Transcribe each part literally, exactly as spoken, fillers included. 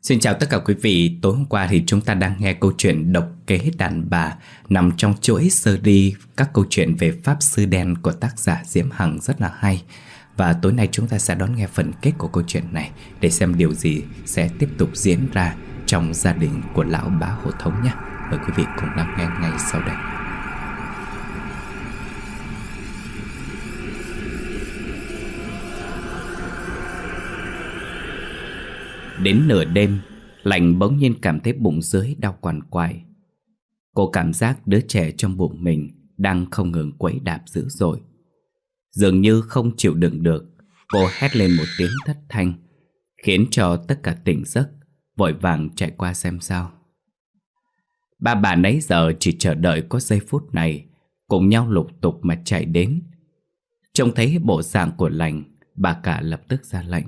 Xin chào tất cả quý vị. Tối hôm qua thì chúng ta đang nghe câu chuyện Độc kế đàn bà, nằm trong chuỗi series các câu chuyện về Pháp Sư Đen của tác giả Diễm Hằng rất là hay. Và tối nay chúng ta sẽ đón nghe phần kết của câu chuyện này để xem điều gì sẽ tiếp tục diễn ra trong gia đình của lão Bá Hộ Thống nhé. Mời quý vị cùng lắng nghe ngay sau đây. Đến nửa đêm, Lành bỗng nhiên cảm thấy bụng dưới đau quằn quại. Cô cảm giác đứa trẻ trong bụng mình đang không ngừng quẫy đạp dữ dội. Dường như không chịu đựng được, cô hét lên một tiếng thất thanh, khiến cho tất cả tỉnh giấc, vội vàng chạy qua xem sao. Ba bà nãy giờ chỉ chờ đợi có giây phút này, cùng nhau lục tục mà chạy đến. Trông thấy bộ dạng của Lành, bà cả lập tức ra lệnh.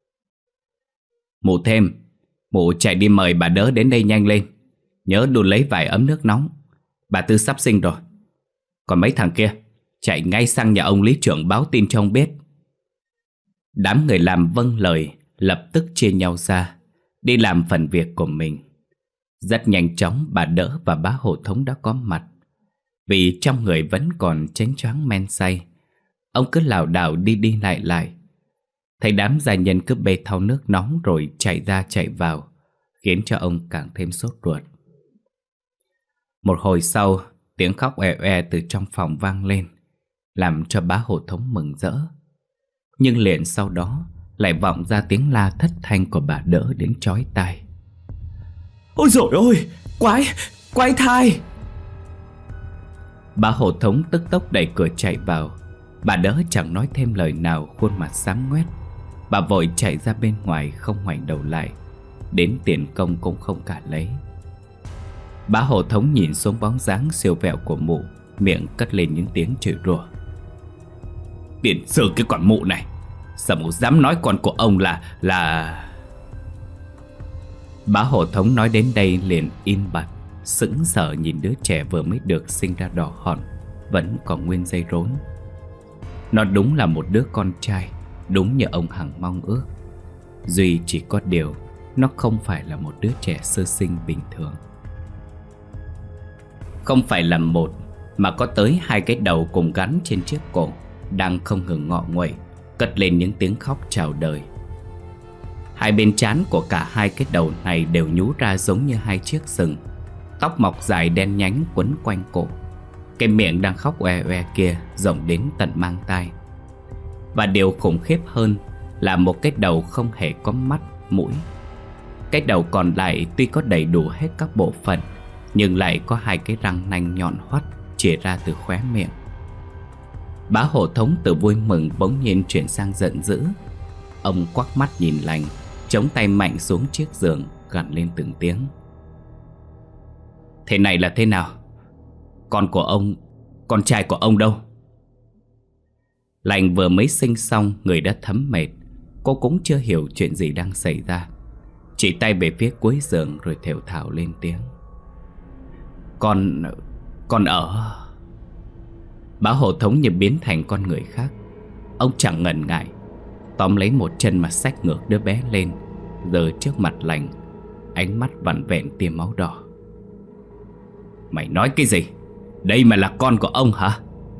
Mụ Thêm, mụ chạy đi mời bà đỡ đến đây nhanh lên. Nhớ đun lấy vài ấm nước nóng. Bà Tư sắp sinh rồi. Còn mấy thằng kia, chạy ngay sang nhà ông lý trưởng báo tin cho ông biết. Đám người làm vâng lời, lập tức chia nhau ra, đi làm phần việc của mình. Rất nhanh chóng bà đỡ và bá Hộ Thống đã có mặt. Vì trong người vẫn còn chánh choáng men say, ông cứ lảo đảo đi đi lại lại. Thấy đám gia nhân cứ bê thau nước nóng rồi chạy ra chạy vào, khiến cho ông càng thêm sốt ruột. Một hồi sau, tiếng khóc oe oe từ trong phòng vang lên, làm cho bá Hộ Thống mừng rỡ. Nhưng liền sau đó lại vọng ra tiếng la thất thanh của bà đỡ đến chói tai. Ôi dồi ôi, quái, quái thai! Bá Hộ Thống tức tốc đẩy cửa chạy vào. Bà đỡ chẳng nói thêm lời nào, khuôn mặt xám ngoét. Bà vội chạy ra bên ngoài không ngoảnh đầu lại, đến tiền công cũng không cả lấy. Bá Hộ Thống nhìn xuống bóng dáng siêu vẹo của mụ, miệng cất lên những tiếng chửi rủa. Tiền sư cái con mụ này, sao mụ dám nói con của ông là... là... Bá Hộ Thống nói đến đây liền im bặt, sững sờ nhìn đứa trẻ vừa mới được sinh ra đỏ hòn, vẫn còn nguyên dây rốn. Nó đúng là một đứa con trai, đúng như ông Hằng mong ước. Duy chỉ có điều, nó không phải là một đứa trẻ sơ sinh bình thường. Không phải là một, mà có tới hai cái đầu cùng gắn trên chiếc cổ, đang không ngừng ngọ nguậy, cất lên những tiếng khóc chào đời. Hai bên trán của cả hai cái đầu này đều nhú ra giống như hai chiếc sừng. Tóc mọc dài đen nhánh quấn quanh cổ. Cái miệng đang khóc oe oe kia rộng đến tận mang tai. Và điều khủng khiếp hơn là một cái đầu không hề có mắt, mũi. Cái đầu còn lại tuy có đầy đủ hết các bộ phận, nhưng lại có hai cái răng nanh nhọn hoắt chìa ra từ khóe miệng. Bá Hộ Thống từ vui mừng bỗng nhiên chuyển sang giận dữ. Ông quắc mắt nhìn Lành, chống tay mạnh xuống chiếc giường, gằn lên từng tiếng. Thế này là thế nào? Con của ông, con trai của ông đâu? Lành vừa mới sinh xong, người đã thấm mệt. Cô cũng chưa hiểu chuyện gì đang xảy ra, chỉ tay về phía cuối giường rồi thều thào lên tiếng. Con... con ở... Bá Hộ Thống như biến thành con người khác. Ông chẳng ngần ngại, tóm lấy một chân mà xách ngược đứa bé lên, giơ trước mặt Lành, ánh mắt vặn vẹn tia máu đỏ. Mày nói cái gì? Đây mà là con của ông hả?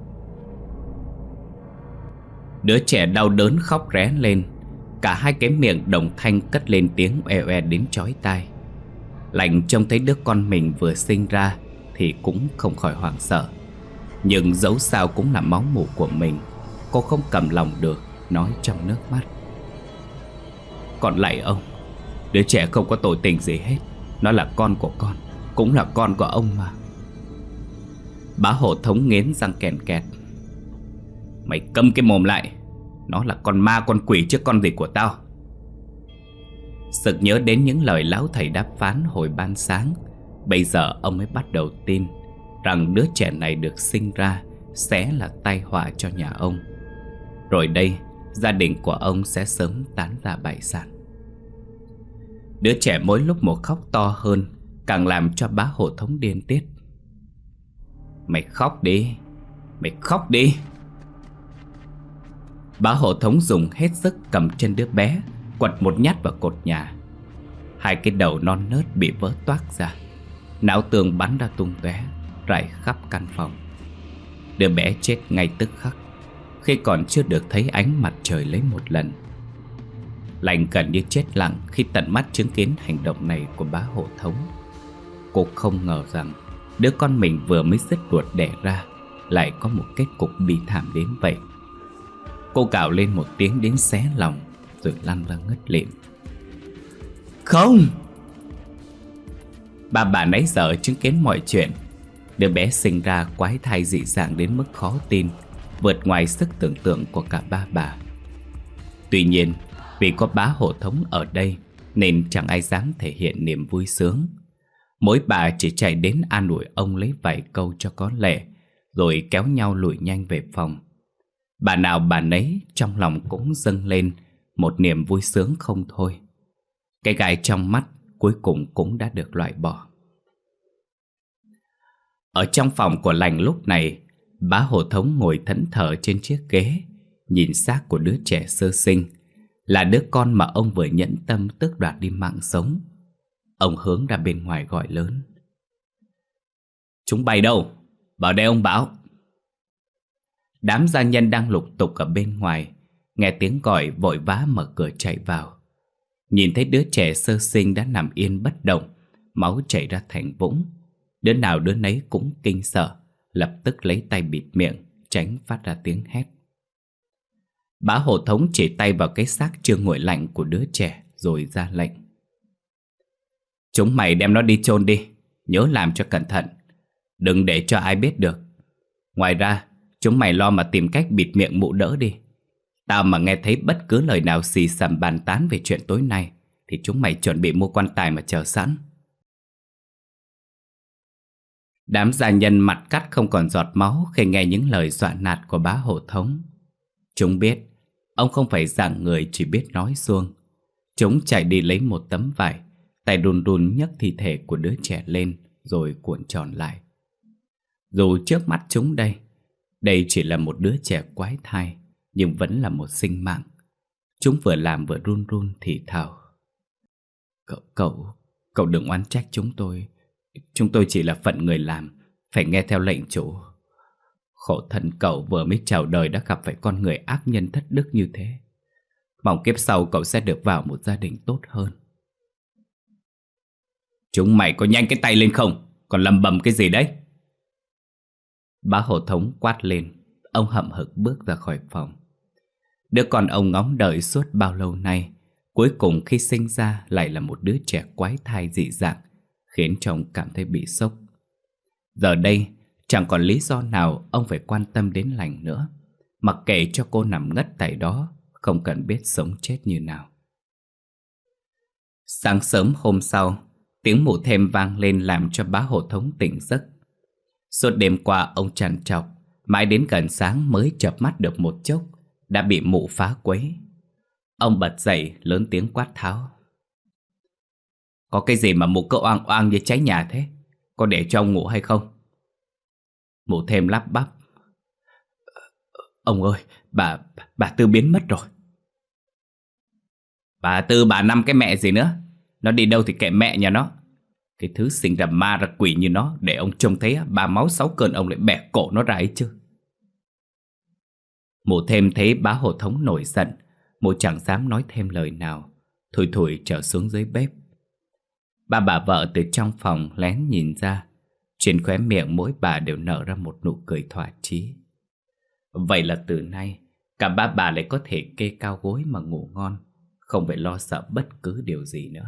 Đứa trẻ đau đớn khóc ré lên. Cả hai cái miệng đồng thanh cất lên tiếng oe oe đến chói tai. Lành trông thấy đứa con mình vừa sinh ra thì cũng không khỏi hoảng sợ. Nhưng dẫu sao cũng là máu mủ của mình, cô không cầm lòng được, nói trong nước mắt. Còn lại ông, đứa trẻ không có tội tình gì hết. Nó là con của con, cũng là con của ông mà. Bá Hộ Thống nghiến răng kèn kẹt. Mày câm cái mồm lại. Nó là con ma con quỷ chứ con gì của tao. Sực nhớ đến những lời lão thầy đáp phán hồi ban sáng, bây giờ ông mới bắt đầu tin rằng đứa trẻ này được sinh ra sẽ là tai họa cho nhà ông. Rồi đây, gia đình của ông sẽ sớm tán ra bại sản. Đứa trẻ mỗi lúc một khóc to hơn, càng làm cho bá Hộ Thống điên tiết. Mày khóc đi, mày khóc đi. Bá Hộ Thống dùng hết sức cầm chân đứa bé, quật một nhát vào cột nhà. Hai cái đầu non nớt bị vỡ toác ra, não tường bắn ra tung tóe, rải khắp căn phòng. Đứa bé chết ngay tức khắc, khi còn chưa được thấy ánh mặt trời lấy một lần. Lành gần như chết lặng khi tận mắt chứng kiến hành động này của bá hộ thống. Cô không ngờ rằng đứa con mình vừa mới dứt ruột đẻ ra lại có một kết cục bi thảm đến vậy. Cô gào lên một tiếng đến xé lòng, rồi lăn ra ngất lịm. Không! Bà bà nãy giờ chứng kiến mọi chuyện. Đứa bé sinh ra quái thai dị dạng đến mức khó tin, vượt ngoài sức tưởng tượng của cả ba bà. Tuy nhiên, vì có bá hộ thống ở đây nên chẳng ai dám thể hiện niềm vui sướng. Mỗi bà chỉ chạy đến an ủi ông lấy vài câu cho có lệ, rồi kéo nhau lùi nhanh về phòng. Bà nào bà nấy trong lòng cũng dâng lên một niềm vui sướng không thôi. Cái gai trong mắt cuối cùng cũng đã được loại bỏ. Ở trong phòng của Lành lúc này, bá hộ thống ngồi thẫn thờ trên chiếc ghế, nhìn xác của đứa trẻ sơ sinh, là đứa con mà ông vừa nhẫn tâm tước đoạt đi mạng sống. Ông hướng ra bên ngoài gọi lớn. Chúng bay đâu? Vào đây ông Bảo. Đám gia nhân đang lục tục ở bên ngoài nghe tiếng gọi vội vã mở cửa chạy vào. Nhìn thấy đứa trẻ sơ sinh đã nằm yên bất động, máu chảy ra thành vũng. Đứa nào đứa nấy cũng kinh sợ, lập tức lấy tay bịt miệng, tránh phát ra tiếng hét. Bá hộ thống chỉ tay vào cái xác chưa nguội lạnh của đứa trẻ rồi ra lệnh. Chúng mày đem nó đi chôn đi, nhớ làm cho cẩn thận, đừng để cho ai biết được. Ngoài ra, chúng mày lo mà tìm cách bịt miệng mụ đỡ đi. Tao mà nghe thấy bất cứ lời nào xì xầm bàn tán về chuyện tối nay thì chúng mày chuẩn bị mua quan tài mà chờ sẵn. Đám gia nhân mặt cắt không còn giọt máu khi nghe những lời dọa nạt của bá hộ thống. Chúng biết ông không phải dạng người chỉ biết nói suông. Chúng chạy đi lấy một tấm vải, tay đun đun nhấc thi thể của đứa trẻ lên rồi cuộn tròn lại. Dù trước mắt chúng đây, đây chỉ là một đứa trẻ quái thai, nhưng vẫn là một sinh mạng. Chúng vừa làm vừa run run thì thào. Cậu, cậu, cậu đừng oán trách chúng tôi. Chúng tôi chỉ là phận người làm, phải nghe theo lệnh chủ. Khổ thân cậu vừa mới chào đời đã gặp phải con người ác nhân thất đức như thế. Mong kiếp sau cậu sẽ được vào một gia đình tốt hơn. Chúng mày có nhanh cái tay lên không? Còn lầm bầm cái gì đấy? Bá hộ thống quát lên. Ông hậm hực bước ra khỏi phòng. Đứa con ông ngóng đợi suốt bao lâu nay, cuối cùng khi sinh ra lại là một đứa trẻ quái thai dị dạng, khiến cho ông cảm thấy bị sốc. Giờ đây chẳng còn lý do nào ông phải quan tâm đến Lành nữa, mặc kệ cho cô nằm ngất tại đó, không cần biết sống chết như nào. Sáng sớm hôm sau, tiếng mụ thêm vang lên làm cho bá hộ thống tỉnh giấc. Suốt đêm qua ông trằn trọc, mãi đến gần sáng mới chợp mắt được một chốc, đã bị mụ phá quấy. Ông bật dậy lớn tiếng quát tháo. Có cái gì mà mụ cứ oang oang như cháy nhà thế? Có để cho ông ngủ hay không? Mụ thêm lắp bắp. Ông ơi, bà, bà Tư biến mất rồi. Bà Tư bà Năm cái mẹ gì nữa? Nó đi đâu thì kệ mẹ nhà nó. Cái thứ sinh ra ma ra quỷ như nó, để ông trông thấy ba máu sáu cơn ông lại bẻ cổ nó ra ấy chứ. Mụ thêm thấy bá hộ thống nổi giận, mụ chẳng dám nói thêm lời nào, thủi thủi trở xuống dưới bếp. Ba bà vợ từ trong phòng lén nhìn ra, trên khóe miệng mỗi bà đều nở ra một nụ cười thỏa chí. Vậy là từ nay cả ba bà lại có thể kê cao gối mà ngủ ngon, không phải lo sợ bất cứ điều gì nữa.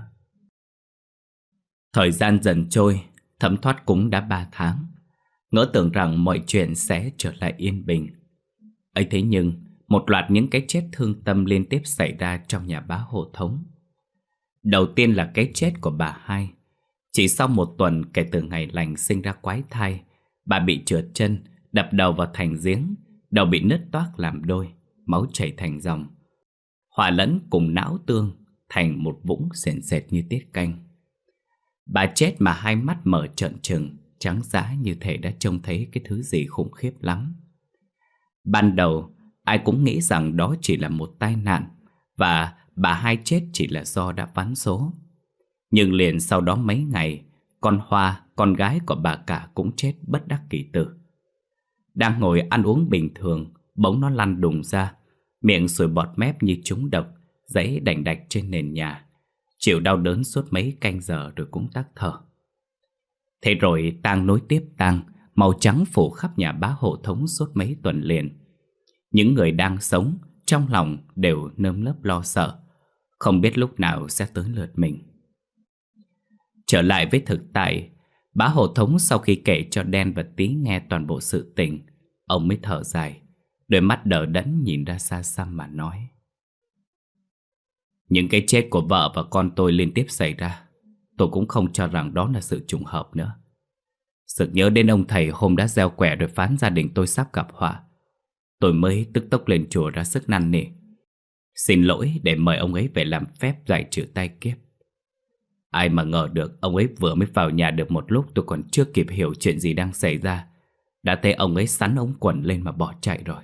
Thời gian dần trôi, thấm thoát cũng đã ba tháng. Ngỡ tưởng rằng mọi chuyện sẽ trở lại yên bình. Ấy thế nhưng một loạt những cái chết thương tâm liên tiếp xảy ra trong nhà bá hộ thống. Đầu tiên là cái chết của bà hai. Chỉ sau một tuần kể từ ngày Lành sinh ra quái thai, bà bị trượt chân, đập đầu vào thành giếng, đầu bị nứt toác làm đôi, máu chảy thành dòng, hòa lẫn cùng não tương thành một vũng sền sệt như tiết canh. Bà chết mà hai mắt mở trợn trừng, trắng dã như thể đã trông thấy cái thứ gì khủng khiếp lắm. Ban đầu ai cũng nghĩ rằng đó chỉ là một tai nạn, và bà hai chết chỉ là do đã ván số. Nhưng liền sau đó mấy ngày, con Hoa, con gái của bà cả cũng chết bất đắc kỳ tử. Đang ngồi ăn uống bình thường, bỗng nó lăn đùng ra, miệng sùi bọt mép như trúng độc, giãy đành đạch trên nền nhà, chịu đau đớn suốt mấy canh giờ rồi cũng tắc thở. Thế rồi tang nối tiếp tang, màu trắng phủ khắp nhà bá hộ thống suốt mấy tuần liền. Những người đang sống trong lòng đều nơm nớp lo sợ, không biết lúc nào sẽ tới lượt mình. Trở lại với thực tại, bá hộ thống sau khi kể cho Đen và Tí nghe toàn bộ sự tình, ông mới thở dài, đôi mắt đờ đẫn nhìn ra xa xăm mà nói: những cái chết của vợ và con tôi liên tiếp xảy ra, tôi cũng không cho rằng đó là sự trùng hợp nữa. Sực nhớ đến ông thầy hôm đã gieo quẻ rồi phán gia đình tôi sắp gặp họa, tôi mới tức tốc lên chùa ra sức năn nỉ, xin lỗi để mời ông ấy về làm phép giải trừ tai kiếp. Ai mà ngờ được ông ấy vừa mới vào nhà được một lúc, tôi còn chưa kịp hiểu chuyện gì đang xảy ra, đã thấy ông ấy sắn ống quần lên mà bỏ chạy rồi.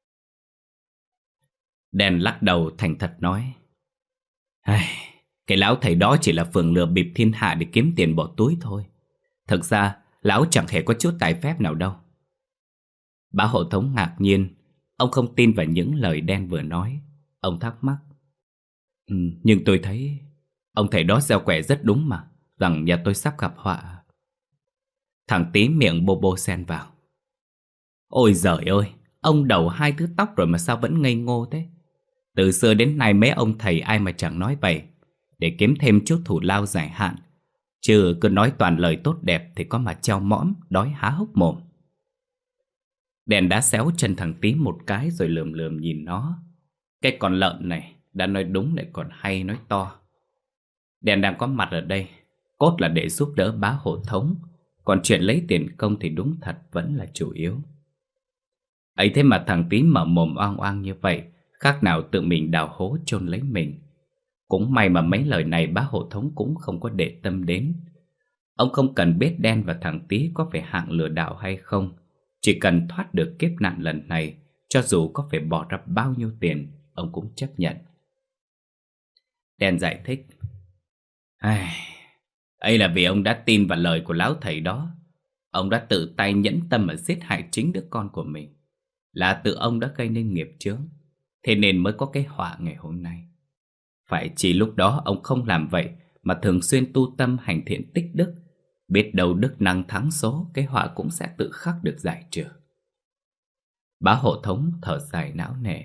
Đen lắc đầu thành thật nói: Ai, cái lão thầy đó chỉ là phường lừa bịp thiên hạ để kiếm tiền bỏ túi thôi. Thực ra lão chẳng hề có chút tài phép nào đâu. Bá hộ thống ngạc nhiên, ông không tin vào những lời Đen vừa nói. Ông thắc mắc: ừ, nhưng tôi thấy ông thầy đó gieo quẻ rất đúng mà, rằng nhà tôi sắp gặp họa. Thằng Tí miệng bô bô xen vào: ôi giời ơi, ông đầu hai thứ tóc rồi mà sao vẫn ngây ngô thế? Từ xưa đến nay mấy ông thầy ai mà chẳng nói vậy, để kiếm thêm chút thù lao dài hạn. Chứ cứ nói toàn lời tốt đẹp thì có mà treo mõm, đói há hốc mồm. Đen đã xéo chân thằng Tí một cái rồi lườm lườm nhìn nó. Cái con lợn này đã nói đúng lại còn hay nói to. Đen đang có mặt ở đây cốt là để giúp đỡ bá hộ thống, còn chuyện lấy tiền công thì đúng thật vẫn là chủ yếu. Ấy thế mà thằng Tí mở mồm oang oang như vậy, khác nào tự mình đào hố chôn lấy mình. Cũng may mà mấy lời này bá hộ thống cũng không có để tâm đến. Ông không cần biết Đen và thằng Tí có phải hạng lừa đảo hay không, chỉ cần thoát được kiếp nạn lần này, cho dù có phải bỏ ra bao nhiêu tiền, ông cũng chấp nhận. Đen giải thích: Ai, ấy là vì ông đã tin vào lời của lão thầy đó. Ông đã tự tay nhẫn tâm mà giết hại chính đứa con của mình. Là tự ông đã gây nên nghiệp chướng, thế nên mới có cái họa ngày hôm nay. Phải chỉ lúc đó ông không làm vậy, mà thường xuyên tu tâm hành thiện tích đức, biết đâu đức năng thắng số, cái họa cũng sẽ tự khắc được giải trừ. Bá hộ thống thở dài não nề: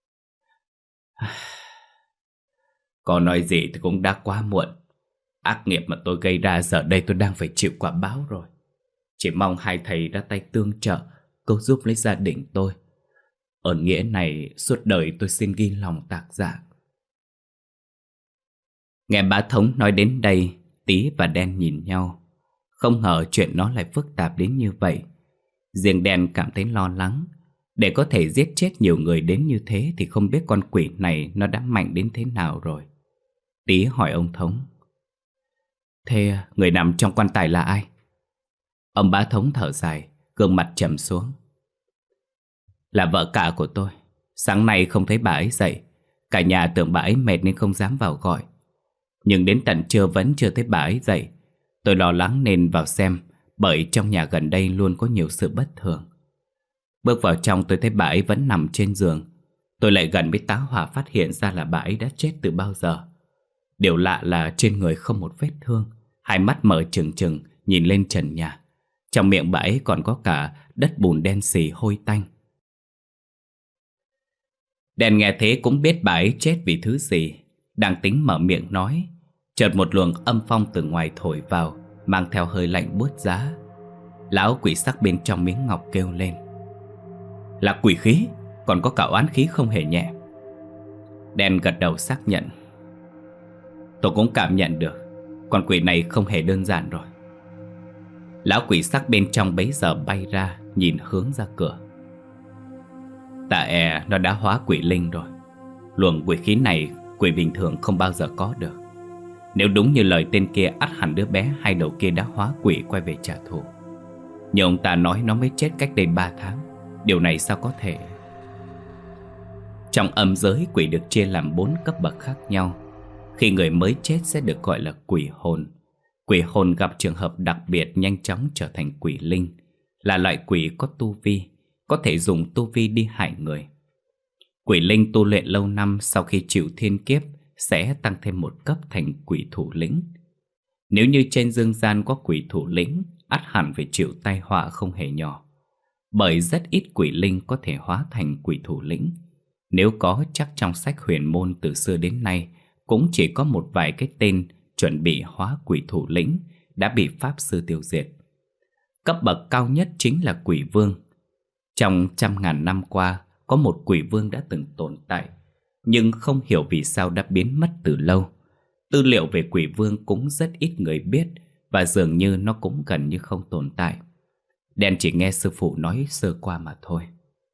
Có nói gì thì cũng đã quá muộn. Ác nghiệp mà tôi gây ra giờ đây tôi đang phải chịu quả báo rồi. Chỉ mong hai thầy ra tay tương trợ, cứu giúp lấy gia đình tôi. Ơn nghĩa này suốt đời tôi xin ghi lòng tạc dạ. Nghe bá thống nói đến đây, Tí và Đen nhìn nhau. Không ngờ chuyện nó lại phức tạp đến như vậy. Riêng Đen cảm thấy lo lắng. Để có thể giết chết nhiều người đến như thế thì không biết con quỷ này nó đã mạnh đến thế nào rồi. Tí hỏi ông thống: Thế người nằm trong quan tài là ai? Ông bá thống thở dài, gương mặt trầm xuống: Là vợ cả của tôi. Sáng nay không thấy bà ấy dậy, cả nhà tưởng bà ấy mệt nên không dám vào gọi. Nhưng đến tận trưa vẫn chưa thấy bà ấy dậy. Tôi lo lắng nên vào xem, bởi trong nhà gần đây luôn có nhiều sự bất thường. Bước vào trong tôi thấy bà ấy vẫn nằm trên giường. Tôi lại gần với tá hỏa phát hiện ra là bà ấy đã chết từ bao giờ. Điều lạ là trên người không một vết thương, hai mắt mở trừng trừng nhìn lên trần nhà. Trong miệng bà ấy còn có cả đất bùn đen xì hôi tanh. Đen nghe thế cũng biết bà ấy chết vì thứ gì. Đang tính mở miệng nói, chợt một luồng âm phong từ ngoài thổi vào, mang theo hơi lạnh buốt giá. Lão quỷ sắc bên trong miếng ngọc kêu lên: Là quỷ khí, còn có cả oán khí không hề nhẹ. Đen gật đầu xác nhận: Tôi cũng cảm nhận được, con quỷ này không hề đơn giản rồi. Lão quỷ sắc bên trong bấy giờ bay ra, nhìn hướng ra cửa. Tạ e nó đã hóa quỷ linh rồi. Luồng quỷ khí này quỷ bình thường không bao giờ có được. Nếu đúng như lời tên kia, ắt hẳn đứa bé hai đầu kia đã hóa quỷ quay về trả thù. Nhưng ông ta nói nó mới chết cách đây ba tháng. Điều này sao có thể? Trong âm giới, quỷ được chia làm bốn cấp bậc khác nhau. Khi người mới chết sẽ được gọi là quỷ hồn. Quỷ hồn gặp trường hợp đặc biệt nhanh chóng trở thành quỷ linh, là loại quỷ có tu vi, có thể dùng tu vi đi hại người. Quỷ linh tu luyện lâu năm sau khi chịu thiên kiếp sẽ tăng thêm một cấp thành quỷ thủ lĩnh. Nếu như trên dương gian có quỷ thủ lĩnh, ắt hẳn phải chịu tai họa không hề nhỏ. Bởi rất ít quỷ linh có thể hóa thành quỷ thủ lĩnh. Nếu có, chắc trong sách huyền môn từ xưa đến nay cũng chỉ có một vài cái tên chuẩn bị hóa quỷ thủ lĩnh đã bị pháp sư tiêu diệt. Cấp bậc cao nhất chính là quỷ vương. Trong trăm ngàn năm qua, có một quỷ vương đã từng tồn tại, nhưng không hiểu vì sao đã biến mất từ lâu. Tư liệu về quỷ vương cũng rất ít người biết, và dường như nó cũng gần như không tồn tại. Đen chỉ nghe sư phụ nói sơ qua mà thôi.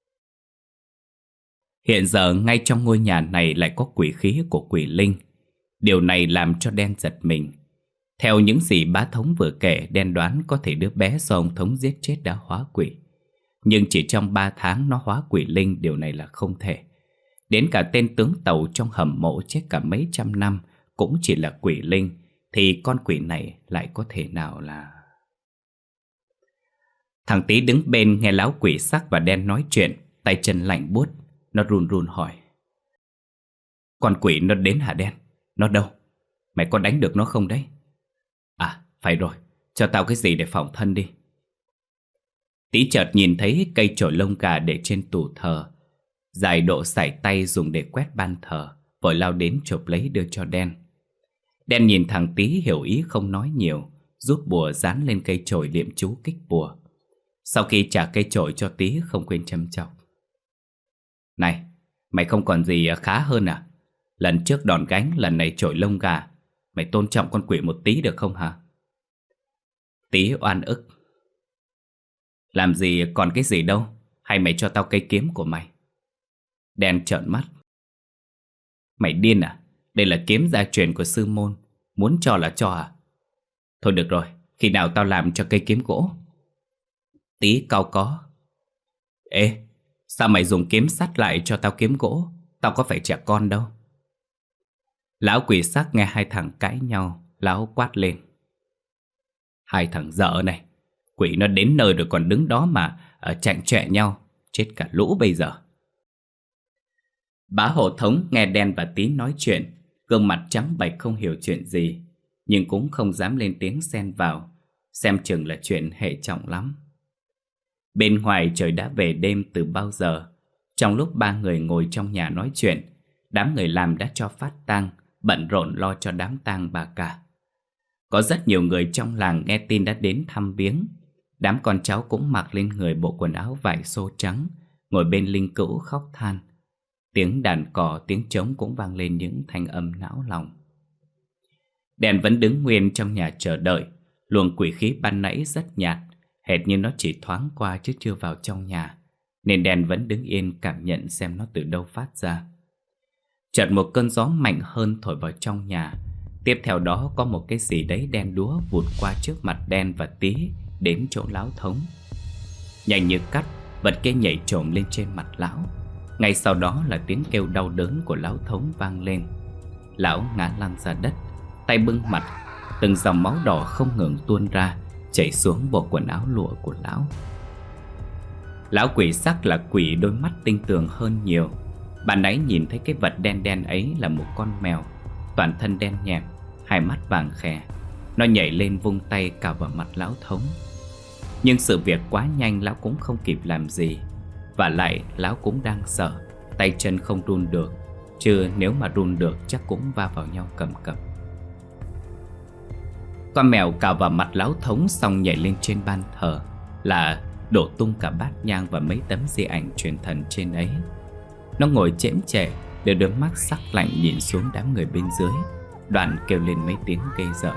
Hiện giờ ngay trong ngôi nhà này lại có quỷ khí của quỷ linh. Điều này làm cho Đen giật mình. Theo những gì bá thống vừa kể, Đen đoán có thể đứa bé do ông thống giết chết đã hóa quỷ. Nhưng chỉ trong ba tháng nó hóa quỷ linh, điều này là không thể. Đến cả tên tướng tàu trong hầm mộ chết cả mấy trăm năm cũng chỉ là quỷ linh, thì con quỷ này lại có thể nào là... Thằng Tý đứng bên nghe lão quỷ sắc và Đen nói chuyện, tay chân lạnh buốt. Nó run run hỏi: con quỷ nó đến hả Đen? Nó đâu? Mày có đánh được nó không đấy? À, phải rồi, cho tao cái gì để phòng thân đi. Tý chợt nhìn thấy cây chổi lông gà để trên tủ thờ, dài độ sải tay dùng để quét ban thờ, vội lao đến chộp lấy đưa cho Đen. Đen nhìn thằng Tý hiểu ý không nói nhiều, rút bùa dán lên cây chổi niệm chú kích bùa. Sau khi trả cây chổi cho Tý, không quên châm chọc: này, mày không còn gì khá hơn à? Lần trước đòn gánh, lần này chổi lông gà. Mày tôn trọng con quỷ một tí được không hả? Tý oan ức: làm gì còn cái gì đâu, hay mày cho tao cây kiếm của mày? Đen trợn mắt: mày điên à? Đây là kiếm gia truyền của sư môn, muốn cho là cho à? Thôi được rồi, khi nào tao làm cho cây kiếm gỗ? Tý cau có: ê, sao mày dùng kiếm sắt lại cho tao kiếm gỗ? Tao có phải trẻ con đâu. Lão quỷ sắc nghe hai thằng cãi nhau, lão quát lên: hai thằng dở này, quỷ nó đến nơi rồi còn đứng đó mà ở chạng chọe nhau, chết cả lũ bây giờ. Bá hộ thống nghe Đen và Tý nói chuyện, gương mặt trắng bệch không hiểu chuyện gì, nhưng cũng không dám lên tiếng xen vào, xem chừng là chuyện hệ trọng lắm. Bên ngoài trời đã về đêm từ bao giờ. Trong lúc ba người ngồi trong nhà nói chuyện, đám người làm đã cho phát tang, bận rộn lo cho đám tang bà cả. Có rất nhiều người trong làng nghe tin đã đến thăm viếng. Đám con cháu cũng mặc lên người bộ quần áo vải xô trắng, ngồi bên linh cữu khóc than. Tiếng đàn cò, tiếng trống cũng vang lên những thanh âm não lòng. Đen vẫn đứng nguyên trong nhà chờ đợi. Luồng quỷ khí ban nãy rất nhạt, hệt như nó chỉ thoáng qua chứ chưa vào trong nhà, nên Đen vẫn đứng yên cảm nhận xem nó từ đâu phát ra. Chợt một cơn gió mạnh hơn thổi vào trong nhà. Tiếp theo đó có một cái gì đấy đen đúa vụt qua trước mặt Đen và Tý đến chỗ lão thống. Nhanh như cắt, vật kia nhảy trồm lên trên mặt lão. Ngay sau đó là tiếng kêu đau đớn của lão thống vang lên. Lão ngã lăn ra đất, tay bưng mặt, từng dòng máu đỏ không ngừng tuôn ra, chảy xuống bộ quần áo lụa của lão. Lão quỷ sắc là quỷ đôi mắt tinh tường hơn nhiều. Bạn nãy nhìn thấy cái vật đen đen ấy là một con mèo, toàn thân đen nhẹm, hai mắt vàng khè. Nó nhảy lên vung tay cào vào mặt lão thống. Nhưng sự việc quá nhanh, lão cũng không kịp làm gì. Và lại lão cũng đang sợ, tay chân không run được, chứ nếu mà run được chắc cũng va vào nhau cầm cập. Con mèo cào vào mặt lão thống xong nhảy lên trên ban thờ, là đổ tung cả bát nhang và mấy tấm di ảnh truyền thần trên ấy. Nó ngồi chễm chệ, đưa đôi mắt sắc lạnh nhìn xuống đám người bên dưới, đoạn kêu lên mấy tiếng ghê rợn.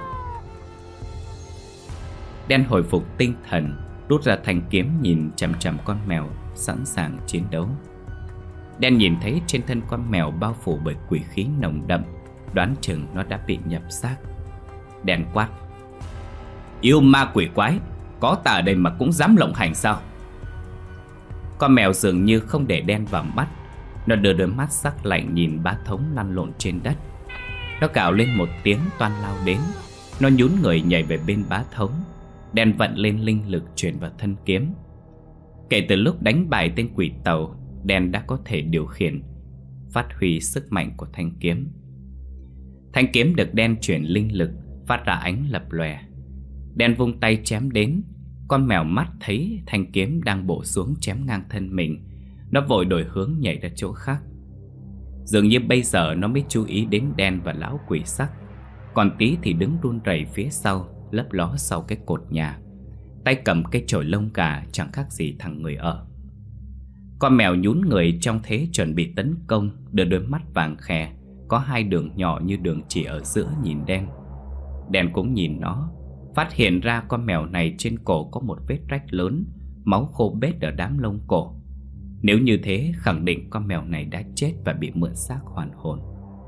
Đen hồi phục tinh thần, rút ra thanh kiếm nhìn chằm chằm con mèo, sẵn sàng chiến đấu. Đen nhìn thấy trên thân con mèo bao phủ bởi quỷ khí nồng đậm, đoán chừng nó đã bị nhập xác. Đen quát: yêu ma quỷ quái, có ta ở đây mà cũng dám lộng hành sao? Con mèo dường như không để Đen vào mắt. Nó đưa đôi mắt sắc lạnh nhìn bá thống lăn lộn trên đất. Nó gào lên một tiếng toan lao đến. Nó nhún người nhảy về bên bá thống. Đen vận lên linh lực chuyển vào thân kiếm. Kể từ lúc đánh bại tên quỷ tàu, Đen đã có thể điều khiển, phát huy sức mạnh của thanh kiếm. Thanh kiếm được Đen chuyển linh lực, phát ra ánh lập lòe. Đen vung tay chém đến. Con mèo mắt thấy thanh kiếm đang bổ xuống chém ngang thân mình. Nó vội đổi hướng nhảy ra chỗ khác. Dường như bây giờ nó mới chú ý đến Đen và lão quỷ sắc. Còn Tí thì đứng run rẩy phía sau, lấp ló sau cái cột nhà, tay cầm cái chổi lông gà chẳng khác gì thằng người ở. Con mèo nhún người trong thế chuẩn bị tấn công, đưa đôi mắt vàng khè, có hai đường nhỏ như đường chỉ ở giữa nhìn Đen. Đen cũng nhìn nó, phát hiện ra con mèo này trên cổ có một vết rách lớn, máu khô bết ở đám lông cổ. Nếu như thế, khẳng định con mèo này đã chết và bị mượn xác hoàn hồn.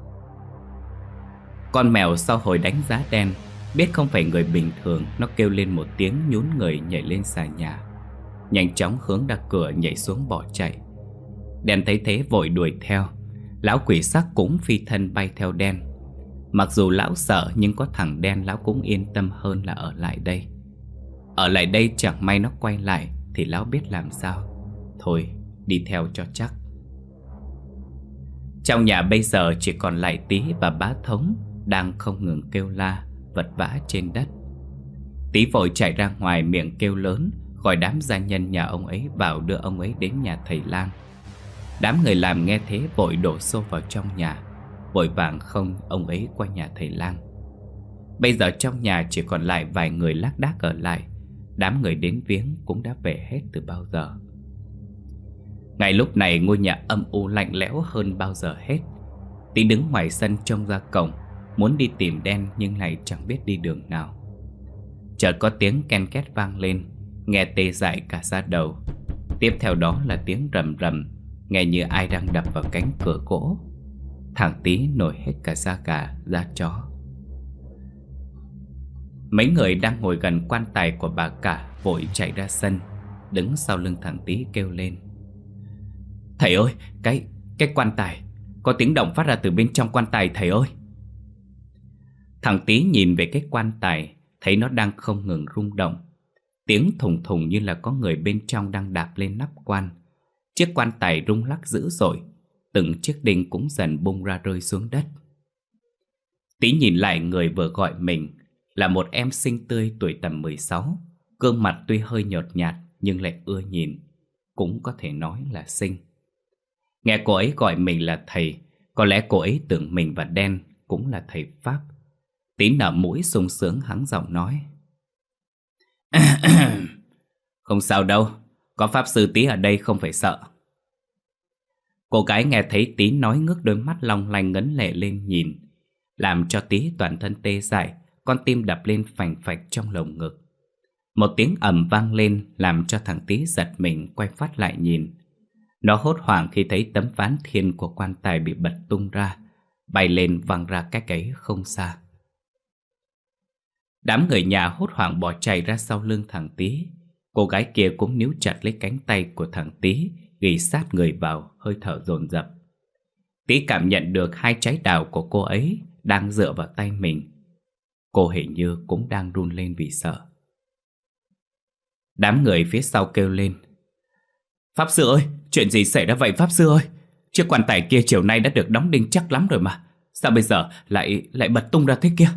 Con mèo sau hồi đánh giá Đen, biết không phải người bình thường, nó kêu lên một tiếng nhún người nhảy lên xà nhà, nhanh chóng hướng ra cửa nhảy xuống bỏ chạy. Đen thấy thế vội đuổi theo. Lão quỷ sắc cũng phi thân bay theo Đen. Mặc dù lão sợ nhưng có thằng Đen lão cũng yên tâm hơn là ở lại đây. Ở lại đây chẳng may nó quay lại thì lão biết làm sao. Thôi đi theo cho chắc. Trong nhà bây giờ chỉ còn lại Tí và bá thống đang không ngừng kêu la, vật vã trên đất. Tí vội chạy ra ngoài miệng kêu lớn, gọi đám gia nhân nhà ông ấy vào đưa ông ấy đến nhà thầy lang. Đám người làm nghe thế vội đổ xô vào trong nhà, vội vàng không ông ấy qua nhà thầy lang. Bây giờ trong nhà chỉ còn lại vài người lác đác ở lại. Đám người đến viếng cũng đã về hết từ bao giờ. Ngay lúc này ngôi nhà âm u lạnh lẽo hơn bao giờ hết. Tí đứng ngoài sân trông ra cổng, muốn đi tìm Đen nhưng lại chẳng biết đi đường nào. Chợt có tiếng ken két vang lên, nghe tê dại cả da đầu. Tiếp theo đó là tiếng rầm rầm, nghe như ai đang đập vào cánh cửa gỗ. Thằng Tí nổi hết cả da gà, da chó. Mấy người đang ngồi gần quan tài của bà cả vội chạy ra sân, đứng sau lưng thằng Tí kêu lên: "Thầy ơi, cái, cái quan tài, có tiếng động phát ra từ bên trong quan tài thầy ơi." Thằng Tí nhìn về cái quan tài, thấy nó đang không ngừng rung động. Tiếng thùng thùng như là có người bên trong đang đạp lên nắp quan. Chiếc quan tài rung lắc dữ dội, từng chiếc đinh cũng dần bung ra rơi xuống đất. Tí nhìn lại người vừa gọi mình, là một em xinh tươi tuổi tầm mười sáu. Gương mặt tuy hơi nhợt nhạt nhưng lại ưa nhìn, cũng có thể nói là xinh. Nghe cô ấy gọi mình là thầy, có lẽ cô ấy tưởng mình và Đen cũng là thầy Pháp. Tí nở mũi sung sướng hắng giọng nói: "Không sao đâu, có Pháp sư Tí ở đây không phải sợ." Cô gái nghe thấy Tí nói ngước đôi mắt long lanh ngấn lệ lên nhìn, làm cho Tí toàn thân tê dại, con tim đập lên phành phạch trong lồng ngực. Một tiếng ầm vang lên làm cho thằng Tí giật mình quay phát lại nhìn. Nó hốt hoảng khi thấy tấm ván thiên của quan tài bị bật tung ra, bay lên văng ra cách ấy không xa. Đám người nhà hốt hoảng bỏ chạy ra sau lưng thằng Tí. Cô gái kia cũng níu chặt lấy cánh tay của thằng Tí, ghi sát người vào, hơi thở dồn dập. Tí cảm nhận được hai trái đào của cô ấy đang dựa vào tay mình. Cô hình như cũng đang run lên vì sợ. Đám người phía sau kêu lên: "Pháp sư ơi, chuyện gì xảy ra vậy Pháp sư ơi? Chiếc quan tài kia chiều nay đã được đóng đinh chắc lắm rồi mà, sao bây giờ lại lại bật tung ra thế kia?"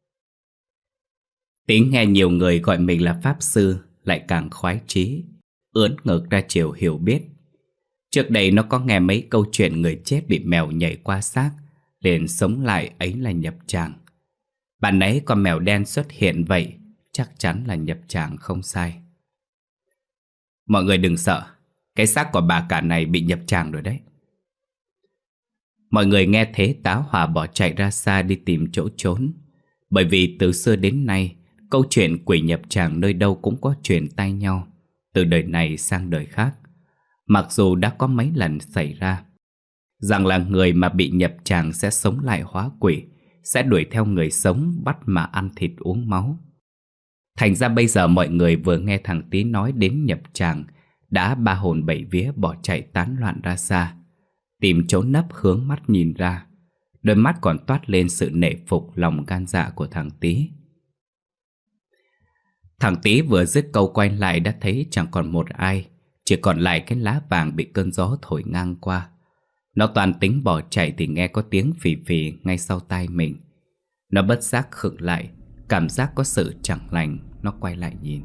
Tí nghe nhiều người gọi mình là Pháp sư lại càng khoái chí, ưỡn ngực ra chiều hiểu biết. Trước đây nó có nghe mấy câu chuyện người chết bị mèo nhảy qua xác liền sống lại, ấy là nhập tràng. Bạn ấy con mèo đen xuất hiện vậy, chắc chắn là nhập tràng không sai. Mọi người đừng sợ, cái xác của bà cả này bị nhập tràng rồi đấy. Mọi người nghe thế tá hỏa bỏ chạy ra xa đi tìm chỗ trốn. Bởi vì từ xưa đến nay, câu chuyện quỷ nhập tràng nơi đâu cũng có truyền tai nhau, từ đời này sang đời khác. Mặc dù đã có mấy lần xảy ra, rằng là người mà bị nhập tràng sẽ sống lại hóa quỷ, sẽ đuổi theo người sống bắt mà ăn thịt uống máu. Thành ra bây giờ mọi người vừa nghe thằng Tí nói đến nhập tràng, đã ba hồn bảy vía bỏ chạy tán loạn ra xa, tìm chỗ nấp hướng mắt nhìn ra. đôi mắt còn toát lên sự nể phục lòng gan dạ của thằng Tý. Thằng Tý vừa dứt câu quay lại đã thấy chẳng còn một ai, chỉ còn lại cái lá vàng bị cơn gió thổi ngang qua. Nó toàn tính bỏ chạy thì nghe có tiếng phì phì ngay sau tai mình. Nó bất giác khựng lại, cảm giác có sự chẳng lành. Nó quay lại nhìn.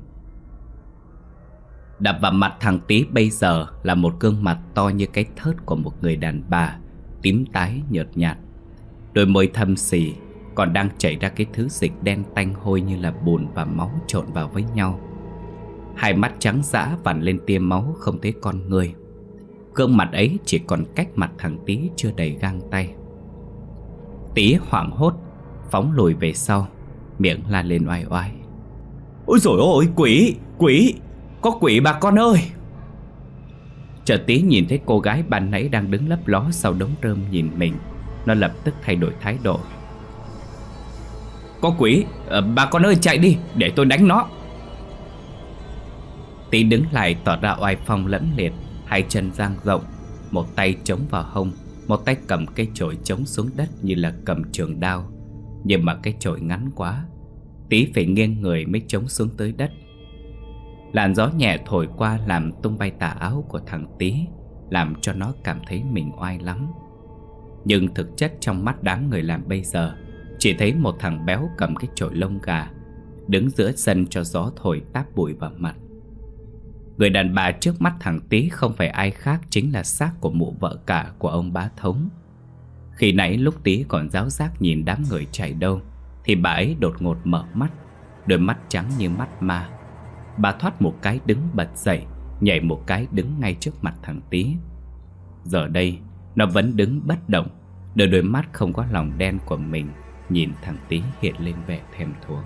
Đập vào mặt thằng Tý bây giờ là một gương mặt to như cái thớt của một người đàn bà, tím tái nhợt nhạt. Đôi môi thâm xì, còn đang chảy ra cái thứ dịch đen tanh hôi như là bùn và máu trộn vào với nhau. Hai mắt trắng dã vằn lên tia máu không thấy con người. Gương mặt ấy chỉ còn cách mặt thằng Tý chưa đầy gang tay. Tý hoảng hốt phóng lùi về sau, miệng la lên oai oai. Ôi dồi ôi, quỷ, quỷ, có quỷ bà con ơi. Chợt Tý nhìn thấy cô gái ban nãy đang đứng lấp ló sau đống rơm nhìn mình. Nó lập tức thay đổi thái độ. Có quỷ, à, bà con ơi chạy đi, để tôi đánh nó. Tý đứng lại tỏ ra oai phong lẫm liệt, hai chân dang rộng, một tay chống vào hông, một tay cầm cây chổi chống xuống đất như là cầm trường đao. Nhưng mà cái chổi ngắn quá, Tý phải nghiêng người mới chống xuống tới đất. Làn gió nhẹ thổi qua làm tung bay tà áo của thằng Tý, làm cho nó cảm thấy mình oai lắm. Nhưng thực chất trong mắt đám người làm bây giờ, chỉ thấy một thằng béo cầm cái chổi lông gà, đứng giữa sân cho gió thổi táp bụi vào mặt. Người đàn bà trước mắt thằng Tý không phải ai khác, chính là xác của mụ vợ cả của ông bá Thống. Khi nãy lúc Tý còn giáo giác nhìn đám người chạy đâu, thì bà ấy đột ngột mở mắt, đôi mắt trắng như mắt ma. Bà thoát một cái đứng bật dậy, nhảy một cái đứng ngay trước mặt thằng Tý. Giờ đây nó vẫn đứng bất động, đôi đôi mắt không có lòng đen của mình nhìn thằng Tý hiện lên vẻ thèm thuồng.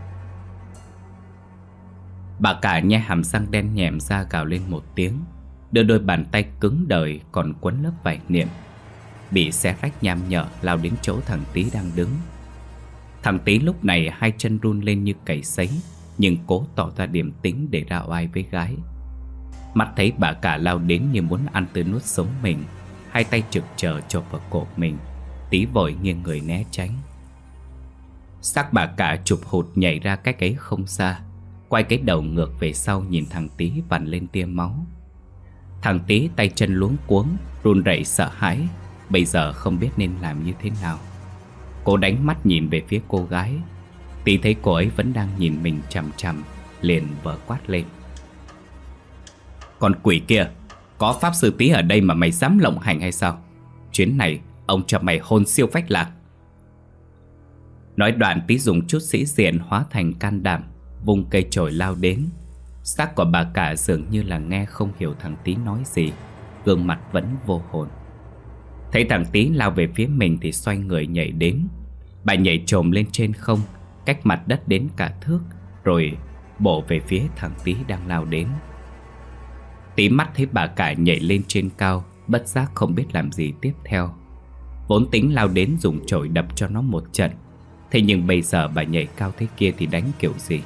Bà cả nhe hàm răng đen nhèm ra gào lên một tiếng, đưa đôi bàn tay cứng đờ còn quấn lớp vải niệm, bị xé rách nham nhở lao đến chỗ thằng Tý đang đứng. Thằng Tý lúc này hai chân run lên như cầy sấy, nhưng cố tỏ ra điềm tĩnh để ra oai với gái. Mắt thấy bà cả lao đến như muốn ăn tươi nuốt sống mình, hai tay trực chờ chộp vào cổ mình. Tý vội nghiêng người né tránh. Xác bà cả chụp hụt nhảy ra cách ấy không xa, quay cái đầu ngược về sau nhìn thằng Tý vằn lên tia máu. Thằng Tý tay chân luống cuống, run rẩy sợ hãi, bây giờ không biết nên làm như thế nào. Cô đánh mắt nhìn về phía cô gái. Tý thấy cô ấy vẫn đang nhìn mình chằm chằm, liền vờ quát lên. Con quỷ kia, có pháp sư Tý ở đây mà mày dám lộng hành hay sao? Chuyến này ông cho mày hồn siêu phách lạc. Nói đoạn Tý dùng chút sĩ diện hóa thành can đảm, vung cây chổi lao đến. Xác của bà cả dường như là nghe không hiểu thằng Tý nói gì, gương mặt vẫn vô hồn. Thấy thằng Tý lao về phía mình thì xoay người nhảy đến. Bà nhảy chồm lên trên không, cách mặt đất đến cả thước, rồi bổ về phía thằng Tý đang lao đến. Tý mắt thấy bà cả nhảy lên trên cao, bất giác không biết làm gì tiếp theo. Vốn tính lao đến dùng chổi đập cho nó một trận, thế nhưng bây giờ bà nhảy cao thế kia thì đánh kiểu gì?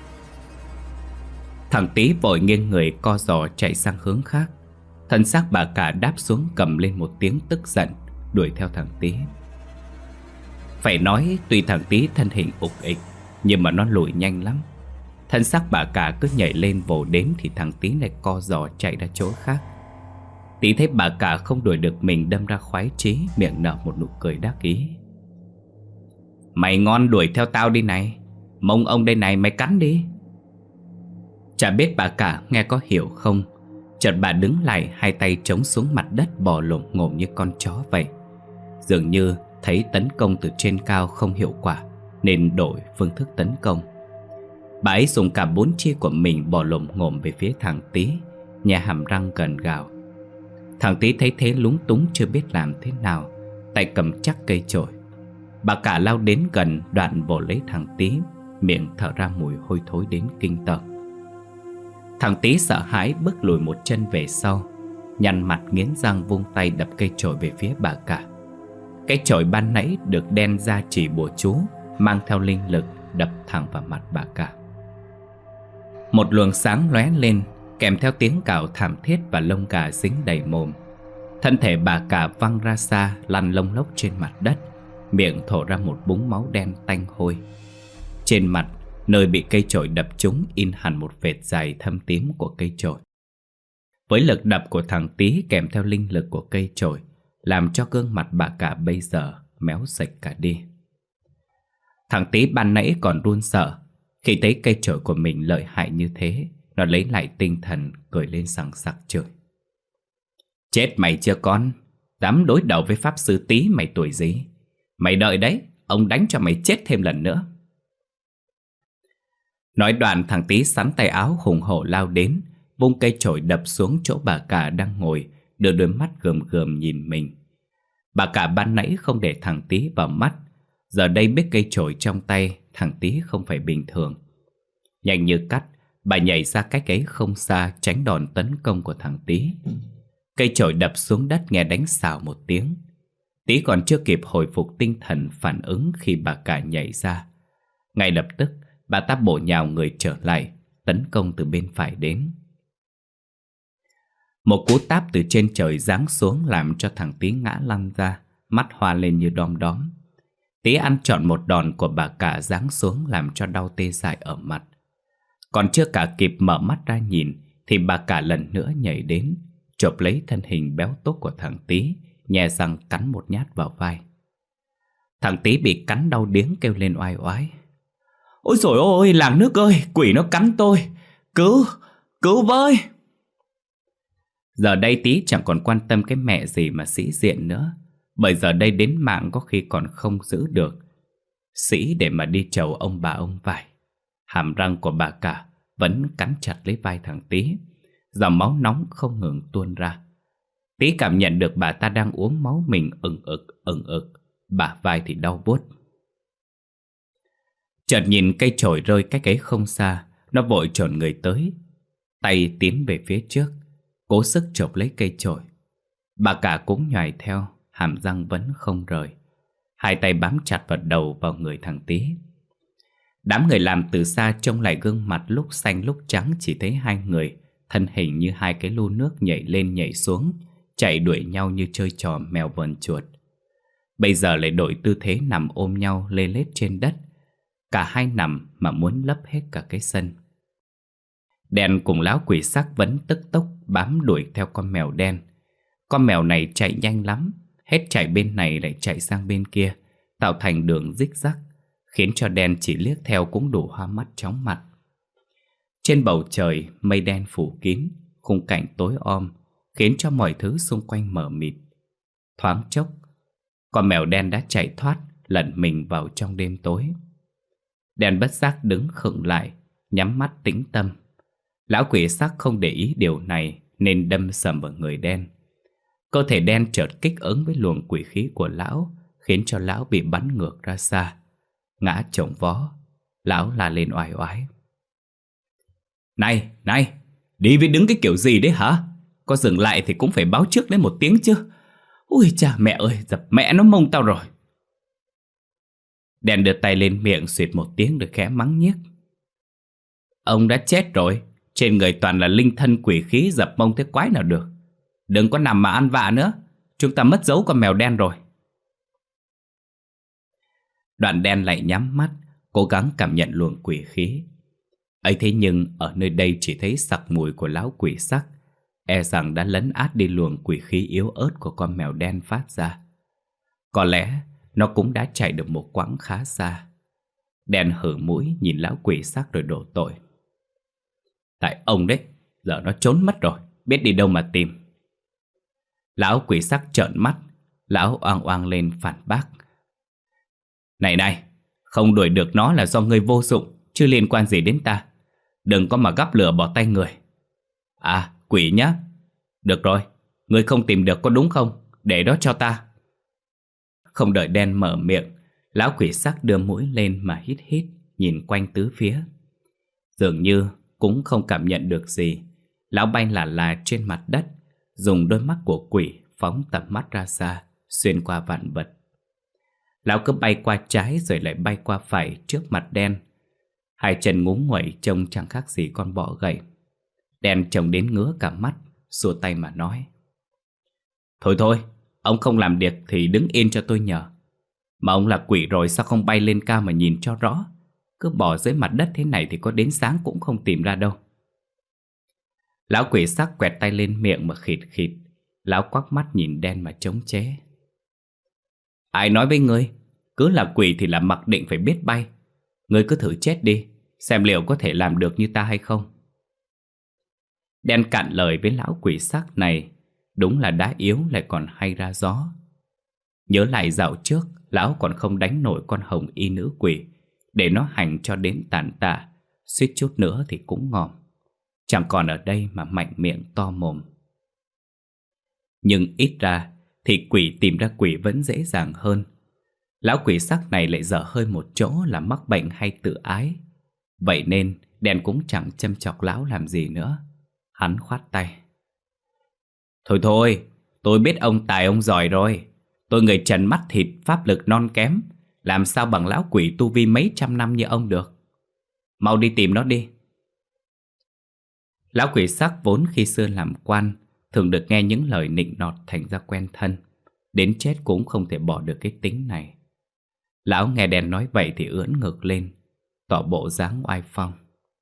Thằng Tý vội nghiêng người co giò chạy sang hướng khác. Thân xác bà cả đáp xuống cầm lên một tiếng tức giận, đuổi theo thằng Tý. Phải nói tuy thằng Tý thân hình ục ịch, nhưng mà nó lùi nhanh lắm. Thân xác bà cả cứ nhảy lên vồ đến thì thằng Tý lại co giò chạy ra chỗ khác. Tý thấy bà cả không đuổi được mình đâm ra khoái chí, miệng nở một nụ cười đắc ý. Mày ngon đuổi theo tao đi này, mông ông đây này mày cắn đi. Chả biết bà cả nghe có hiểu không, chợt bà đứng lại, hai tay chống xuống mặt đất bò lổm ngổm như con chó vậy. Dường như thấy tấn công từ trên cao không hiệu quả nên đổi phương thức tấn công. Bà ấy dùng cả bốn chia của mình bò lổm ngổm về phía thằng Tý, nhà hàm răng gần gào. Thằng Tý thấy thế lúng túng chưa biết làm thế nào, tay cầm chắc cây chổi. Bà cả lao đến gần, đoạn vồ lấy thằng Tý, miệng thở ra mùi hôi thối đến kinh tởm. Thằng Tý sợ hãi bước lùi một chân về sau, nhăn mặt nghiến răng vung tay đập cây chổi về phía bà cả. Cái chổi ban nãy được đen ra chỉ bùa chú, mang theo linh lực đập thẳng vào mặt bà cả. Một luồng sáng lóe lên, kèm theo tiếng cào thảm thiết và lông gà dính đầy mồm. Thân thể bà cả văng ra xa, lăn lông lốc trên mặt đất, miệng thổ ra một búng máu đen tanh hôi. Trên mặt, nơi bị cây chổi đập trúng, in hẳn một vệt dài thâm tím của cây chổi. Với lực đập của thằng Tý kèm theo linh lực của cây chổi, làm cho gương mặt bà cả bây giờ méo sạch cả đi. Thằng Tý ban nãy còn run sợ. Khi thấy cây chổi của mình lợi hại như thế, nó lấy lại tinh thần, cười lên sằng sặc chửi: Chết mày chưa con? Dám đối đầu với pháp sư Tý mày tuổi gì? Mày đợi đấy, ông đánh cho mày chết thêm lần nữa. Nói đoạn, thằng Tý sắn tay áo hùng hổ lao đến, vung cây chổi đập xuống chỗ bà cả đang ngồi, đưa đôi mắt gườm gườm nhìn mình. Bà cả ban nãy không để thằng Tý vào mắt, giờ đây biết cây chổi trong tay thằng Tý không phải bình thường. Nhanh như cắt, bà nhảy ra cách ấy không xa, tránh đòn tấn công của thằng Tý. Cây chổi đập xuống đất nghe đánh xào một tiếng. Tý còn chưa kịp hồi phục tinh thần phản ứng khi bà cả nhảy ra. Ngay lập tức, bà ta bổ nhào người trở lại, tấn công từ bên phải đến. Một cú táp từ trên trời giáng xuống làm cho thằng Tý ngã lăn ra, mắt hoa lên như đom đóm. Tý ăn trọn một đòn của bà cả giáng xuống làm cho đau tê dại ở mặt. Còn chưa cả kịp mở mắt ra nhìn thì bà cả lần nữa nhảy đến, chộp lấy thân hình béo tốt của thằng Tý, nhè răng cắn một nhát vào vai. Thằng Tý bị cắn đau điếng kêu lên oai oái: Ôi dồi ôi, làng nước ơi, quỷ nó cắn tôi! Cứu, cứu với! Giờ đây Tý chẳng còn quan tâm cái mẹ gì mà sĩ diện nữa, bởi giờ đây đến mạng có khi còn không giữ được. Sĩ để mà đi chầu ông bà ông vải. Hàm răng của bà cả vẫn cắn chặt lấy vai thằng Tý, dòng máu nóng không ngừng tuôn ra. Tý cảm nhận được bà ta đang uống máu mình ừng ực ừng ực, bả vai thì đau buốt. Chợt nhìn cây chổi rơi cách ấy không xa, nó vội chồm người tới, tay tiến về phía trước, cố sức chộp lấy cây chổi. Bà cả cũng nhoài theo, hàm răng vẫn không rời, hai tay bám chặt vào đầu vào người thằng Tý. Đám người làm từ xa trông lại gương mặt lúc xanh lúc trắng, chỉ thấy hai người thân hình như hai cái lu nước nhảy lên nhảy xuống, chạy đuổi nhau như chơi trò mèo vờn chuột. Bây giờ lại đổi tư thế nằm ôm nhau lê lết trên đất. Cả hai nằm mà muốn lấp hết cả cái sân. Đen cùng lão quỷ sắc vẫn tức tốc bám đuổi theo con mèo đen. Con mèo này chạy nhanh lắm, hết chạy bên này lại chạy sang bên kia, tạo thành đường rích rắc, khiến cho đen chỉ liếc theo cũng đủ hoa mắt chóng mặt. Trên bầu trời mây đen phủ kín, khung cảnh tối om, khiến cho mọi thứ xung quanh mờ mịt. Thoáng chốc, con mèo đen đã chạy thoát, lẩn mình vào trong đêm tối. Đen bất giác đứng khựng lại, nhắm mắt tĩnh tâm. Lão quỷ sắc không để ý điều này nên đâm sầm vào người đen. Cơ thể đen chợt kích ứng với luồng quỷ khí của lão, khiến cho lão bị bắn ngược ra xa, ngã chồng vó. Lão la lên oai oái: Này, này, đi với đứng cái kiểu gì đấy hả? Có dừng lại thì cũng phải báo trước đến một tiếng chứ. Ui cha mẹ ơi, dập mẹ nó mông tao rồi. Đen đưa tay lên miệng xuyệt một tiếng rồi khẽ mắng nhiếc: Ông đã chết rồi, trên người toàn là linh thân quỷ khí, dập mông thế quái nào được. Đừng có nằm mà ăn vạ nữa, chúng ta mất dấu con mèo đen rồi. Đoạn đen lại nhắm mắt, cố gắng cảm nhận luồng quỷ khí. Ấy thế nhưng ở nơi đây chỉ thấy sặc mùi của lão quỷ sắc, e rằng đã lấn át đi luồng quỷ khí yếu ớt của con mèo đen phát ra. Có lẽ nó cũng đã chạy được một quãng khá xa. Đen hử mũi nhìn lão quỷ sắc rồi đổ tội: Tại ông đấy, giờ nó trốn mất rồi, biết đi đâu mà tìm. Lão quỷ sắc trợn mắt, lão oang oang lên phản bác: Này này, không đuổi được nó là do ngươi vô dụng, chứ liên quan gì đến ta. Đừng có mà gắp lửa bỏ tay người. À, quỷ nhá. Được rồi, ngươi không tìm được có đúng không? Để đó cho ta. Không đợi đen mở miệng, lão quỷ sắc đưa mũi lên mà hít hít, nhìn quanh tứ phía. Dường như cũng không cảm nhận được gì. Lão bay lả là trên mặt đất, dùng đôi mắt của quỷ phóng tầm mắt ra xa, xuyên qua vạn vật. Lão cứ bay qua trái rồi lại bay qua phải trước mặt đen. Hai chân ngúng nguẩy trông chẳng khác gì con bọ gậy. Đen trông đến ngứa cả mắt, xua tay mà nói: Thôi thôi, ông không làm được thì đứng yên cho tôi nhờ. Mà ông là quỷ rồi sao không bay lên cao mà nhìn cho rõ? Cứ bỏ dưới mặt đất thế này thì có đến sáng cũng không tìm ra đâu. Lão quỷ sắc quẹt tay lên miệng mà khịt khịt. Lão quắc mắt nhìn đen mà chống chế. Ai nói với ngươi? Cứ là quỷ thì là mặc định phải biết bay. Ngươi cứ thử chết đi, xem liệu có thể làm được như ta hay không. Đen cạn lời với lão quỷ sắc này. Đúng là đá yếu lại còn hay ra gió. Nhớ lại dạo trước, lão còn không đánh nổi con hồng y nữ quỷ, để nó hành cho đến tàn tạ, suýt chút nữa thì cũng ngòm. Chẳng còn ở đây mà mạnh miệng to mồm. Nhưng ít ra thì quỷ tìm ra quỷ vẫn dễ dàng hơn. Lão quỷ sắc này lại dở hơi một chỗ là mắc bệnh hay tự ái. Vậy nên đen cũng chẳng châm chọc lão làm gì nữa. Hắn khoát tay. Thôi thôi, tôi biết ông tài ông giỏi rồi. Tôi người trần mắt thịt, pháp lực non kém, làm sao bằng lão quỷ tu vi mấy trăm năm như ông được. Mau đi tìm nó đi. Lão quỷ sắc vốn khi xưa làm quan, thường được nghe những lời nịnh nọt thành ra quen thân. Đến chết cũng không thể bỏ được cái tính này. Lão nghe đen nói vậy thì ưỡn ngực lên, tỏ bộ dáng oai phong.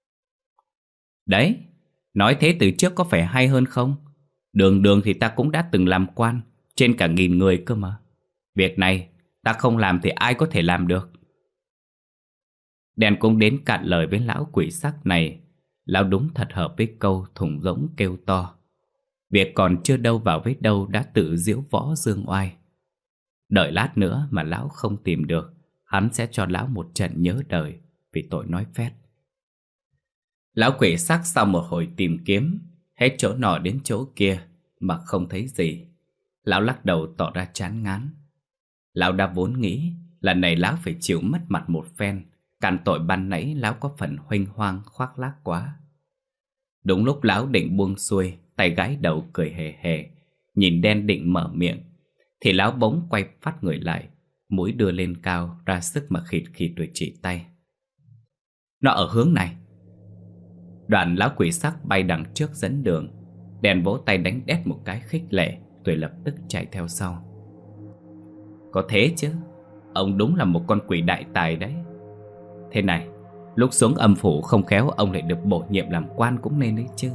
Đấy, nói thế từ trước có phải hay hơn không? Đường đường thì ta cũng đã từng làm quan, trên cả nghìn người cơ mà. Việc này ta không làm thì ai có thể làm được. Đen cũng đến cạn lời với lão quỷ sắc này. Lão đúng thật hợp với câu thùng rỗng kêu to. Việc còn chưa đâu vào với đâu đã tự diễu võ dương oai. Đợi lát nữa mà lão không tìm được, hắn sẽ cho lão một trận nhớ đời vì tội nói phét. Lão quỷ sắc sau một hồi tìm kiếm, hết chỗ nọ đến chỗ kia mà không thấy gì. Lão lắc đầu tỏ ra chán ngán. Lão đã vốn nghĩ lần này lão phải chịu mất mặt một phen. Càn tội ban nãy lão có phần huênh hoang khoác lác quá. Đúng lúc lão định buông xuôi, tay gãi đầu cười hề hề, nhìn đen định mở miệng, thì lão bỗng quay phát người lại, mũi đưa lên cao, ra sức mà khịt khịt rồi chỉ tay. Nó ở hướng này. Đoạn lão quỷ sắc bay đằng trước dẫn đường. Đen vỗ tay đánh đét một cái khích lệ, rồi lập tức chạy theo sau. Có thế chứ, ông đúng là một con quỷ đại tài đấy. Thế này, lúc xuống âm phủ không khéo ông lại được bổ nhiệm làm quan cũng nên đấy chứ.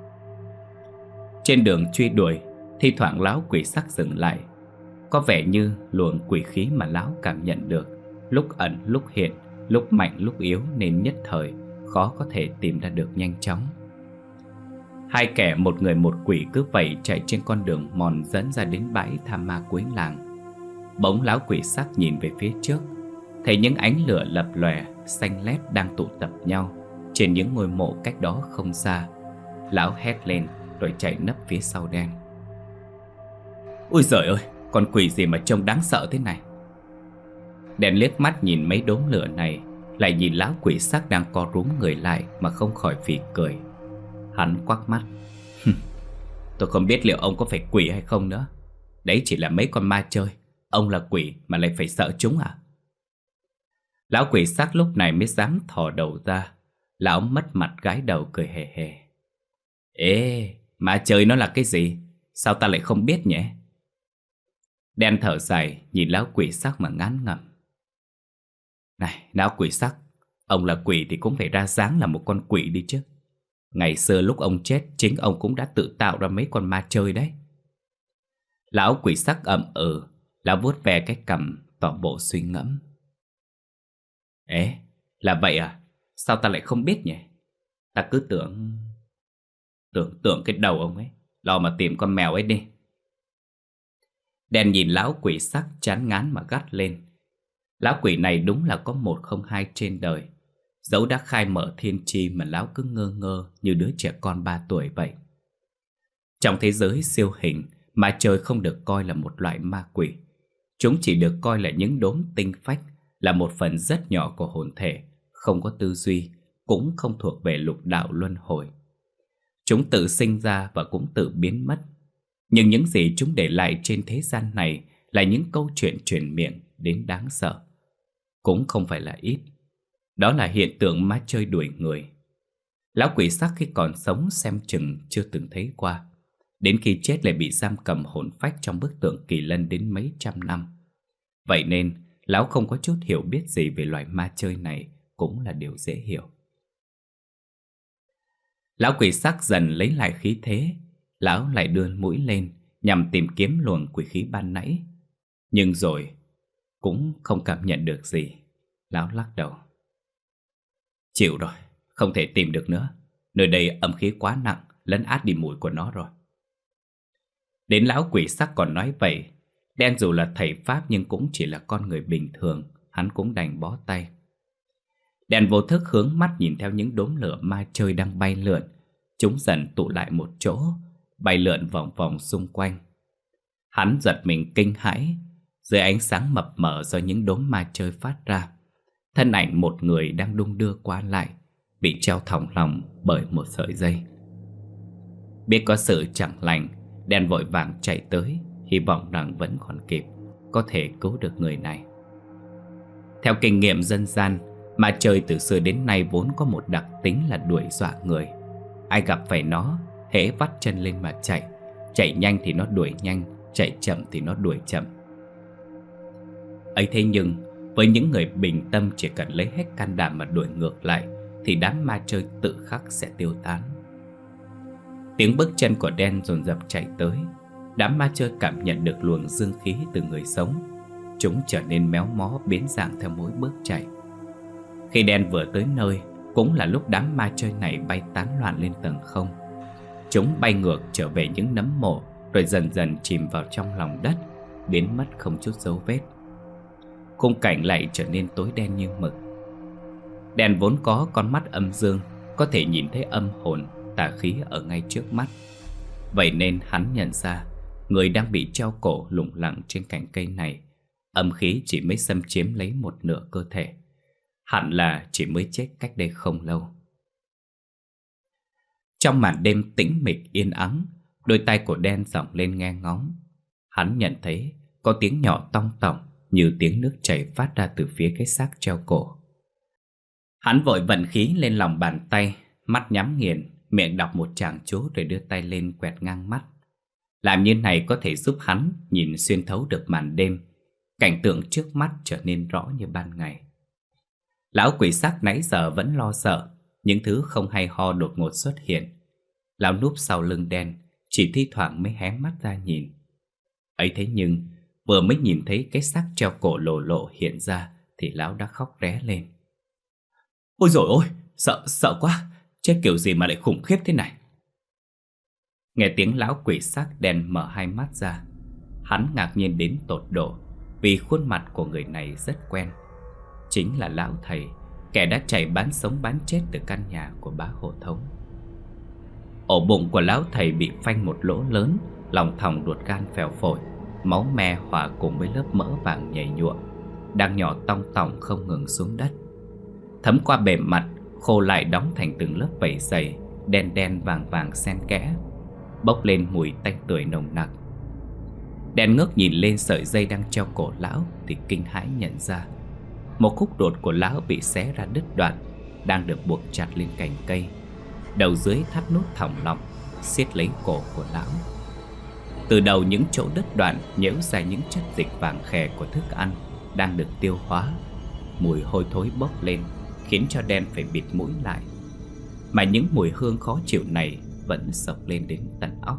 Trên đường truy đuổi, thi thoảng lão quỷ sắc dừng lại. Có vẻ như luồng quỷ khí mà lão cảm nhận được, lúc ẩn lúc hiện, lúc mạnh lúc yếu, nên nhất thời khó có thể tìm ra được nhanh chóng. Hai kẻ một người một quỷ cứ vậy chạy trên con đường mòn dẫn ra đến bãi tham ma cuối làng. Bỗng lão quỷ sắc nhìn về phía trước, thấy những ánh lửa lập lòe xanh lét đang tụ tập nhau trên những ngôi mộ cách đó không xa. Lão hét lên rồi chạy nấp phía sau đen. Ôi giời ơi, con quỷ gì mà trông đáng sợ thế này. Đen liếc mắt nhìn mấy đốm lửa này, lại nhìn lão quỷ sắc đang co rúm người lại mà không khỏi phì cười. Hắn quắc mắt. Tôi không biết liệu ông có phải quỷ hay không nữa. Đấy chỉ là mấy con ma chơi. Ông là quỷ mà lại phải sợ chúng à? Lão quỷ sắc lúc này mới dám thò đầu ra. Lão mất mặt gái đầu cười hề hề. Ê, ma chơi nó là cái gì? Sao ta lại không biết nhỉ? Đen thở dài nhìn lão quỷ sắc mà ngán ngẩm. Này, lão quỷ sắc, ông là quỷ thì cũng phải ra dáng là một con quỷ đi chứ. Ngày xưa lúc ông chết, chính ông cũng đã tự tạo ra mấy con ma chơi đấy. Lão quỷ sắc ậm ừ. Lão vuốt ve cái cằm, tỏ bộ suy ngẫm. Ê, là vậy à? Sao ta lại không biết nhỉ? Ta cứ tưởng... Tưởng tượng cái đầu ông ấy. Lo mà tìm con mèo ấy đi. Đen nhìn lão quỷ sắc chán ngán mà gắt lên. Lão quỷ này đúng là có một không hai trên đời. Dẫu đã khai mở thiên tri mà lão cứ ngơ ngơ như đứa trẻ con ba tuổi vậy. Trong thế giới siêu hình, ma chơi không được coi là một loại ma quỷ. Chúng chỉ được coi là những đốm tinh phách, là một phần rất nhỏ của hồn thể, không có tư duy, cũng không thuộc về lục đạo luân hồi. Chúng tự sinh ra và cũng tự biến mất. Nhưng những gì chúng để lại trên thế gian này là những câu chuyện truyền miệng đến đáng sợ. Cũng không phải là ít. Đó là hiện tượng ma chơi đuổi người. Lão quỷ sắc khi còn sống xem chừng chưa từng thấy qua. Đến khi chết lại bị giam cầm hồn phách trong bức tượng kỳ lân đến mấy trăm năm. Vậy nên lão không có chút hiểu biết gì về loại ma chơi này cũng là điều dễ hiểu. Lão quỷ sắc dần lấy lại khí thế. Lão lại đưa mũi lên nhằm tìm kiếm luồng quỷ khí ban nãy. Nhưng rồi cũng không cảm nhận được gì. Lão lắc đầu. Chịu rồi, không thể tìm được nữa. Nơi đây âm khí quá nặng, lấn át đi mùi của nó rồi. Đến lão quỷ sắc còn nói vậy. Đen dù là thầy pháp nhưng cũng chỉ là con người bình thường. Hắn cũng đành bó tay. Đen vô thức hướng mắt nhìn theo những đốm lửa ma chơi đang bay lượn. Chúng dần tụ lại một chỗ, bay lượn vòng vòng xung quanh. Hắn giật mình kinh hãi. Dưới ánh sáng mập mờ do những đốm ma chơi phát ra, thân ảnh một người đang đung đưa qua lại, bị treo thòng lòng bởi một sợi dây. Biết có sự chẳng lành, Đen vội vàng chạy tới, hy vọng rằng vẫn còn kịp, có thể cứu được người này. Theo kinh nghiệm dân gian, ma chơi từ xưa đến nay vốn có một đặc tính là đuổi dọa người. Ai gặp phải nó, hễ vắt chân lên mà chạy. Chạy nhanh thì nó đuổi nhanh, chạy chậm thì nó đuổi chậm. Ấy thế nhưng, với những người bình tâm chỉ cần lấy hết can đảm mà đuổi ngược lại, thì đám ma chơi tự khắc sẽ tiêu tán. Tiếng bước chân của Đen dồn dập chạy tới. Đám ma chơi cảm nhận được luồng dương khí từ người sống. Chúng trở nên méo mó biến dạng theo mỗi bước chạy. Khi Đen vừa tới nơi, cũng là lúc đám ma chơi này bay tán loạn lên tầng không. Chúng bay ngược trở về những nấm mộ, rồi dần dần chìm vào trong lòng đất, biến mất không chút dấu vết. Khung cảnh lại trở nên tối đen như mực. Đen vốn có con mắt âm dương, có thể nhìn thấy âm hồn, tà khí ở ngay trước mắt. Vậy nên hắn nhận ra người đang bị treo cổ lủng lẳng trên cành cây này, âm khí chỉ mới xâm chiếm lấy một nửa cơ thể. Hẳn là chỉ mới chết cách đây không lâu. Trong màn đêm tĩnh mịch yên ắng, đôi tay của Đen giọng lên nghe ngóng. Hắn nhận thấy có tiếng nhỏ tong tỏng như tiếng nước chảy phát ra từ phía cái xác treo cổ. Hắn vội vận khí lên lòng bàn tay, mắt nhắm nghiền, miệng đọc một tràng chú rồi đưa tay lên quẹt ngang mắt. Làm như này có thể giúp hắn nhìn xuyên thấu được màn đêm. Cảnh tượng trước mắt trở nên rõ như ban ngày. Lão quỷ sắc nãy giờ vẫn lo sợ những thứ không hay ho đột ngột xuất hiện. Lão núp sau lưng Đen, chỉ thi thoảng mới hé mắt ra nhìn. Ấy thế nhưng vừa mới nhìn thấy cái xác treo cổ lồ lộ hiện ra thì lão đã khóc ré lên. Ôi dồi ôi, sợ, sợ quá. Chết kiểu gì mà lại khủng khiếp thế này. Nghe tiếng lão quỷ sắc, Đen mở hai mắt ra. Hắn ngạc nhiên đến tột độ, vì khuôn mặt của người này rất quen. Chính là lão thầy, kẻ đã chạy bán sống bán chết từ căn nhà của bá hộ thống. Ổ bụng của lão thầy bị phanh một lỗ lớn, lòng thòng ruột gan phèo phổi, máu me hòa cùng với lớp mỡ vàng nhầy nhụa đang nhỏ tong tỏng không ngừng xuống đất, thấm qua bề mặt, khô lại đóng thành từng lớp vảy dày, đen đen vàng vàng xen kẽ, bốc lên mùi tanh tưởi nồng nặc. Đen ngước nhìn lên sợi dây đang treo cổ lão thì kinh hãi nhận ra một khúc ruột của lão bị xé ra đứt đoạn, đang được buộc chặt lên cành cây. Đầu dưới thắt nút thòng lọng, siết lấy cổ của lão. Từ đầu những chỗ đứt đoạn nhễu ra những chất dịch vàng khè của thức ăn đang được tiêu hóa. Mùi hôi thối bốc lên khiến cho Đen phải bịt mũi lại. Mà những mùi hương khó chịu này vẫn xộc lên đến tận óc.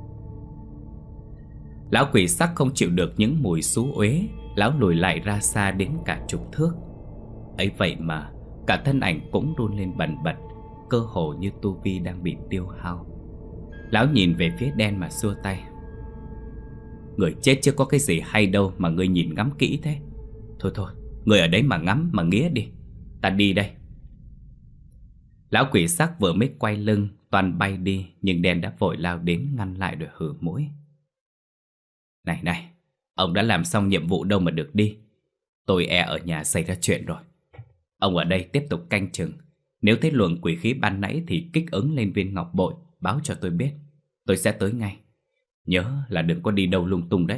Lão quỷ sắc không chịu được những mùi xú uế, lão lùi lại ra xa đến cả chục thước. Ấy vậy mà cả thân ảnh cũng run lên bần bật, cơ hồ như tu vi đang bị tiêu hao. Lão nhìn về phía Đen mà xua tay. Người chết chưa có cái gì hay đâu mà ngươi nhìn ngắm kỹ thế. Thôi thôi, người ở đấy mà ngắm mà nghía đi, ta đi đây. Lão quỷ sắc vừa mới quay lưng toàn bay đi, nhưng Đen đã vội lao đến ngăn lại rồi hừ mũi. Này này, ông đã làm xong nhiệm vụ đâu mà được đi. Tôi e ở nhà xảy ra chuyện rồi. Ông ở đây tiếp tục canh chừng. Nếu thấy luồng quỷ khí ban nãy thì kích ứng lên viên ngọc bội, báo cho tôi biết. Tôi sẽ tới ngay. Nhớ là đừng có đi đâu lung tung đấy.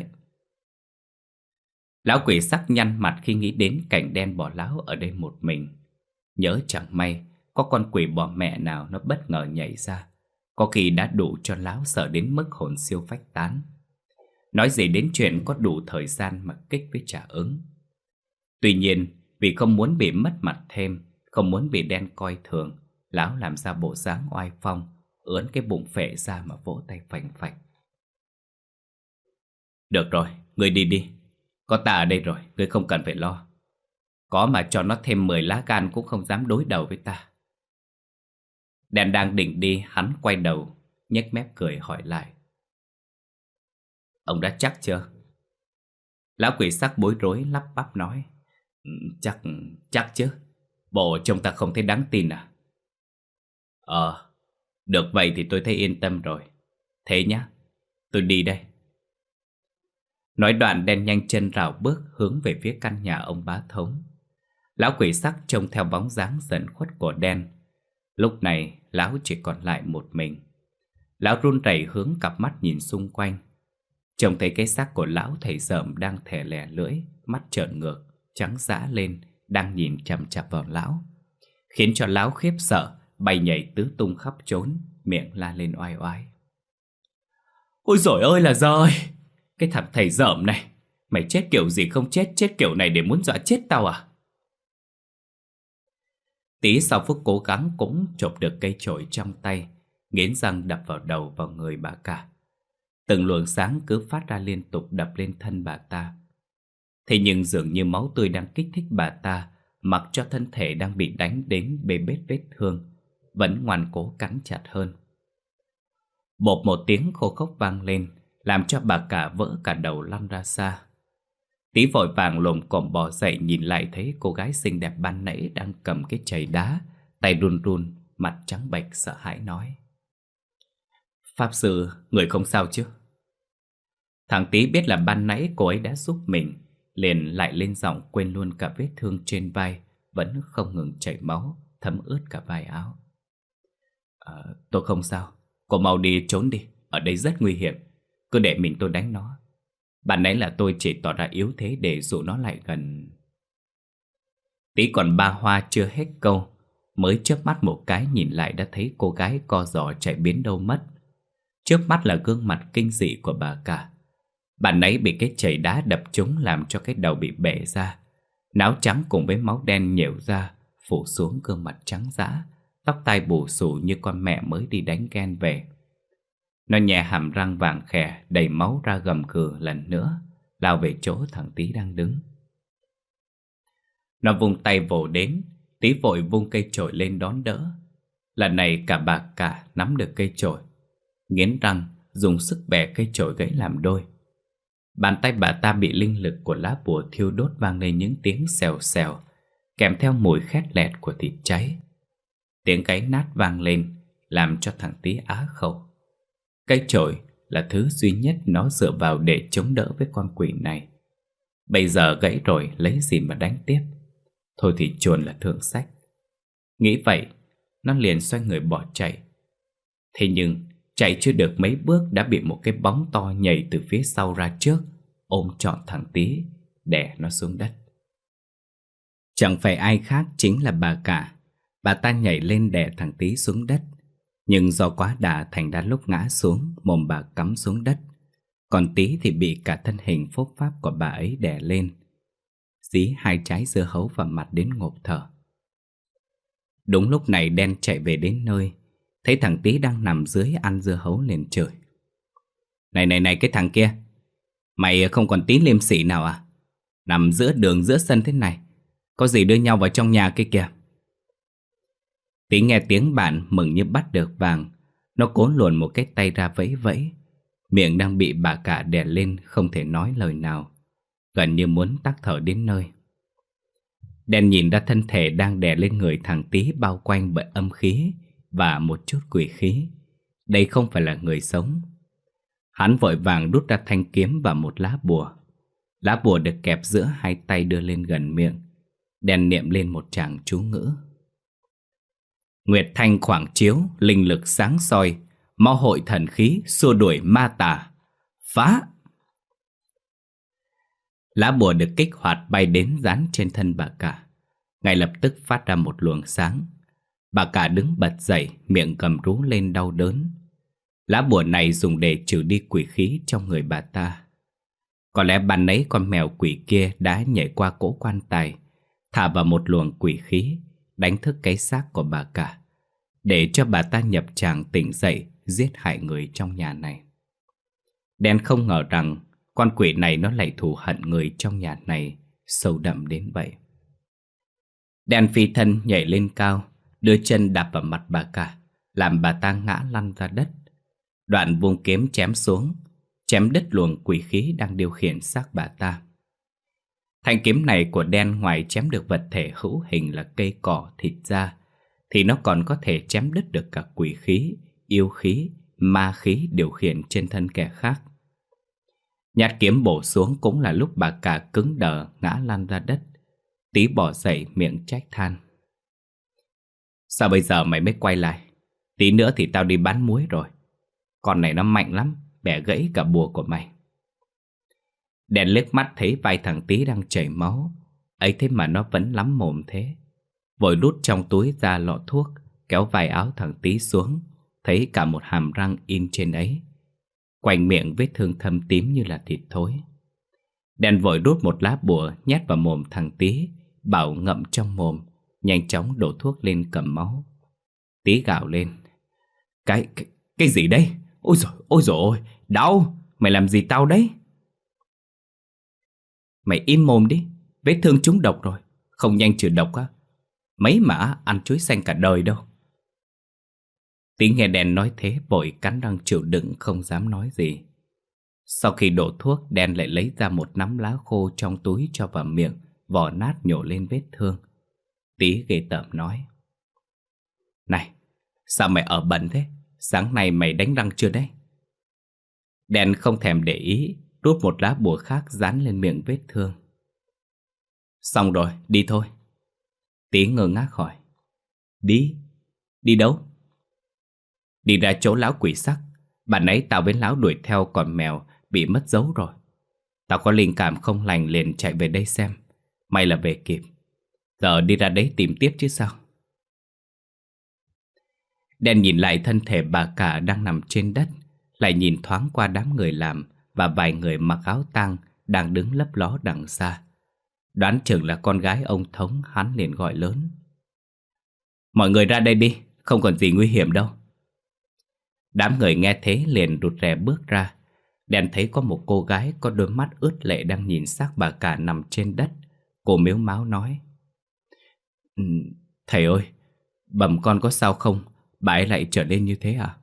Lão quỷ sắc nhăn mặt khi nghĩ đến cảnh Đen bỏ lão ở đây một mình. Nhớ chẳng may có con quỷ bỏ mẹ nào nó bất ngờ nhảy ra, có khi đã đủ cho lão sợ đến mức hồn siêu phách tán. Nói gì đến chuyện có đủ thời gian mà kích với trả ứng. Tuy nhiên, vì không muốn bị mất mặt thêm, không muốn bị đen coi thường, lão làm ra bộ dáng oai phong, ướn cái bụng phệ ra mà vỗ tay phành phạch. Được rồi, ngươi đi đi. Có ta ở đây rồi, ngươi không cần phải lo. Có mà cho nó thêm mười lá gan cũng không dám đối đầu với ta. Đen đang định đi, hắn quay đầu, nhếch mép cười hỏi lại. Ông đã chắc chưa? Lão quỷ sắc bối rối lắp bắp nói. "Ừ, Chắc, chắc chứ. Bộ trông ta không thấy đáng tin à? Ờ, được vậy thì tôi thấy yên tâm rồi. Thế nhá, tôi đi đây." Nói đoạn đen nhanh chân rảo bước hướng về phía căn nhà ông bá thống. Lão quỷ sắc trông theo bóng dáng dần khuất của đen. Lúc này lão chỉ còn lại một mình. Lão run rẩy hướng cặp mắt nhìn xung quanh. Trông thấy cái xác của lão thầy dởm đang thè lè lưỡi, mắt trợn ngược, trắng dã lên, đang nhìn chằm chằm vào lão, khiến cho lão khiếp sợ, bay nhảy tứ tung khắp trốn, miệng la lên oai oái. Ôi dồi ơi là giời! Cái thằng thầy dởm này, mày chết kiểu gì không chết, chết kiểu này để muốn dọa chết tao à? Tí sau phút cố gắng cũng chộp được cây chổi trong tay, nghiến răng đập vào đầu vào người bà cả. Từng luồng sáng cứ phát ra liên tục đập lên thân bà ta. Thế nhưng dường như máu tươi đang kích thích bà ta, mặc cho thân thể đang bị đánh đến bê bết vết thương, vẫn ngoan cố cắn chặt hơn. Bộp một tiếng khô khốc vang lên, làm cho bà cả vỡ cả đầu lăn ra xa. Tí vội vàng lồm cồm bò dậy, nhìn lại thấy cô gái xinh đẹp ban nãy đang cầm cái chày đá, tay run run, mặt trắng bệch sợ hãi nói. Pháp sư, người không sao chứ? Thằng Tí biết là ban nãy cô ấy đã giúp mình, liền lại lên giọng quên luôn cả vết thương trên vai, vẫn không ngừng chảy máu, thấm ướt cả vai áo. À, tôi không sao, cô mau đi trốn đi, ở đây rất nguy hiểm, cứ để mình tôi đánh nó. Ban nãy là tôi chỉ tỏ ra yếu thế để dụ nó lại gần. Tí còn ba hoa chưa hết câu, mới chớp mắt một cái nhìn lại đã thấy cô gái co giò chạy biến đâu mất. Trước mắt là gương mặt kinh dị của bà cả. Bà nãy bị cái chày đá đập trúng làm cho cái đầu bị bể ra, náo trắng cùng với máu đen nhễu ra, phủ xuống gương mặt trắng dã, tóc tai bù xù như con mẹ mới đi đánh ghen về. Nó nhè hàm răng vàng khè, đầy máu ra gầm gừ lần nữa, lao về chỗ thằng Tí đang đứng. Nó vung tay vồ đến, Tí vội vung cây chổi lên đón đỡ. Lần này cả bà cả nắm được cây chổi, nghiến răng dùng sức bẻ cây chổi gãy làm đôi. Bàn tay bà ta bị linh lực của lá bùa thiêu đốt vang lên những tiếng xèo xèo, kèm theo mùi khét lẹt của thịt cháy. Tiếng gáy nát vang lên, làm cho thằng Tí á khẩu. Cây chổi là thứ duy nhất nó dựa vào để chống đỡ với con quỷ này. Bây giờ gãy rồi lấy gì mà đánh tiếp? Thôi thì chuồn là thượng sách. Nghĩ vậy, nó liền xoay người bỏ chạy. Thế nhưng chạy chưa được mấy bước đã bị một cái bóng to nhảy từ phía sau ra trước, ôm trọn thằng Tí, đè nó xuống đất. Chẳng phải ai khác chính là bà cả. Bà ta nhảy lên đè thằng Tí xuống đất, nhưng do quá đà thành ra lúc ngã xuống, mồm bà cắm xuống đất. Còn Tí thì bị cả thân hình phốp pháp của bà ấy đè lên, dí hai trái dưa hấu vào mặt đến ngộp thở. Đúng lúc này đen chạy về đến nơi, thấy thằng Tí đang nằm dưới ăn dưa hấu liền chửi. Này này này cái thằng kia, mày không còn tí liêm sỉ nào à? Nằm giữa đường giữa sân thế này, có gì đưa nhau vào trong nhà kia kìa. Tí nghe tiếng bạn mừng như bắt được vàng. Nó cố luồn một cái tay ra vẫy vẫy, miệng đang bị bà cả đè lên không thể nói lời nào, gần như muốn tắc thở đến nơi. Đen nhìn ra thân thể đang đè lên người thằng Tí bao quanh bởi âm khí và một chút quỷ khí. Đây không phải là người sống. Hắn vội vàng rút ra thanh kiếm và một lá bùa. Lá bùa được kẹp giữa hai tay đưa lên gần miệng. Đen niệm lên một tràng chú ngữ. Nguyệt thanh khoảng chiếu, linh lực sáng soi, mau hội thần khí, xua đuổi ma tà. Phá! Lá bùa được kích hoạt bay đến dán trên thân bà cả. Ngay lập tức phát ra một luồng sáng. Bà cả đứng bật dậy, miệng cầm rú lên đau đớn. Lá bùa này dùng để trừ đi quỷ khí trong người bà ta. Có lẽ ban nãy con mèo quỷ kia đã nhảy qua cỗ quan tài, thả vào một luồng quỷ khí, đánh thức cái xác của bà cả, để cho bà ta nhập tràng tỉnh dậy giết hại người trong nhà này. Đen không ngờ rằng con quỷ này nó lại thù hận người trong nhà này sâu đậm đến vậy. Đen phi thân nhảy lên cao, đưa chân đạp vào mặt bà cả, làm bà ta ngã lăn ra đất. Đoạn vung kiếm chém xuống, chém đứt luồng quỷ khí đang điều khiển xác bà ta. Thanh kiếm này của Đen ngoài chém được vật thể hữu hình là cây cỏ thịt ra, thì nó còn có thể chém đứt được cả quỷ khí, yêu khí, ma khí điều khiển trên thân kẻ khác. Nhát kiếm bổ xuống cũng là lúc bà cả cứng đờ ngã lăn ra đất. Tí bỏ dậy miệng trách than: sao bây giờ mày mới quay lại? Tí nữa thì tao đi bán muối rồi. Con này nó mạnh lắm, bẻ gãy cả bùa của mày. Đen liếc mắt thấy vai thằng Tí đang chảy máu, ấy thế mà nó vẫn lắm mồm thế. Vội rút trong túi ra lọ thuốc, kéo vai áo thằng Tí xuống, thấy cả một hàm răng in trên ấy. Quanh miệng vết thương thâm tím như là thịt thối. Đen vội rút một lá bùa nhét vào mồm thằng Tí, bảo ngậm trong mồm, nhanh chóng đổ thuốc lên cầm máu. Tí gào lên: Cái, cái, cái gì đây? Ôi dồi, ôi dồi ôi, đau! Mày làm gì tao đấy? Mày im mồm đi, vết thương trúng độc rồi, không nhanh trừ độc á. Mấy mà ăn chuối xanh cả đời đâu. Tí nghe Đen nói thế vội cắn răng chịu đựng không dám nói gì. Sau khi đổ thuốc, Đen lại lấy ra một nắm lá khô trong túi cho vào miệng, vò nát nhổ lên vết thương. Tí ghê tởm nói: Này, sao mày ở bẩn thế? Sáng nay mày đánh răng chưa đấy? Đen không thèm để ý, rút một lá bùa khác dán lên miệng vết thương. Xong rồi, đi thôi. Tí ngơ ngác hỏi: Đi? Đi đâu? Đi ra chỗ lão quỷ sắc. Bạn nãy tao với lão đuổi theo con mèo bị mất dấu rồi. Tao có linh cảm không lành liền chạy về đây xem. May là về kịp. Giờ đi ra đấy tìm tiếp chứ sao. Đen nhìn lại thân thể bà cả đang nằm trên đất, lại nhìn thoáng qua đám người làm và vài người mặc áo tang đang đứng lấp ló đằng xa. Đoán chừng là con gái ông Thống, hắn liền gọi lớn: Mọi người ra đây đi, không còn gì nguy hiểm đâu. Đám người nghe thế liền rụt rè bước ra. Đen thấy có một cô gái có đôi mắt ướt lệ đang nhìn xác bà cả nằm trên đất. Cô mếu máo nói: ừ, Thầy ơi, bẩm con có sao không? Bà ấy lại trở nên như thế à?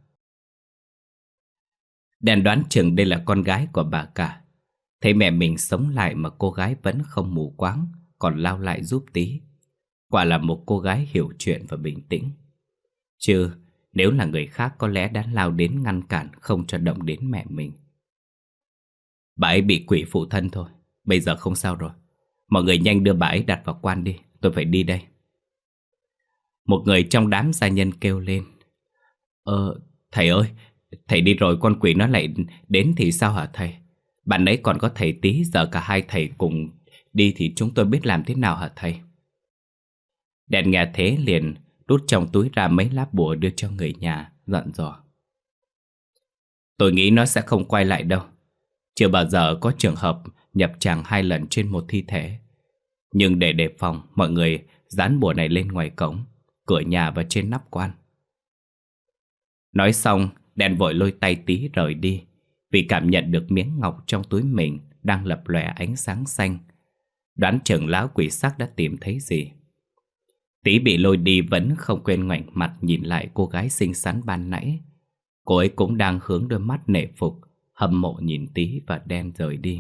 Đen đoán chừng đây là con gái của bà cả. Thấy mẹ mình sống lại mà cô gái vẫn không mù quáng, còn lao lại giúp Tí. Quả là một cô gái hiểu chuyện và bình tĩnh. Chứ nếu là người khác có lẽ đã lao đến ngăn cản không cho động đến mẹ mình. Bà ấy bị quỷ phụ thân thôi, bây giờ không sao rồi. Mọi người nhanh đưa bà ấy đặt vào quan đi, tôi phải đi đây. Một người trong đám gia nhân kêu lên: Ờ, thầy ơi, thầy đi rồi con quỷ nó lại đến thì sao hả thầy? Bạn ấy còn có thầy Tí, giờ cả hai thầy cùng đi thì chúng tôi biết làm thế nào hả thầy? Đen nghe thế liền rút trong túi ra mấy lá bùa đưa cho người nhà, dặn dò: Tôi nghĩ nó sẽ không quay lại đâu. Chưa bao giờ có trường hợp nhập tràng hai lần trên một thi thể. Nhưng để đề phòng, mọi người dán bùa này lên ngoài cổng, cửa nhà và trên nắp quan. Nói xong, Đen vội lôi tay Tí rời đi, vì cảm nhận được miếng ngọc trong túi mình đang lập lòe ánh sáng xanh. Đoán chừng lão quỷ sắc đã tìm thấy gì. Tí bị lôi đi vẫn không quên ngoảnh mặt nhìn lại cô gái xinh xắn ban nãy. Cô ấy cũng đang hướng đôi mắt nể phục, hâm mộ nhìn Tí và Đen rời đi.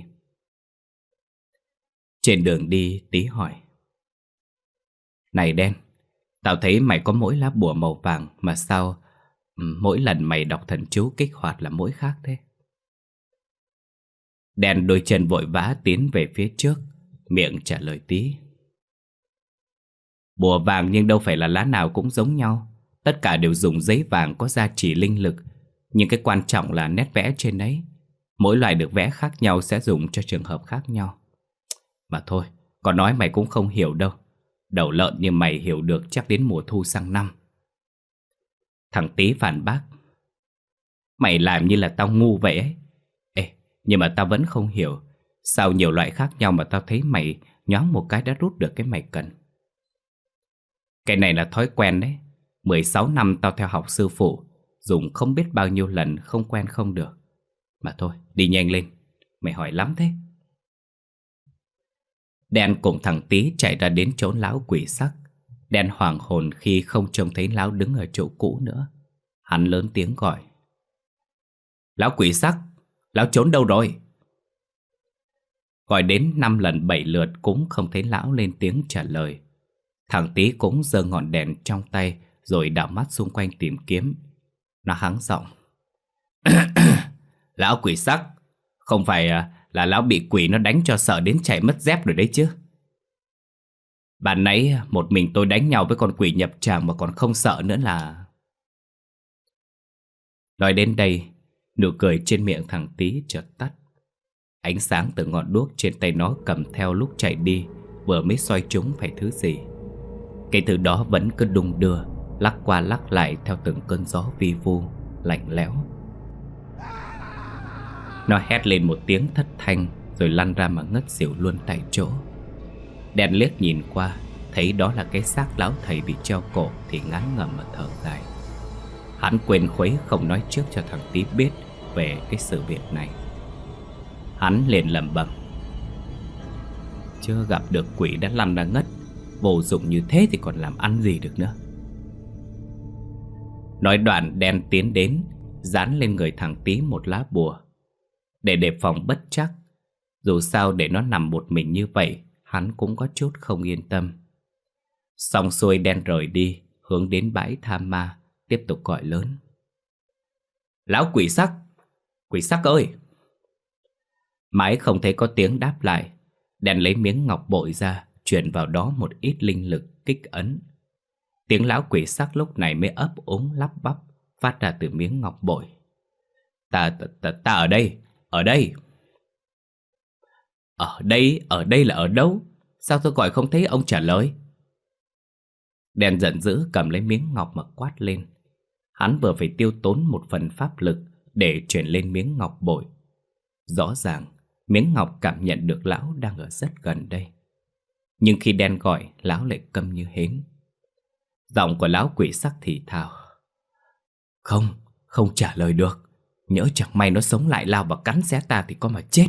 Trên đường đi, Tí hỏi: Này Đen, tao thấy mày có mỗi lá bùa màu vàng, mà sao mỗi lần mày đọc thần chú kích hoạt là mỗi khác thế? Đen đôi chân vội vã tiến về phía trước, miệng trả lời Tí: Bùa vàng nhưng đâu phải là lá nào cũng giống nhau. Tất cả đều dùng giấy vàng có gia trì linh lực. Nhưng cái quan trọng là nét vẽ trên đấy. Mỗi loại được vẽ khác nhau sẽ dùng cho trường hợp khác nhau. Mà thôi, còn nói mày cũng không hiểu đâu. Đầu lợn như mày hiểu được chắc đến mùa thu sang năm. Thằng Tí phản bác: Mày làm như là tao ngu vậy ấy. Ê, nhưng mà tao vẫn không hiểu Sao nhiều loại khác nhau mà tao thấy mày nhoáng một cái đã rút được cái mày cần? Cái này là thói quen đấy. mười sáu năm tao theo học sư phụ, dùng không biết bao nhiêu lần không quen không được. Mà thôi, đi nhanh lên. Mày hỏi lắm thế. Đen cùng thằng Tí chạy ra đến chỗ lão quỷ sắc. Đen hoảng hồn khi không trông thấy lão đứng ở chỗ cũ nữa. Hắn lớn tiếng gọi: Lão quỷ sắc, lão trốn đâu rồi? Gọi đến năm lần bảy lượt cũng không thấy lão lên tiếng trả lời. Thằng Tí cũng giơ ngọn đèn trong tay rồi đảo mắt xung quanh tìm kiếm. Nó hắng giọng: Lão quỷ sắc, không phải là lão bị quỷ nó đánh cho sợ đến chảy mất dép rồi đấy chứ? Bạn nãy một mình tôi đánh nhau với con quỷ nhập tràng mà còn không sợ nữa là... Nói đến đây, nụ cười trên miệng thằng Tí chợt tắt. Ánh sáng từ ngọn đuốc trên tay nó cầm theo lúc chạy đi vừa mới soi trúng phải thứ gì. Cái thứ đó vẫn cứ đung đưa, lắc qua lắc lại theo từng cơn gió vi vu, lạnh lẽo. Nó hét lên một tiếng thất thanh rồi lăn ra mà ngất xỉu luôn tại chỗ. Đen liếc nhìn qua, thấy đó là cái xác lão thầy bị treo cổ thì ngán ngẩm mà thở dài. Hắn quên khuấy không nói trước cho thằng Tí biết về cái sự việc này. Hắn liền lẩm bẩm: Chưa gặp được quỷ đã lăn ra ngất, vô dụng như thế thì còn làm ăn gì được nữa. Nói đoạn Đen tiến đến, dán lên người thằng Tí một lá bùa để đề phòng bất trắc. Dù sao để nó nằm một mình như vậy, hắn cũng có chút không yên tâm. Xong xuôi Đen rời đi, hướng đến bãi tha ma, tiếp tục gọi lớn: Lão quỷ sắc, quỷ sắc ơi! Mãi không thấy có tiếng đáp lại. Đen lấy miếng ngọc bội ra, truyền vào đó một ít linh lực kích ấn. Tiếng lão quỷ sắc lúc này mới ấp úng lắp bắp phát ra từ miếng ngọc bội: Ta, ta, ta, ta ở đây, ở đây. Ở đây, ở đây là ở đâu? Sao tôi gọi không thấy ông trả lời? Đen giận dữ cầm lấy miếng ngọc mà quát lên. Hắn vừa phải tiêu tốn một phần pháp lực để chuyển lên miếng ngọc bội. Rõ ràng miếng ngọc cảm nhận được lão đang ở rất gần đây. Nhưng khi Đen gọi, lão lại câm như hến. Giọng của lão quỷ sắc thì thào: Không, không trả lời được. Nhỡ chẳng may nó sống lại lao vào cắn xé ta thì có mà chết.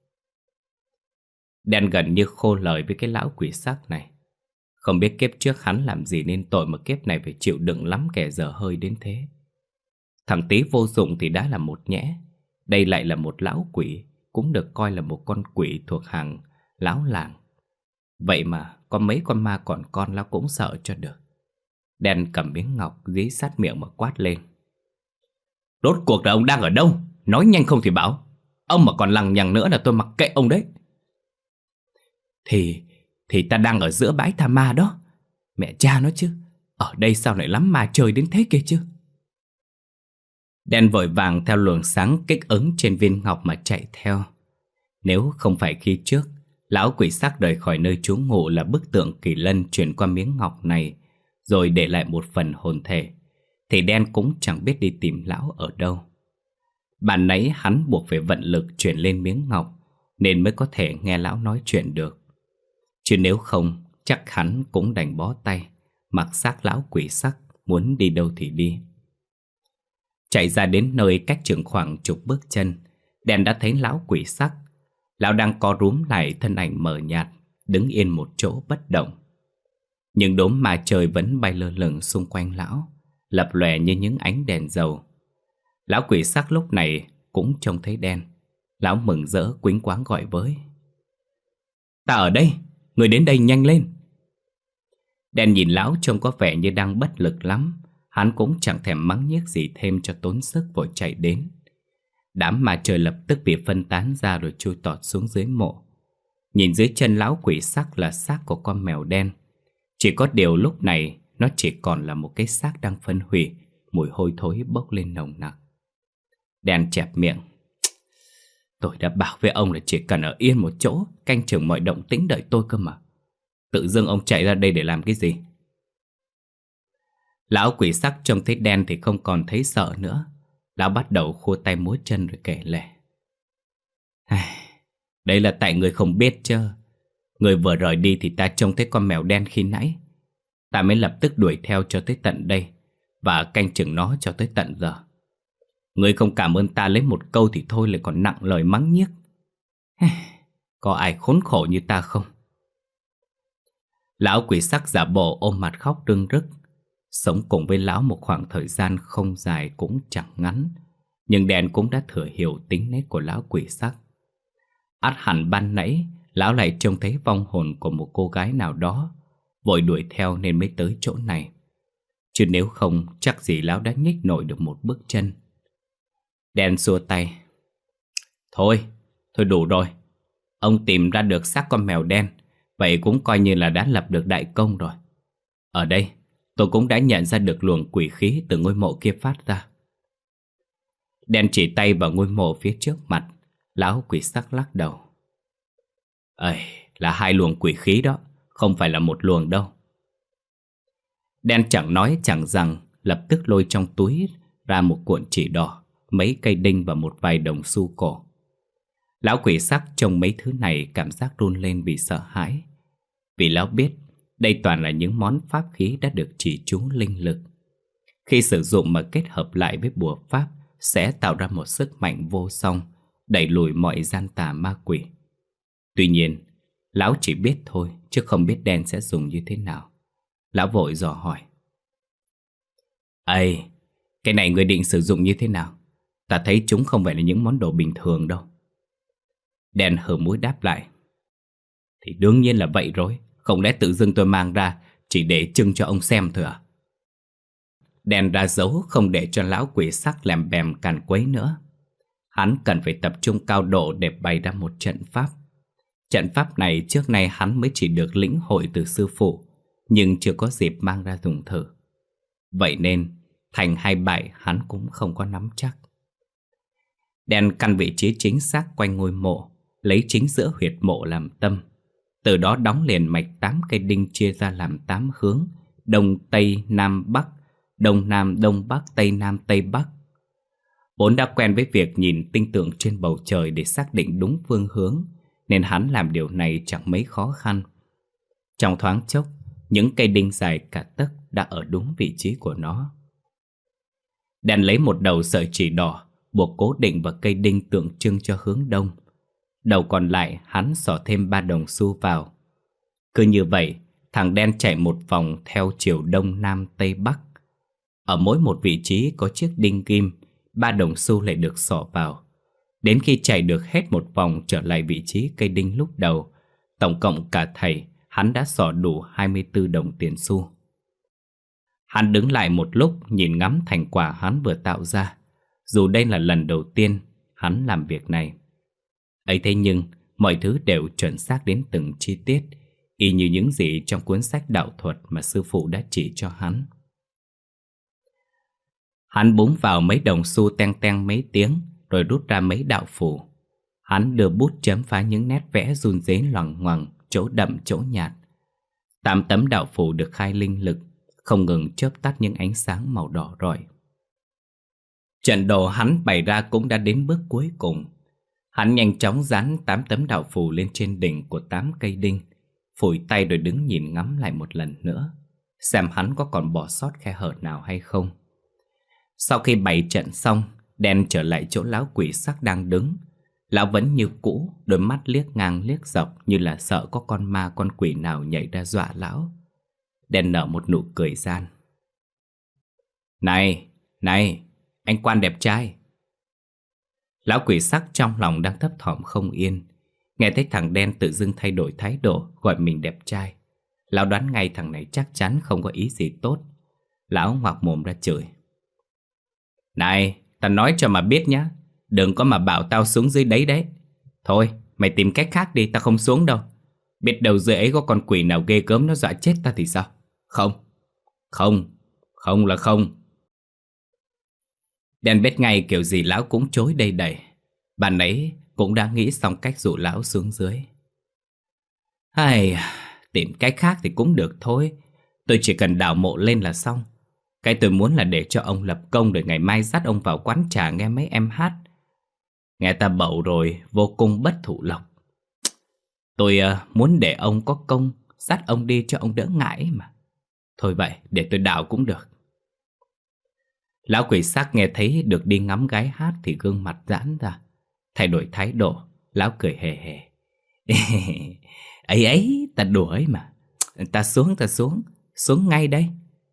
Đen gần như khô lời với cái lão quỷ sắc này. Không biết kiếp trước hắn làm gì nên tội mà kiếp này phải chịu đựng lắm kẻ dở hơi đến thế. Thằng Tí vô dụng thì đã là một nhẽ, đây lại là một lão quỷ, cũng được coi là một con quỷ thuộc hàng lão làng. Vậy mà có mấy con ma còn con lão cũng sợ cho được. Đen cầm miếng ngọc dí sát miệng mà quát lên: Rốt cuộc là ông đang ở đâu? Nói nhanh không thì bảo. Ông mà còn lằng nhằng nữa là tôi mặc kệ ông đấy. Thì, thì ta đang ở giữa bãi tha ma đó. Mẹ cha nó chứ, ở đây sao lại lắm ma chơi đến thế kia chứ? Đen vội vàng theo luồng sáng kích ứng trên viên ngọc mà chạy theo. Nếu không phải khi trước lão quỷ sắc rời khỏi nơi trú ngụ là bức tượng kỳ lân chuyển qua miếng ngọc này rồi để lại một phần hồn thể, thì Đen cũng chẳng biết đi tìm lão ở đâu. Bản nãy hắn buộc phải vận lực chuyển lên miếng ngọc nên mới có thể nghe lão nói chuyện được. Chứ nếu không chắc hắn cũng đành bó tay, mặc xác lão quỷ sắc muốn đi đâu thì đi. Chạy ra đến nơi cách chừng khoảng chục bước chân, Đen đã thấy lão quỷ sắc. Lão đang co rúm lại thân ảnh mờ nhạt, đứng yên một chỗ bất động. Những đốm ma trời vẫn bay lơ lửng xung quanh lão, lập lòe như những ánh đèn dầu. Lão quỷ sắc lúc này cũng trông thấy Đen. Lão mừng rỡ quýnh quáng gọi với: Ta ở đây, người đến đây nhanh lên. Đen nhìn lão trông có vẻ như đang bất lực lắm. Hắn cũng chẳng thèm mắng nhiếc gì thêm cho tốn sức vội chạy đến. Đám ma trời lập tức bị phân tán ra rồi chui tọt xuống dưới mộ. Nhìn dưới chân lão quỷ sắc là xác của con mèo đen. Chỉ có điều lúc này nó chỉ còn là một cái xác đang phân hủy, mùi hôi thối bốc lên nồng nặc. Đen chẹp miệng: Tôi đã bảo với ông là chỉ cần ở yên một chỗ, canh chừng mọi động tĩnh đợi tôi cơ mà. Tự dưng ông chạy ra đây để làm cái gì? Lão quỷ sắc trông thấy Đen thì không còn thấy sợ nữa. Lão bắt đầu khua tay múa chân rồi kể lể: Đây là tại người không biết chứ. Người vừa rời đi thì ta trông thấy con mèo đen khi nãy. Ta mới lập tức đuổi theo cho tới tận đây và canh chừng nó cho tới tận giờ. Người không cảm ơn ta lấy một câu thì thôi lại còn nặng lời mắng nhiếc. Có ai khốn khổ như ta không? Lão quỷ sắc giả bộ ôm mặt khóc rưng rức. Sống cùng với lão một khoảng thời gian không dài cũng chẳng ngắn, nhưng đen cũng đã thừa hiểu tính nết của lão quỷ sắc. Ắt hẳn ban nãy lão lại trông thấy vong hồn của một cô gái nào đó, vội đuổi theo nên mới tới chỗ này. Chứ nếu không chắc gì lão đã nhích nổi được một bước chân. Đen xua tay. Thôi, thôi đủ rồi. Ông tìm ra được xác con mèo đen, vậy cũng coi như là đã lập được đại công rồi. Ở đây tôi cũng đã nhận ra được luồng quỷ khí từ ngôi mộ kia phát ra. Đen chỉ tay vào ngôi mộ phía trước mặt. Lão quỷ sắc lắc đầu. Ây, là hai luồng quỷ khí đó, không phải là một luồng đâu. Đen chẳng nói chẳng rằng, lập tức lôi trong túi ra một cuộn chỉ đỏ, mấy cây đinh và một vài đồng xu cổ. Lão quỷ sắc trông mấy thứ này cảm giác run lên vì sợ hãi. Vì lão biết đây toàn là những món pháp khí đã được chỉ chú linh lực. Khi sử dụng mà kết hợp lại với bùa pháp sẽ tạo ra một sức mạnh vô song, đẩy lùi mọi gian tà ma quỷ. Tuy nhiên, lão chỉ biết thôi chứ không biết đen sẽ dùng như thế nào. Lão vội dò hỏi. Ây, cái này người định sử dụng như thế nào? Ta thấy chúng không phải là những món đồ bình thường đâu. Đen hờ mũi đáp lại. Thì đương nhiên là vậy rồi. Không lẽ tự dưng tôi mang ra chỉ để trưng cho ông xem thôi à? Đen ra dấu không để cho lão quỷ sắc lèm bèm càn quấy nữa. Hắn cần phải tập trung cao độ để bày ra một trận pháp. Trận pháp này trước nay hắn mới chỉ được lĩnh hội từ sư phụ, nhưng chưa có dịp mang ra dùng thử. Vậy nên thành hay bại hắn cũng không có nắm chắc. Đen căn vị trí chính xác quanh ngôi mộ, lấy chính giữa huyệt mộ làm tâm. Từ đó đóng liền mạch tám cây đinh chia ra làm tám hướng: Đông, Tây, Nam, Bắc, Đông, Nam, Đông, Bắc, Tây, Nam, Tây, Bắc. Vốn đã quen với việc nhìn tinh tượng trên bầu trời để xác định đúng phương hướng, nên hắn làm điều này chẳng mấy khó khăn. Trong thoáng chốc, những cây đinh dài cả tấc đã ở đúng vị trí của nó. Đen lấy một đầu sợi chỉ đỏ, buộc cố định vào cây đinh tượng trưng cho hướng đông. Đầu còn lại hắn xỏ thêm ba đồng xu vào. Cứ như vậy, thằng đen chạy một vòng theo chiều đông nam tây bắc. Ở mỗi một vị trí có chiếc đinh ghim, ba đồng xu lại được xỏ vào. Đến khi chạy được hết một vòng trở lại vị trí cây đinh lúc đầu, tổng cộng cả thầy hắn đã xỏ đủ hai mươi tư đồng tiền xu. Hắn đứng lại một lúc nhìn ngắm thành quả hắn vừa tạo ra. Dù đây là lần đầu tiên hắn làm việc này, ấy thế nhưng mọi thứ đều chuẩn xác đến từng chi tiết, y như những gì trong cuốn sách đạo thuật mà sư phụ đã chỉ cho hắn. Hắn búng vào mấy đồng xu teng teng mấy tiếng, rồi rút ra mấy đạo phù. Hắn đưa bút chấm phá những nét vẽ run rế loằng ngoằng, chỗ đậm chỗ nhạt. Tám tấm đạo phù được khai linh lực, không ngừng chớp tắt những ánh sáng màu đỏ rọi. Trận đồ hắn bày ra cũng đã đến bước cuối cùng. Hắn nhanh chóng dán tám tấm đạo phù lên trên đỉnh của tám cây đinh, phủi tay rồi đứng nhìn ngắm lại một lần nữa, xem hắn có còn bỏ sót khe hở nào hay không. Sau khi bày trận xong, đen trở lại chỗ lão quỷ sắc đang đứng. Lão vẫn như cũ, đôi mắt liếc ngang liếc dọc như là sợ có con ma con quỷ nào nhảy ra dọa lão. Đen nở một nụ cười gian. Này, này, anh quan đẹp trai. Lão quỷ sắc trong lòng đang thấp thỏm không yên. Nghe thấy thằng đen tự dưng thay đổi thái độ, gọi mình đẹp trai. Lão đoán ngay thằng này chắc chắn không có ý gì tốt. Lão ngoạc mồm ra chửi. Này, tao nói cho mà biết nhá, đừng có mà bảo tao xuống dưới đấy đấy. Thôi, mày tìm cách khác đi, tao không xuống đâu. Biết đâu dưới ấy có con quỷ nào ghê gớm nó dọa chết ta thì sao? Không, không, không là không. Đen biết ngay kiểu gì lão cũng chối đầy đầy. Bạn ấy cũng đã nghĩ xong cách dụ lão xuống dưới. Hay, tìm cách khác thì cũng được thôi. Tôi chỉ cần đào mộ lên là xong. Cái tôi muốn là để cho ông lập công, rồi ngày mai dắt ông vào quán trà nghe mấy em hát. Nghe ta bậu rồi vô cùng bất thụ lộc. Tôi uh, muốn để ông có công, dắt ông đi cho ông đỡ ngại mà. Thôi vậy, để tôi đạo cũng được. Lão quỷ sắc nghe thấy được đi ngắm gái hát thì gương mặt giãn ra, thay đổi thái độ. Lão cười hề hề. Ấy ấy, ta đùa ấy mà. Ta xuống, ta xuống, xuống ngay đây.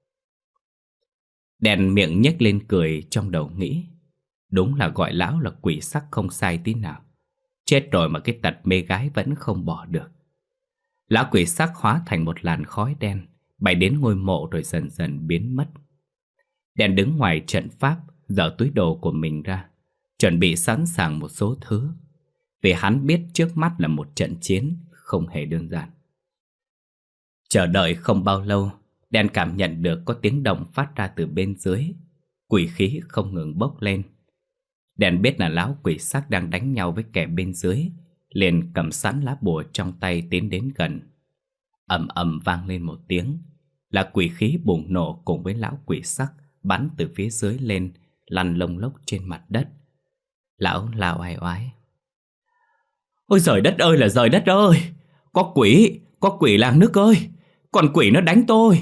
Đèn miệng nhếch lên cười, trong đầu nghĩ, đúng là gọi lão là quỷ sắc không sai tí nào. Chết rồi mà cái tật mê gái vẫn không bỏ được. Lão quỷ sắc hóa thành một làn khói đen, bay đến ngôi mộ rồi dần dần biến mất. Đèn đứng ngoài trận pháp, giở túi đồ của mình ra, chuẩn bị sẵn sàng một số thứ, vì hắn biết trước mắt là một trận chiến không hề đơn giản. Chờ đợi không bao lâu, Đen cảm nhận được có tiếng động phát ra từ bên dưới. Quỷ khí không ngừng bốc lên. Đen biết là lão quỷ sắc đang đánh nhau với kẻ bên dưới, liền cầm sẵn lá bùa trong tay tiến đến gần. Ầm ầm vang lên một tiếng, là quỷ khí bùng nổ cùng với lão quỷ sắc bắn từ phía dưới lên, lăn lông lốc trên mặt đất. Lão lao oai oái. Ôi giời đất ơi là giời đất ơi! Có quỷ! Có quỷ làng nước ơi! Con quỷ nó đánh tôi!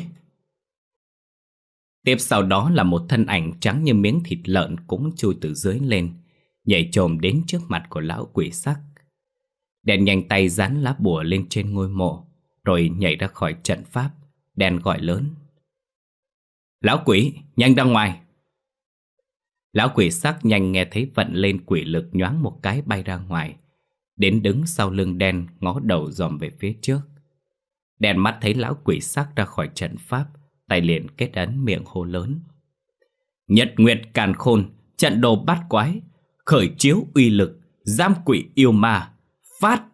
Tiếp sau đó là một thân ảnh trắng như miếng thịt lợn cũng chui từ dưới lên, nhảy chồm đến trước mặt của lão quỷ sắc. Đen nhanh tay dán lá bùa lên trên ngôi mộ, rồi nhảy ra khỏi trận pháp. Đen gọi lớn. Lão quỷ, nhanh ra ngoài! Lão quỷ sắc nhanh nghe thấy vận lên quỷ lực, nhoáng một cái bay ra ngoài, đến đứng sau lưng Đen, ngó đầu dòm về phía trước. Đen mắt thấy lão quỷ sắc ra khỏi trận pháp, tay liền kết ấn, miệng hô lớn. Nhật nguyệt càn khôn, trận đồ bát quái, khởi chiếu uy lực, giam quỷ yêu ma, phát!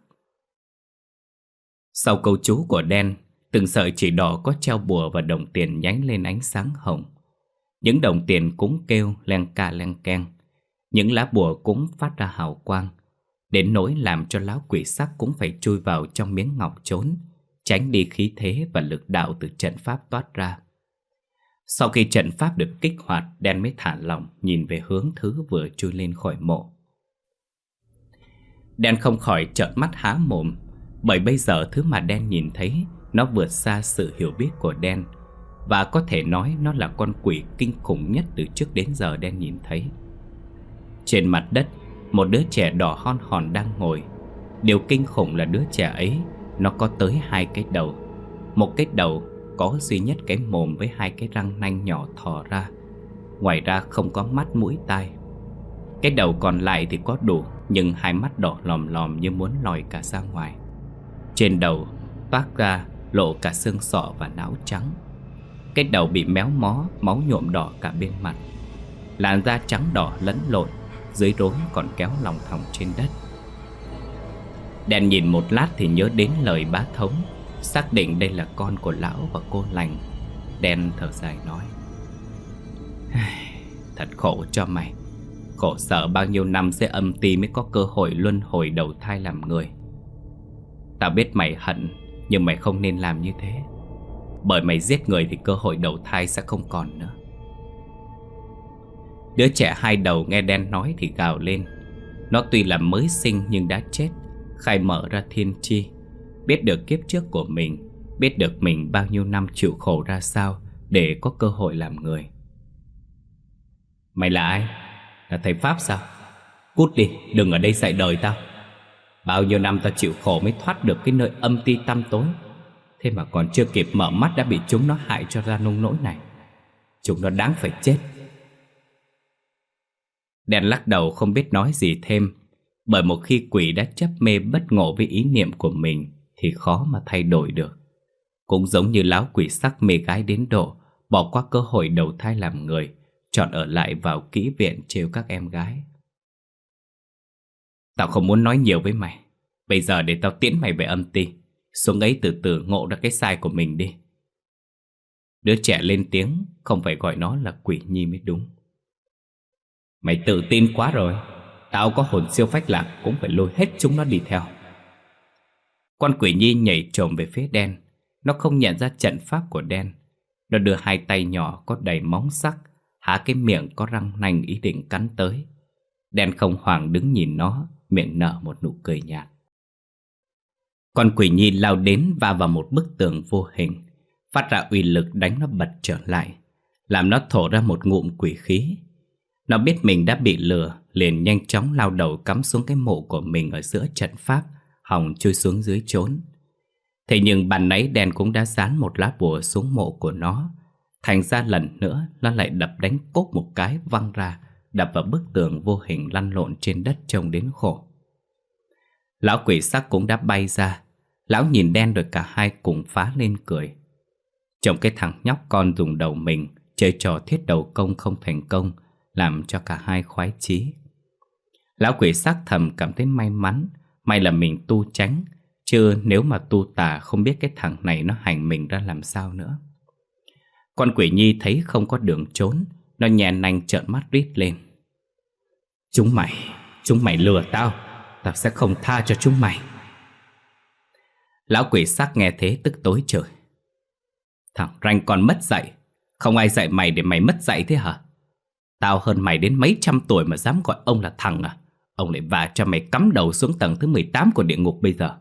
Sau câu chú của Đen, từng sợi chỉ đỏ có treo bùa và đồng tiền nhánh lên ánh sáng hồng. Những đồng tiền cũng kêu len ca len keng. Những lá bùa cũng phát ra hào quang, đến nỗi làm cho lão quỷ sắc cũng phải chui vào trong miếng ngọc trốn, tránh đi khí thế và lực đạo từ trận pháp toát ra. Sau khi trận pháp được kích hoạt, Đen mới thả lỏng nhìn về hướng thứ vừa chui lên khỏi mộ. Đen không khỏi trợn mắt há mồm, bởi bây giờ thứ mà Đen nhìn thấy nó vượt xa sự hiểu biết của Đen, và có thể nói nó là con quỷ kinh khủng nhất từ trước đến giờ Đen nhìn thấy. Trên mặt đất, một đứa trẻ đỏ hon hòn đang ngồi. Điều kinh khủng là đứa trẻ ấy, nó có tới hai cái đầu. Một cái đầu có duy nhất cái mồm với hai cái răng nanh nhỏ thò ra, ngoài ra không có mắt mũi tai. Cái đầu còn lại thì có đủ, nhưng hai mắt đỏ lòm lòm như muốn lòi cả ra ngoài. Trên đầu toát ra lộ cả xương sọ và não trắng. Cái đầu bị méo mó, máu nhuộm đỏ cả bên mặt. Làn da trắng đỏ lẫn lộn, dưới rốn còn kéo lòng thòng trên đất. Đen nhìn một lát thì nhớ đến lời bá thống, xác định đây là con của lão và cô lành. Đen thở dài nói. Thật khổ cho mày. Khổ sở bao nhiêu năm sẽ âm ti mới có cơ hội luân hồi đầu thai làm người. Tao biết mày hận, nhưng mày không nên làm như thế. Bởi mày giết người thì cơ hội đầu thai sẽ không còn nữa. Đứa trẻ hai đầu nghe Đen nói thì gào lên. Nó tuy là mới sinh nhưng đã chết, khai mở ra thiên tri, biết được kiếp trước của mình, biết được mình bao nhiêu năm chịu khổ ra sao để có cơ hội làm người. Mày là ai? Là thầy Pháp sao? Cút đi, đừng ở đây dạy đời tao. Bao nhiêu năm tao chịu khổ mới thoát được cái nơi âm ti tăm tối, thế mà còn chưa kịp mở mắt đã bị chúng nó hại cho ra nông nỗi này. Chúng nó đáng phải chết. Đen lắc đầu không biết nói gì thêm, bởi một khi quỷ đã chấp mê bất ngộ với ý niệm của mình thì khó mà thay đổi được. Cũng giống như lão quỷ sắc mê gái đến độ bỏ qua cơ hội đầu thai làm người, chọn ở lại vào kỹ viện trêu các em gái. Tao không muốn nói nhiều với mày. Bây giờ để tao tiễn mày về âm ti, xuống ấy từ từ ngộ ra cái sai của mình đi. Đứa trẻ lên tiếng, không phải gọi nó là quỷ nhi mới đúng. Mày tự tin quá rồi. Tao có hồn siêu phách lạc cũng phải lôi hết chúng nó đi theo. Con quỷ nhi nhảy chồm về phía Đen. Nó không nhận ra trận pháp của Đen. Nó đưa hai tay nhỏ có đầy móng sắc, há cái miệng có răng nanh ý định cắn tới. Đen không hoảng đứng nhìn nó, miệng nở một nụ cười nhạt. Con quỷ nhi lao đến va vào một bức tường vô hình, phát ra uy lực đánh nó bật trở lại, làm nó thổ ra một ngụm quỷ khí. Nó biết mình đã bị lừa, liền nhanh chóng lao đầu cắm xuống cái mộ của mình ở giữa trận pháp, hòng chui xuống dưới trốn. Thế nhưng ban nãy đen cũng đã dán một lá bùa xuống mộ của nó, thành ra lần nữa nó lại đập đánh cốp một cái văng ra, đập vào bức tường vô hình lăn lộn trên đất trông đến khổ. Lão quỷ sắc cũng đã bay ra. Lão nhìn đen rồi cả hai cùng phá lên cười. Trông cái thằng nhóc con dùng đầu mình chơi trò thiết đầu công không thành công, làm cho cả hai khoái chí. Lão quỷ sắc thầm cảm thấy may mắn, may là mình tu tránh, chứ nếu mà tu tà không biết cái thằng này nó hành mình ra làm sao nữa. Con quỷ nhi thấy không có đường trốn, nó nhè nanh trợn mắt rít lên. Chúng mày, chúng mày lừa tao, tao sẽ không tha cho chúng mày. Lão quỷ sắc nghe thế tức tối trời. Thằng ranh còn mất dạy, không ai dạy mày để mày mất dạy thế hả? Tao hơn mày đến mấy trăm tuổi mà dám gọi ông là thằng à? Ông lại vả cho mày cắm đầu xuống tầng thứ mười tám của địa ngục bây giờ.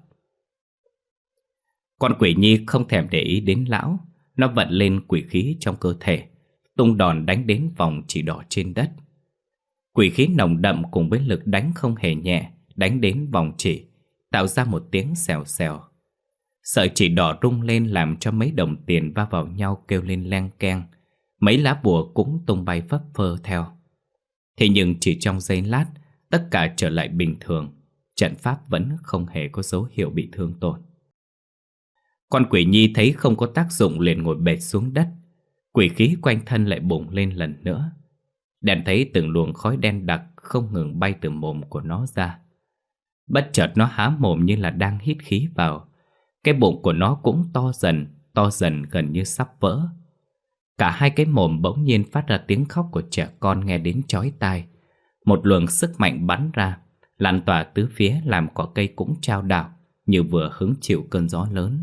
Con quỷ nhi không thèm để ý đến lão. Nó vận lên quỷ khí trong cơ thể, tung đòn đánh đến vòng chỉ đỏ trên đất. Quỷ khí nồng đậm cùng với lực đánh không hề nhẹ, đánh đến vòng chỉ, tạo ra một tiếng xèo xèo. Sợi chỉ đỏ rung lên làm cho mấy đồng tiền va vào nhau kêu lên leng keng. Mấy lá bùa cũng tung bay phấp phơ theo. Thế nhưng chỉ trong giây lát, tất cả trở lại bình thường. Trận pháp vẫn không hề có dấu hiệu bị thương tổn. Con quỷ nhi thấy không có tác dụng liền ngồi bệt xuống đất. Quỷ khí quanh thân lại bùng lên lần nữa. Đèn thấy từng luồng khói đen đặc không ngừng bay từ mồm của nó ra. Bất chợt nó há mồm như là đang hít khí vào. Cái bụng của nó cũng to dần, to dần gần như sắp vỡ. Cả hai cái mồm bỗng nhiên phát ra tiếng khóc của trẻ con nghe đến chói tai. Một luồng sức mạnh bắn ra, lan tỏa tứ phía làm cỏ cây cũng chao đảo, như vừa hứng chịu cơn gió lớn.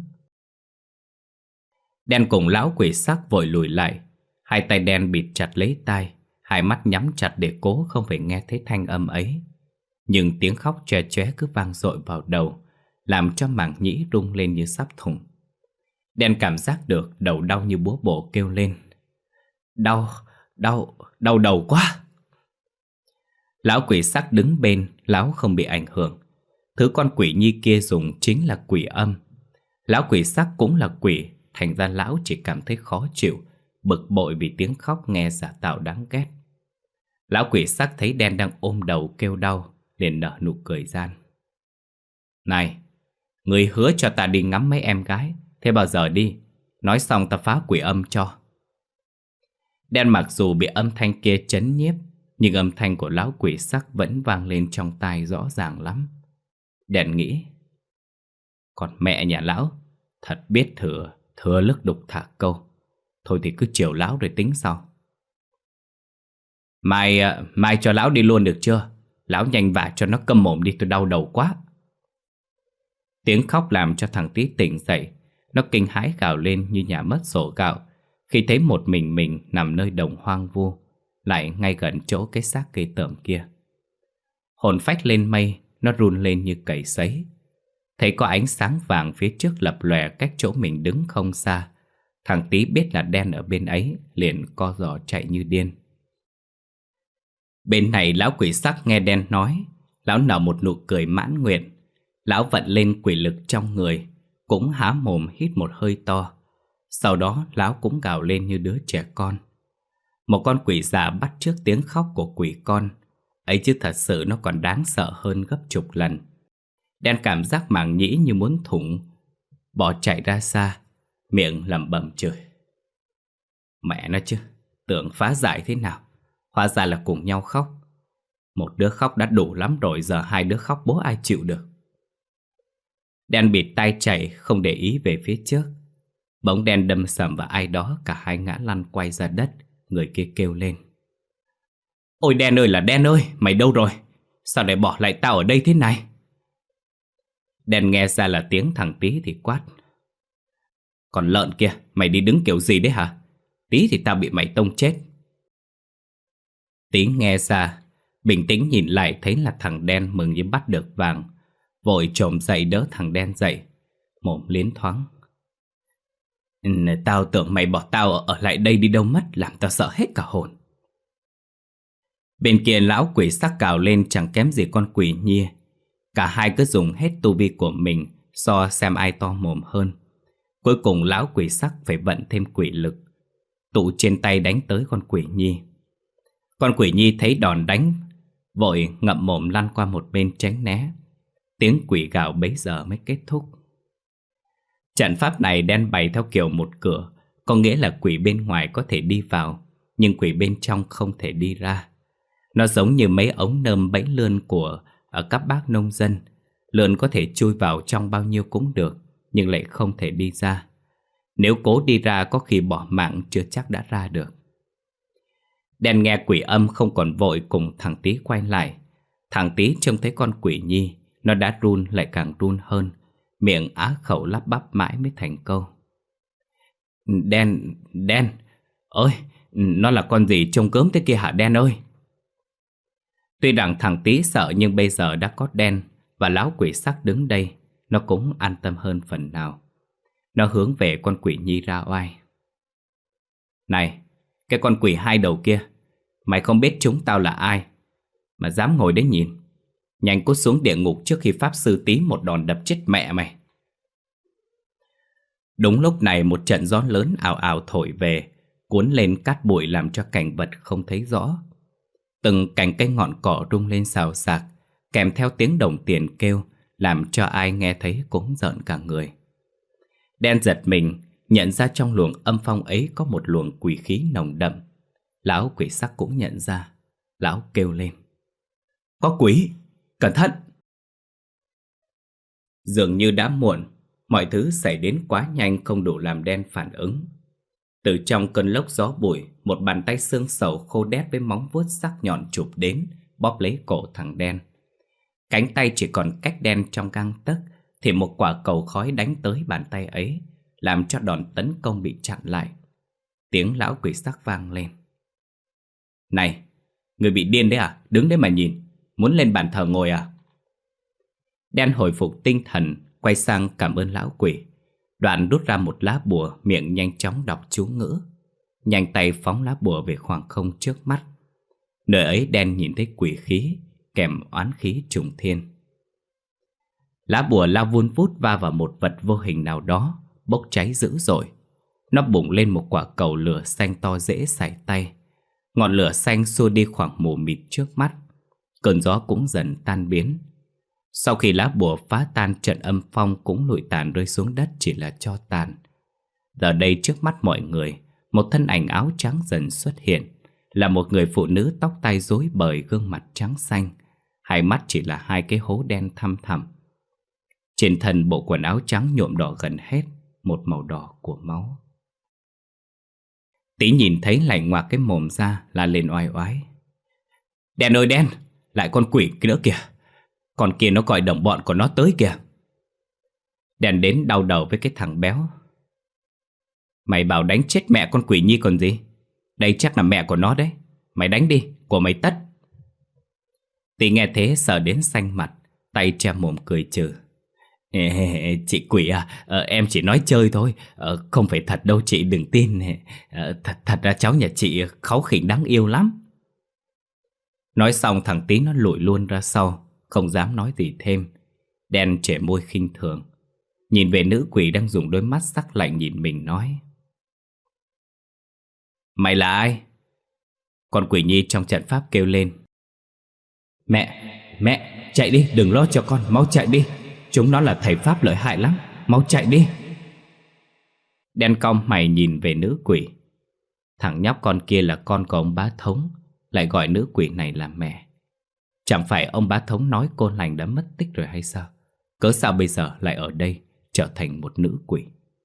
Đen cùng lão quỷ sắc vội lùi lại. Hai tay đen bịt chặt lấy tai, hai mắt nhắm chặt để cố không phải nghe thấy thanh âm ấy. Nhưng tiếng khóc chóe chóe cứ vang dội vào đầu, làm cho màng nhĩ rung lên như sắp thủng. Đen cảm giác được đầu đau như búa bổ kêu lên. Đau, đau, đau đầu quá. Lão quỷ sắc đứng bên, lão không bị ảnh hưởng. Thứ con quỷ nhi kia dùng chính là quỷ âm. Lão quỷ sắc cũng là quỷ, thành ra lão chỉ cảm thấy khó chịu, bực bội vì tiếng khóc nghe giả tạo đáng ghét. Lão quỷ sắc thấy đen đang ôm đầu kêu đau, liền nở nụ cười gian. Này, người hứa cho ta đi ngắm mấy em gái, thế bao giờ đi? Nói xong ta phá quỷ âm cho. Đen mặc dù bị âm thanh kia chấn nhiếp, nhưng âm thanh của lão quỷ sắc vẫn vang lên trong tai rõ ràng lắm. Đen nghĩ, còn mẹ nhà lão, thật biết thừa, thừa lức đục thả câu. Thôi thì cứ chiều lão rồi tính sau. Mai, mai cho lão đi luôn được chưa? Lão nhanh vả cho nó câm mồm đi, tôi đau đầu quá. Tiếng khóc làm cho thằng Tí tỉnh dậy. Nó kinh hãi gào lên như nhà mất sổ gạo khi thấy một mình mình nằm nơi đồng hoang vu, lại ngay gần chỗ cái xác ghê tởm kia. Hồn phách lên mây, nó run lên như cầy sấy. Thấy có ánh sáng vàng phía trước lập lòe cách chỗ mình đứng không xa. Thằng Tí biết là đen ở bên ấy, liền co giò chạy như điên. Bên này lão quỷ sắc nghe đen nói, lão nở một nụ cười mãn nguyện. Lão vận lên quỷ lực trong người, cũng há mồm hít một hơi to. Sau đó lão cũng gào lên như đứa trẻ con. Một con quỷ già bắt chước tiếng khóc của quỷ con. Ấy chứ thật sự nó còn đáng sợ hơn gấp chục lần. Đen cảm giác màng nhĩ như muốn thủng, bỏ chạy ra xa, miệng lẩm bẩm chửi. Mẹ nó chứ, tưởng phá giải thế nào, hóa ra là cùng nhau khóc. Một đứa khóc đã đủ lắm rồi, giờ hai đứa khóc bố ai chịu được. Đen bịt tai chạy, không để ý về phía trước. Bóng đen đâm sầm vào ai đó, cả hai ngã lăn quay ra đất. Người kia kêu lên. Ôi Đen ơi là Đen ơi, mày đâu rồi? Sao lại bỏ lại tao ở đây thế này? Đen nghe ra là tiếng thằng Tí thì quát. Còn lợn kia, mày đi đứng kiểu gì đấy hả? Tí thì tao bị mày tông chết. Tí nghe ra, bình tĩnh nhìn lại thấy là thằng Đen mừng như bắt được vàng, vội trồm dậy đỡ thằng Đen dậy, Mồm liến thoáng. Tao tưởng mày bỏ tao ở lại đây đi đâu mất, làm tao sợ hết cả hồn. Bên kia lão quỷ sắc cào lên chẳng kém gì con quỷ Nhi. Cả hai cứ dùng hết tu vi của mình so xem ai to mồm hơn. Cuối cùng lão quỷ sắc phải vận thêm quỷ lực, tụ trên tay đánh tới con quỷ Nhi. Con quỷ Nhi thấy đòn đánh, vội ngậm mồm lăn qua một bên tránh né. Tiếng quỷ gào bấy giờ mới kết thúc. Trận pháp này đen bày theo kiểu một cửa, có nghĩa là quỷ bên ngoài có thể đi vào, nhưng quỷ bên trong không thể đi ra. Nó giống như mấy ống nơm bẫy lươn của ở các bác nông dân. Lươn có thể chui vào trong bao nhiêu cũng được, nhưng lại không thể đi ra. Nếu cố đi ra có khi bỏ mạng chưa chắc đã ra được. Đen nghe quỷ âm không còn vội cùng thằng Tí quay lại. Thằng Tí trông thấy con quỷ Nhi, nó đã run lại càng run hơn, miệng á khẩu lắp bắp mãi mới thành câu. Đen, Đen, ơi, nó là con gì trông gớm thế kia hả Đen ơi? Tuy rằng thằng Tí sợ nhưng bây giờ đã có Đen và lão quỷ sắc đứng đây, nó cũng an tâm hơn phần nào. Nó hướng về con quỷ Nhi ra oai. Này, cái con quỷ hai đầu kia, mày không biết chúng tao là ai mà dám ngồi đấy nhìn. Nhanh cút xuống địa ngục trước khi pháp sư Tí một đòn đập chết mẹ mày. Đúng lúc này một trận gió lớn ào ào thổi về, cuốn lên cát bụi làm cho cảnh vật không thấy rõ. Từng cành cây ngọn cỏ rung lên xào xạc, kèm theo tiếng đồng tiền kêu, làm cho ai nghe thấy cũng rợn cả người. Đen giật mình, nhận ra trong luồng âm phong ấy có một luồng quỷ khí nồng đậm. Lão quỷ sắc cũng nhận ra. Lão kêu lên. Có quỷ! Cẩn thận! Dường như đã muộn, mọi thứ xảy đến quá nhanh không đủ làm Đen phản ứng. Từ trong cơn lốc gió bụi, một bàn tay xương sầu khô đét với móng vuốt sắc nhọn chụp đến, bóp lấy cổ thằng Đen. Cánh tay chỉ còn cách Đen trong gang tấc, thì một quả cầu khói đánh tới bàn tay ấy, làm cho đòn tấn công bị chặn lại. Tiếng lão quỷ sắc vang lên. Này, người bị điên đấy à? Đứng đấy mà nhìn, muốn lên bàn thờ ngồi à? Đen hồi phục tinh thần, quay sang cảm ơn lão quỷ. Đoạn rút ra một lá bùa, miệng nhanh chóng đọc chú ngữ. Nhanh tay phóng lá bùa về khoảng không trước mắt. Nơi ấy Đen nhìn thấy quỷ khí, kèm oán khí trùng thiên. Lá bùa lao vun vút va vào một vật vô hình nào đó, bốc cháy dữ dội. Nó bùng lên một quả cầu lửa xanh to dễ sải tay. Ngọn lửa xanh xua đi khoảng mù mịt trước mắt. Cơn gió cũng dần tan biến. Sau khi lá bùa phá tan, trận âm phong cũng lụi tàn rơi xuống đất chỉ là tro tàn. Giờ đây trước mắt mọi người, một thân ảnh áo trắng dần xuất hiện. Là một người phụ nữ tóc tai rối bời, gương mặt trắng xanh. Hai mắt chỉ là hai cái hố đen thăm thẳm. Trên thân bộ quần áo trắng nhuộm đỏ gần hết, một màu đỏ của máu. Tí nhìn thấy lạnh ngoạc cái mồm ra, la lên oai oái. Đen ơi Đen, lại con quỷ kia nữa kìa. Con kia nó gọi đồng bọn của nó tới kìa. Đen đến đau đầu với cái thằng béo. Mày bảo đánh chết mẹ con quỷ Nhi còn gì. Đây chắc là mẹ của nó đấy. Mày đánh đi, của mày tất. Tí nghe thế sợ đến xanh mặt, tay che mồm cười trừ. Ê, chị quỷ à, ờ, em chỉ nói chơi thôi, ờ, không phải thật đâu chị, đừng tin. ờ, thật, thật ra cháu nhà chị kháu khỉnh đáng yêu lắm. Nói xong thằng Tí nó lùi luôn ra sau, không dám nói gì thêm. Đen trẻ môi khinh thường, nhìn về nữ quỷ đang dùng đôi mắt sắc lạnh nhìn mình nói. Mày là ai? Con quỷ Nhi trong trận pháp kêu lên. Mẹ, mẹ, chạy đi, đừng lo cho con, mau chạy đi. Chúng nó là thầy pháp lợi hại lắm, mau chạy đi. Đen cong mày nhìn về nữ quỷ. Thằng nhóc con kia là con của ông bá thống, lại gọi nữ quỷ này là mẹ. Chẳng phải ông bá thống nói cô lành đã mất tích rồi hay sao? Cớ sao bây giờ lại ở đây, trở thành một nữ quỷ?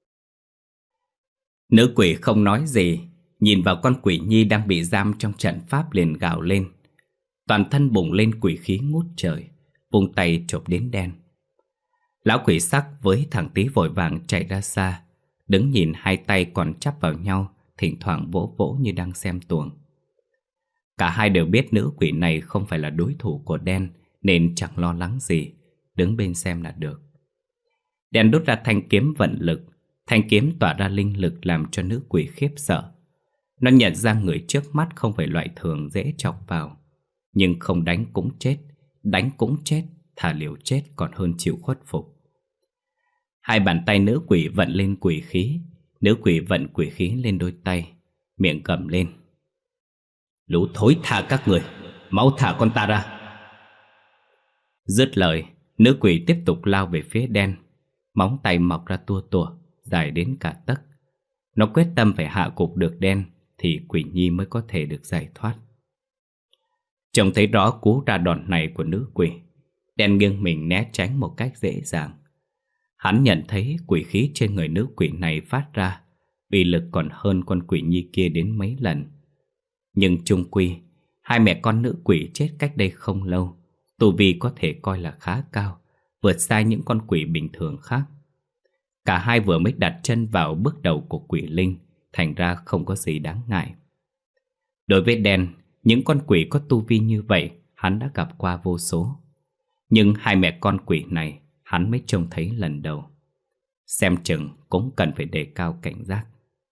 Nữ quỷ không nói gì, nhìn vào con quỷ Nhi đang bị giam trong trận pháp liền gào lên. Toàn thân bùng lên quỷ khí ngút trời, vung tay chộp đến Đen. Lão quỷ sắc với thằng Tí vội vàng chạy ra xa, đứng nhìn hai tay còn chắp vào nhau, thỉnh thoảng vỗ vỗ như đang xem tuồng. Cả hai đều biết nữ quỷ này không phải là đối thủ của Đen, nên chẳng lo lắng gì, đứng bên xem là được. Đen đút ra thanh kiếm vận lực. Thanh kiếm tỏa ra linh lực làm cho nữ quỷ khiếp sợ. Nó nhận ra người trước mắt không phải loại thường dễ chọc vào. Nhưng không đánh cũng chết, đánh cũng chết, thà liều chết còn hơn chịu khuất phục. Hai bàn tay nữ quỷ vận lên quỷ khí. Nữ quỷ vận quỷ khí lên đôi tay, miệng gầm lên: "Lũ thối tha các người, mau thả con ta ra!" Dứt lời, nữ quỷ tiếp tục lao về phía đen. Móng tay mọc ra tua tủa, dài đến cả tấc. Nó quyết tâm phải hạ gục được đen thì quỷ nhi mới có thể được giải thoát. Trông thấy rõ cú ra đòn này của nữ quỷ, đen nghiêng mình né tránh một cách dễ dàng. Hắn nhận thấy quỷ khí trên người nữ quỷ này phát ra uy lực còn hơn con quỷ nhi kia đến mấy lần. Nhưng chung quy, hai mẹ con nữ quỷ chết cách đây không lâu, tu vi có thể coi là khá cao, vượt xa những con quỷ bình thường khác. Cả hai vừa mới đặt chân vào bước đầu của quỷ linh, thành ra không có gì đáng ngại. Đối với đen, những con quỷ có tu vi như vậy hắn đã gặp qua vô số. Nhưng hai mẹ con quỷ này hắn mới trông thấy lần đầu. Xem chừng cũng cần phải đề cao cảnh giác.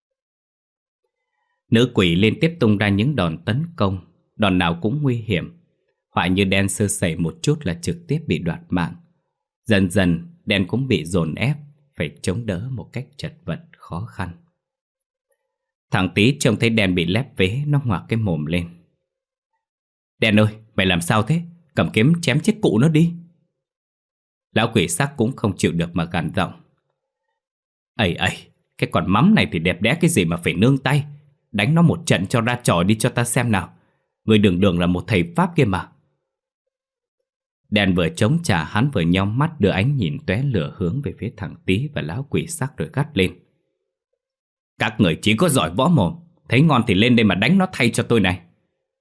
Nữ quỷ liên tiếp tung ra những đòn tấn công, đòn nào cũng nguy hiểm. Họa như đen sơ sẩy một chút là trực tiếp bị đoạt mạng. Dần dần đen cũng bị dồn ép, phải chống đỡ một cách chật vật khó khăn. Thằng Tí trông thấy đen bị lép vế, nó ngoạc cái mồm lên: "Đen ơi, mày làm sao thế? Cầm kiếm chém chết cụ nó đi!" Lão quỷ sắc cũng không chịu được mà gằn giọng: "Ây ây, cái con mắm này thì đẹp đẽ cái gì mà phải nương tay. Đánh nó một trận cho ra trò đi cho ta xem nào. Người đường đường là một thầy pháp kia mà." Đen vừa chống trả, hắn vừa nheo mắt đưa ánh nhìn tóe lửa hướng về phía thằng Tí và lão quỷ sắc rồi gắt lên: "Các người chỉ có giỏi võ mồm, thấy ngon thì lên đây mà đánh nó thay cho tôi này."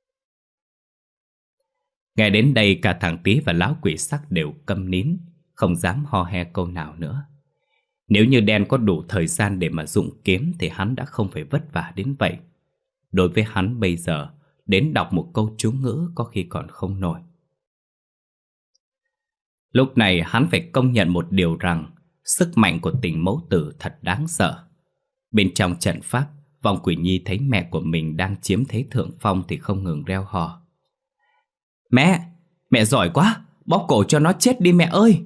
Nghe đến đây cả thằng Tí và lão quỷ sắc đều câm nín, không dám ho he câu nào nữa. Nếu như đen có đủ thời gian để mà dụng kiếm thì hắn đã không phải vất vả đến vậy. Đối với hắn bây giờ, đến đọc một câu chú ngữ có khi còn không nổi. Lúc này hắn phải công nhận một điều rằng sức mạnh của tình mẫu tử thật đáng sợ. Bên trong trận pháp, vong quỷ nhi thấy mẹ của mình đang chiếm thế thượng phong thì không ngừng reo hò: "Mẹ, mẹ giỏi quá, bóp cổ cho nó chết đi mẹ ơi!"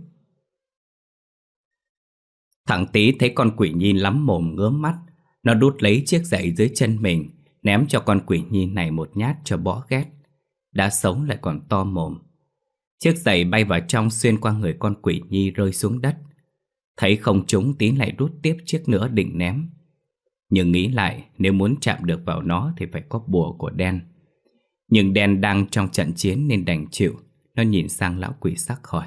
Thằng Tí thấy con quỷ nhi lắm mồm ngứa mắt, nó đút lấy chiếc giày dưới chân mình, ném cho con quỷ nhi này một nhát cho bỏ ghét. Đã xấu lại còn to mồm. Chiếc giày bay vào trong xuyên qua người con quỷ nhi rơi xuống đất. Thấy không trúng, Tí lại rút tiếp chiếc nữa định ném. Nhưng nghĩ lại, nếu muốn chạm được vào nó thì phải có bùa của đen. Nhưng đen đang trong trận chiến nên đành chịu. Nó nhìn sang lão quỷ sắc hỏi: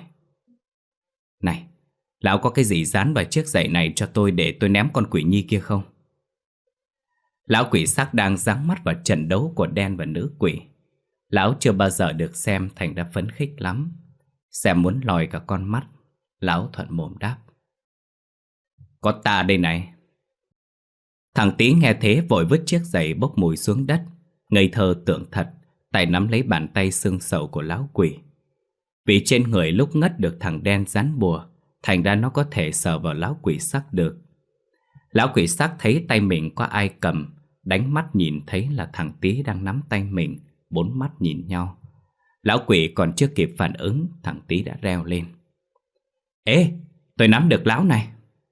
"Này, lão có cái gì dán vào chiếc giày này cho tôi để tôi ném con quỷ nhi kia không?" Lão quỷ sắc đang giáng mắt vào trận đấu của đen và nữ quỷ. Lão chưa bao giờ được xem thành ra phấn khích lắm. Xem muốn lòi cả con mắt. Lão thuận mồm đáp: "Có ta đây này." Thằng Tí nghe thế vội vứt chiếc giày bốc mùi xuống đất, ngây thơ tưởng thật, tay nắm lấy bàn tay xương sầu của lão quỷ. Vì trên người lúc ngất được thằng đen dán bùa, thành ra nó có thể sờ vào lão quỷ sắc được. Lão quỷ sắc thấy tay mình có ai cầm, đánh mắt nhìn thấy là thằng Tí đang nắm tay mình, bốn mắt nhìn nhau. Lão quỷ còn chưa kịp phản ứng, thằng Tí đã reo lên: "Ê, tôi nắm được lão này."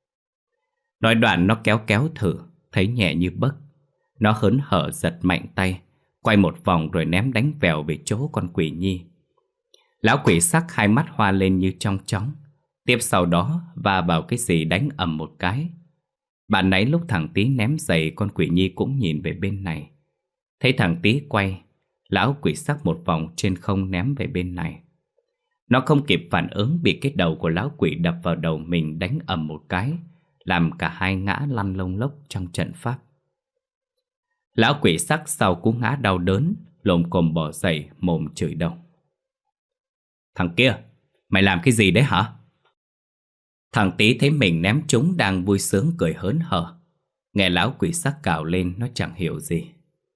Nói đoạn nó kéo kéo thử, thấy nhẹ như bấc. Nó hớn hở giật mạnh tay, quay một vòng rồi ném đánh vèo về chỗ con quỷ nhi. Lão quỷ sắc hai mắt hoa lên như trong chóng. Tiếp sau đó va vào cái gì đánh ầm một cái. Bạn nãy lúc thằng Tí ném giày, con quỷ nhi cũng nhìn về bên này. Thấy thằng Tí quay, lão quỷ sắc một vòng trên không ném về bên này. Nó không kịp phản ứng, bị cái đầu của lão quỷ đập vào đầu mình đánh ầm một cái, làm cả hai ngã lăn lông lốc trong trận pháp. Lão quỷ sắc sau cú ngã đau đớn, lồm cồm bò dậy, mồm chửi đồng: "Thằng kia, mày làm cái gì đấy hả?" Thằng Tí thấy mình ném trúng đang vui sướng cười hớn hở. Nghe lão quỷ sắc cào lên, nó chẳng hiểu gì.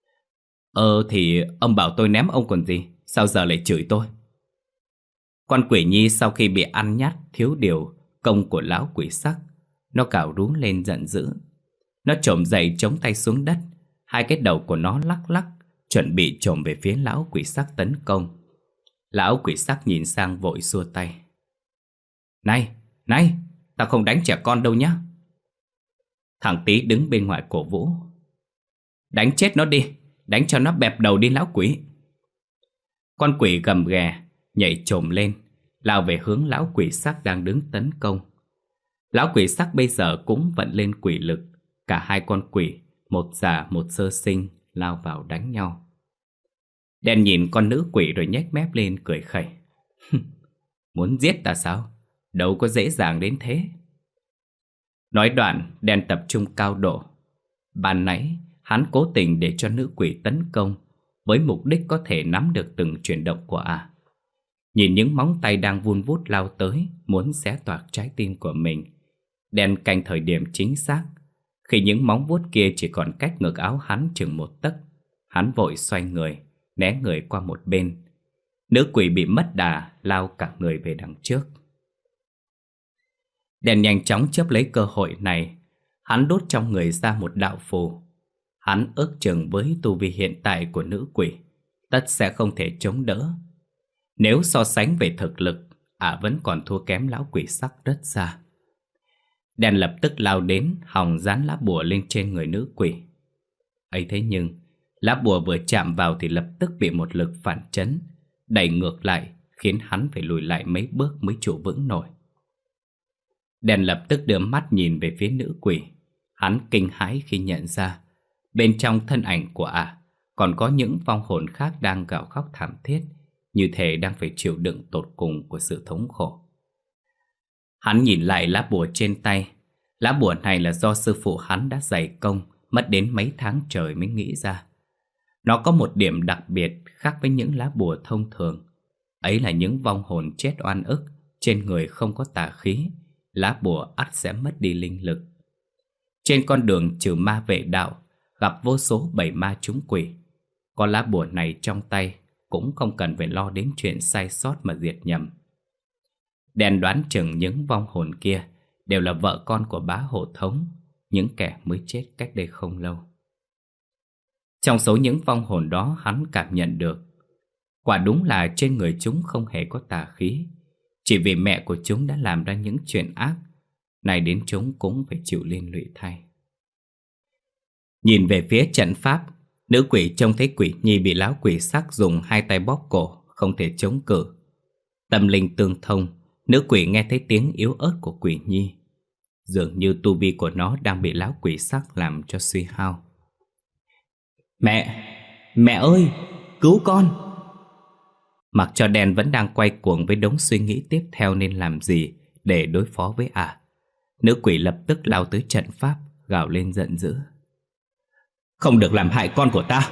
"Ờ thì ông bảo tôi ném ông còn gì, sao giờ lại chửi tôi?" Con quỷ nhi sau khi bị ăn nhát thiếu điều công của lão quỷ sắc. Nó cào rú lên giận dữ. Nó trồm dậy chống tay xuống đất. Hai cái đầu của nó lắc lắc, chuẩn bị trồm về phía lão quỷ sắc tấn công. Lão quỷ sắc nhìn sang vội xua tay. Này, này, tao không đánh trẻ con đâu nhá. Thằng Tý đứng bên ngoài cổ vũ. Đánh chết nó đi, đánh cho nó bẹp đầu đi lão quỷ. Con quỷ gầm ghè, nhảy trồm lên, lao về hướng lão quỷ sắc đang đứng tấn công. Lão quỷ sắc bây giờ cũng vận lên quỷ lực. Cả hai con quỷ, một già một sơ sinh, lao vào đánh nhau. Đen nhìn con nữ quỷ rồi nhếch mép lên cười khẩy. Muốn giết ta sao? Đâu có dễ dàng đến thế. Nói đoạn, Đen tập trung cao độ. Ban nãy, hắn cố tình để cho nữ quỷ tấn công, với mục đích có thể nắm được từng chuyển động của ả. Nhìn những móng tay đang vun vút lao tới, muốn xé toạc trái tim của mình, Đen canh thời điểm chính xác. Khi những móng vuốt kia chỉ còn cách ngực áo hắn chừng một tấc, hắn vội xoay người, né người qua một bên. Nữ quỷ bị mất đà, lao cả người về đằng trước. Đen nhanh chóng chớp lấy cơ hội này. Hắn đốt trong người ra một đạo phù. Hắn ước chừng với tu vi hiện tại của nữ quỷ, tất sẽ không thể chống đỡ. Nếu so sánh về thực lực, ả vẫn còn thua kém lão quỷ sắc rất xa. Đen lập tức lao đến, hòng dán lá bùa lên trên người nữ quỷ. Ấy thế nhưng, lá bùa vừa chạm vào thì lập tức bị một lực phản chấn, đẩy ngược lại, khiến hắn phải lùi lại mấy bước mới trụ vững nổi. Đen lập tức đưa mắt nhìn về phía nữ quỷ. Hắn kinh hãi khi nhận ra bên trong thân ảnh của ả còn có những vong hồn khác đang gào khóc thảm thiết, như thể đang phải chịu đựng tột cùng của sự thống khổ. Hắn nhìn lại lá bùa trên tay. Lá bùa này là do sư phụ hắn đã dày công, mất đến mấy tháng trời mới nghĩ ra. Nó có một điểm đặc biệt khác với những lá bùa thông thường. Ấy là những vong hồn chết oan ức, trên người không có tà khí, lá bùa ắt sẽ mất đi linh lực. Trên con đường trừ ma vệ đạo, gặp vô số bầy ma trúng quỷ. Có lá bùa này trong tay, cũng không cần phải lo đến chuyện sai sót mà diệt nhầm. Đen đoán chừng những vong hồn kia đều là vợ con của bá hộ thống, những kẻ mới chết cách đây không lâu. Trong số những vong hồn đó, hắn cảm nhận được quả đúng là trên người chúng không hề có tà khí. Chỉ vì mẹ của chúng đã làm ra những chuyện ác, nay đến chúng cũng phải chịu liên lụy thay. Nhìn về phía trận pháp, nữ quỷ trông thấy quỷ nhi bị lão quỷ sắc dùng hai tay bóp cổ, không thể chống cự. Tâm linh tương thông, nữ quỷ nghe thấy tiếng yếu ớt của quỷ nhi. Dường như tu vi của nó đang bị lão quỷ sắc làm cho suy hao. Mẹ, mẹ ơi, cứu con! Mặc cho Đen vẫn đang quay cuồng với đống suy nghĩ tiếp theo nên làm gì để đối phó với ả, nữ quỷ lập tức lao tới trận pháp, gào lên giận dữ. Không được làm hại con của ta!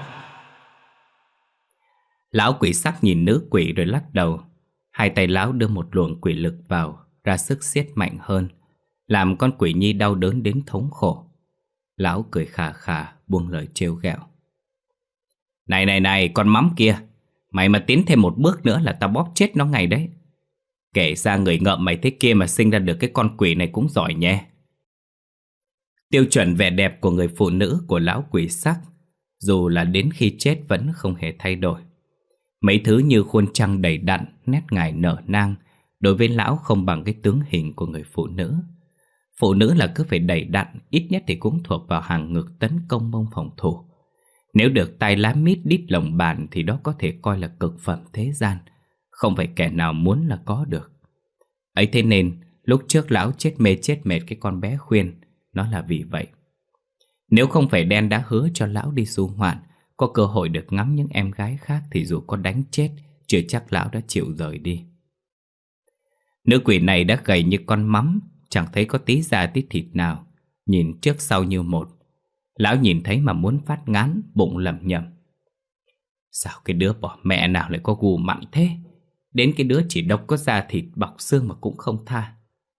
Lão quỷ sắc nhìn nữ quỷ rồi lắc đầu. Hai tay lão đưa một luồng quỷ lực vào, ra sức siết mạnh hơn, làm con quỷ nhi đau đớn đến thống khổ. Lão cười khà khà, buông lời trêu ghẹo. Này này này, con mắm kia, mày mà tiến thêm một bước nữa là tao bóp chết nó ngay đấy. Kể ra người ngợm mày thế kia mà sinh ra được cái con quỷ này cũng giỏi nhé. Tiêu chuẩn vẻ đẹp của người phụ nữ của lão quỷ sắc, dù là đến khi chết vẫn không hề thay đổi. Mấy thứ như khuôn trăng đầy đặn, nét ngài nở nang, đối với lão không bằng cái tướng hình của người phụ nữ. Phụ nữ là cứ phải đầy đặn, ít nhất thì cũng thuộc vào hàng ngực tấn công mông phòng thủ. Nếu được tay lá mít đít lồng bàn thì đó có thể coi là cực phẩm thế gian, không phải kẻ nào muốn là có được. Ấy thế nên, lúc trước lão chết mê chết mệt cái con bé Khuyên, nó là vì vậy. Nếu không phải Đen đã hứa cho lão đi du ngoạn, có cơ hội được ngắm những em gái khác thì dù có đánh chết, chưa chắc lão đã chịu rời đi. Nữ quỷ này đã gầy như con mắm, chẳng thấy có tí da tí thịt nào, nhìn trước sau như một. Lão nhìn thấy mà muốn phát ngán, bụng lẩm nhẩm. Sao cái đứa bỏ mẹ nào lại có gu mặn thế? Đến cái đứa chỉ độc có da thịt bọc xương mà cũng không tha.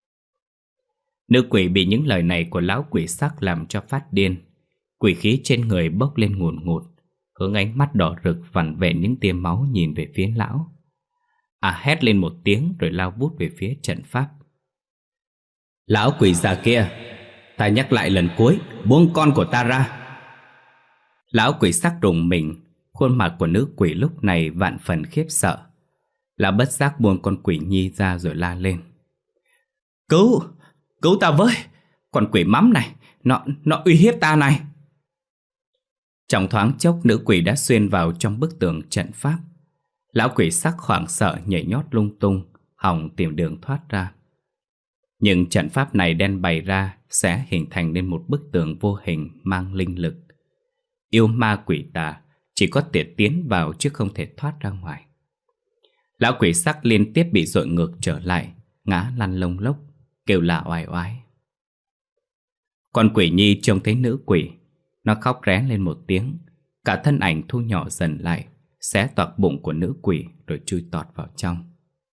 Nữ quỷ bị những lời này của lão quỷ sắc làm cho phát điên. Quỷ khí trên người bốc lên ngùn ngụt, hướng ánh mắt đỏ rực vằn vện những tia máu nhìn về phía lão. À hét lên một tiếng rồi lao vút về phía trận pháp. Lão quỷ già kia, ta nhắc lại lần cuối, buông con của ta ra. Lão quỷ sắc rùng mình, khuôn mặt của nữ quỷ lúc này vạn phần khiếp sợ. Lão bất giác buông con quỷ nhi ra rồi la lên: Cứu, cứu ta với, con quỷ mắm này, nó, nó uy hiếp ta này. Trong thoáng chốc, nữ quỷ đã xuyên vào trong bức tường trận pháp. Lão quỷ sắc hoảng sợ nhảy nhót lung tung, hòng tìm đường thoát ra. Nhưng trận pháp này đen bày ra sẽ hình thành nên một bức tường vô hình mang linh lực. Yêu ma quỷ tà chỉ có thể tiến vào chứ không thể thoát ra ngoài. Lão quỷ sắc liên tiếp bị dội ngược trở lại, ngã lăn lông lốc, kêu la oai oái. Con quỷ nhi trông thấy nữ quỷ, nó khóc ré lên một tiếng, cả thân ảnh thu nhỏ dần lại, xé toạc bụng của nữ quỷ rồi chui tọt vào trong.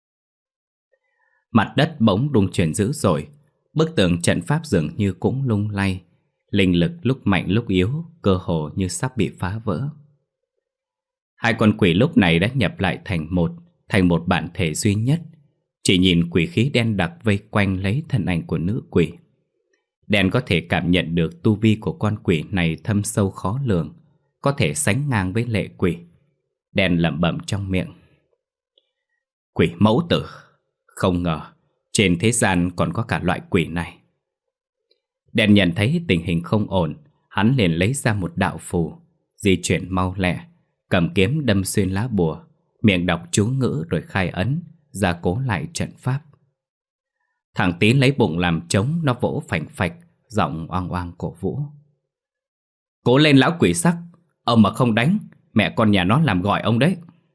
Mặt đất bỗng rung chuyển dữ dội, bức tường trận pháp dường như cũng lung lay, linh lực lúc mạnh lúc yếu, cơ hồ như sắp bị phá vỡ. Hai con quỷ lúc này đã nhập lại thành một, thành một bản thể duy nhất. Chỉ nhìn quỷ khí đen đặc vây quanh lấy thân ảnh của nữ quỷ. Đen có thể cảm nhận được tu vi của con quỷ này thâm sâu khó lường, có thể sánh ngang với lệ quỷ. Đen lẩm bẩm trong miệng: Quỷ mẫu tử, không ngờ trên thế gian còn có cả loại quỷ này. Đen nhận thấy tình hình không ổn, hắn liền lấy ra một đạo phù, di chuyển mau lẹ, cầm kiếm đâm xuyên lá bùa, miệng đọc chú ngữ rồi khai ấn, gia cố lại trận pháp. Thằng Tí lấy bụng làm trống, nó vỗ phành phạch, giọng oang oang cổ vũ: Cố lên lão quỷ sắc, ông mà không đánh, mẹ con nhà nó làm gọi ông đấy.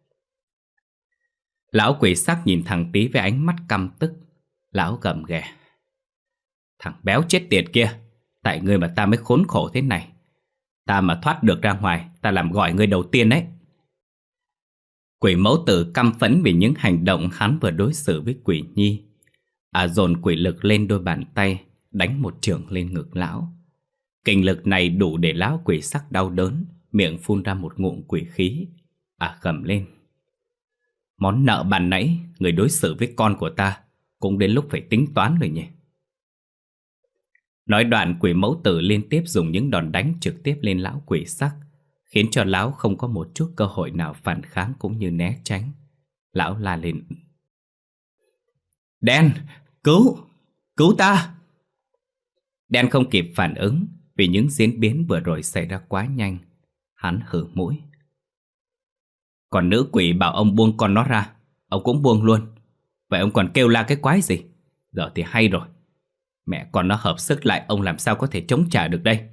Lão quỷ sắc nhìn thằng Tí với ánh mắt căm tức. Lão gầm ghè: Thằng béo chết tiệt kia, tại ngươi mà ta mới khốn khổ thế này. Ta mà thoát được ra ngoài, ta làm gọi ngươi đầu tiên đấy. Quỷ mẫu tử căm phẫn vì những hành động hắn vừa đối xử với quỷ nhi. À dồn quỷ lực lên đôi bàn tay, đánh một chưởng lên ngực lão. Kinh lực này đủ để lão quỷ sắc đau đớn, miệng phun ra một ngụm quỷ khí. À gầm lên: Món nợ bàn nãy người đối xử với con của ta cũng đến lúc phải tính toán rồi nhỉ. Nói đoạn, quỷ mẫu tử liên tiếp dùng những đòn đánh trực tiếp lên lão quỷ sắc, khiến cho lão không có một chút cơ hội nào phản kháng cũng như né tránh. Lão la lên: Đen, cứu, cứu ta! Đen không kịp phản ứng vì những diễn biến vừa rồi xảy ra quá nhanh. Hắn hừ mũi: Còn nữ quỷ bảo ông buông con nó ra, ông cũng buông luôn. Vậy ông còn kêu la cái quái gì? Giờ thì hay rồi, mẹ con nó hợp sức lại, ông làm sao có thể chống trả được đây?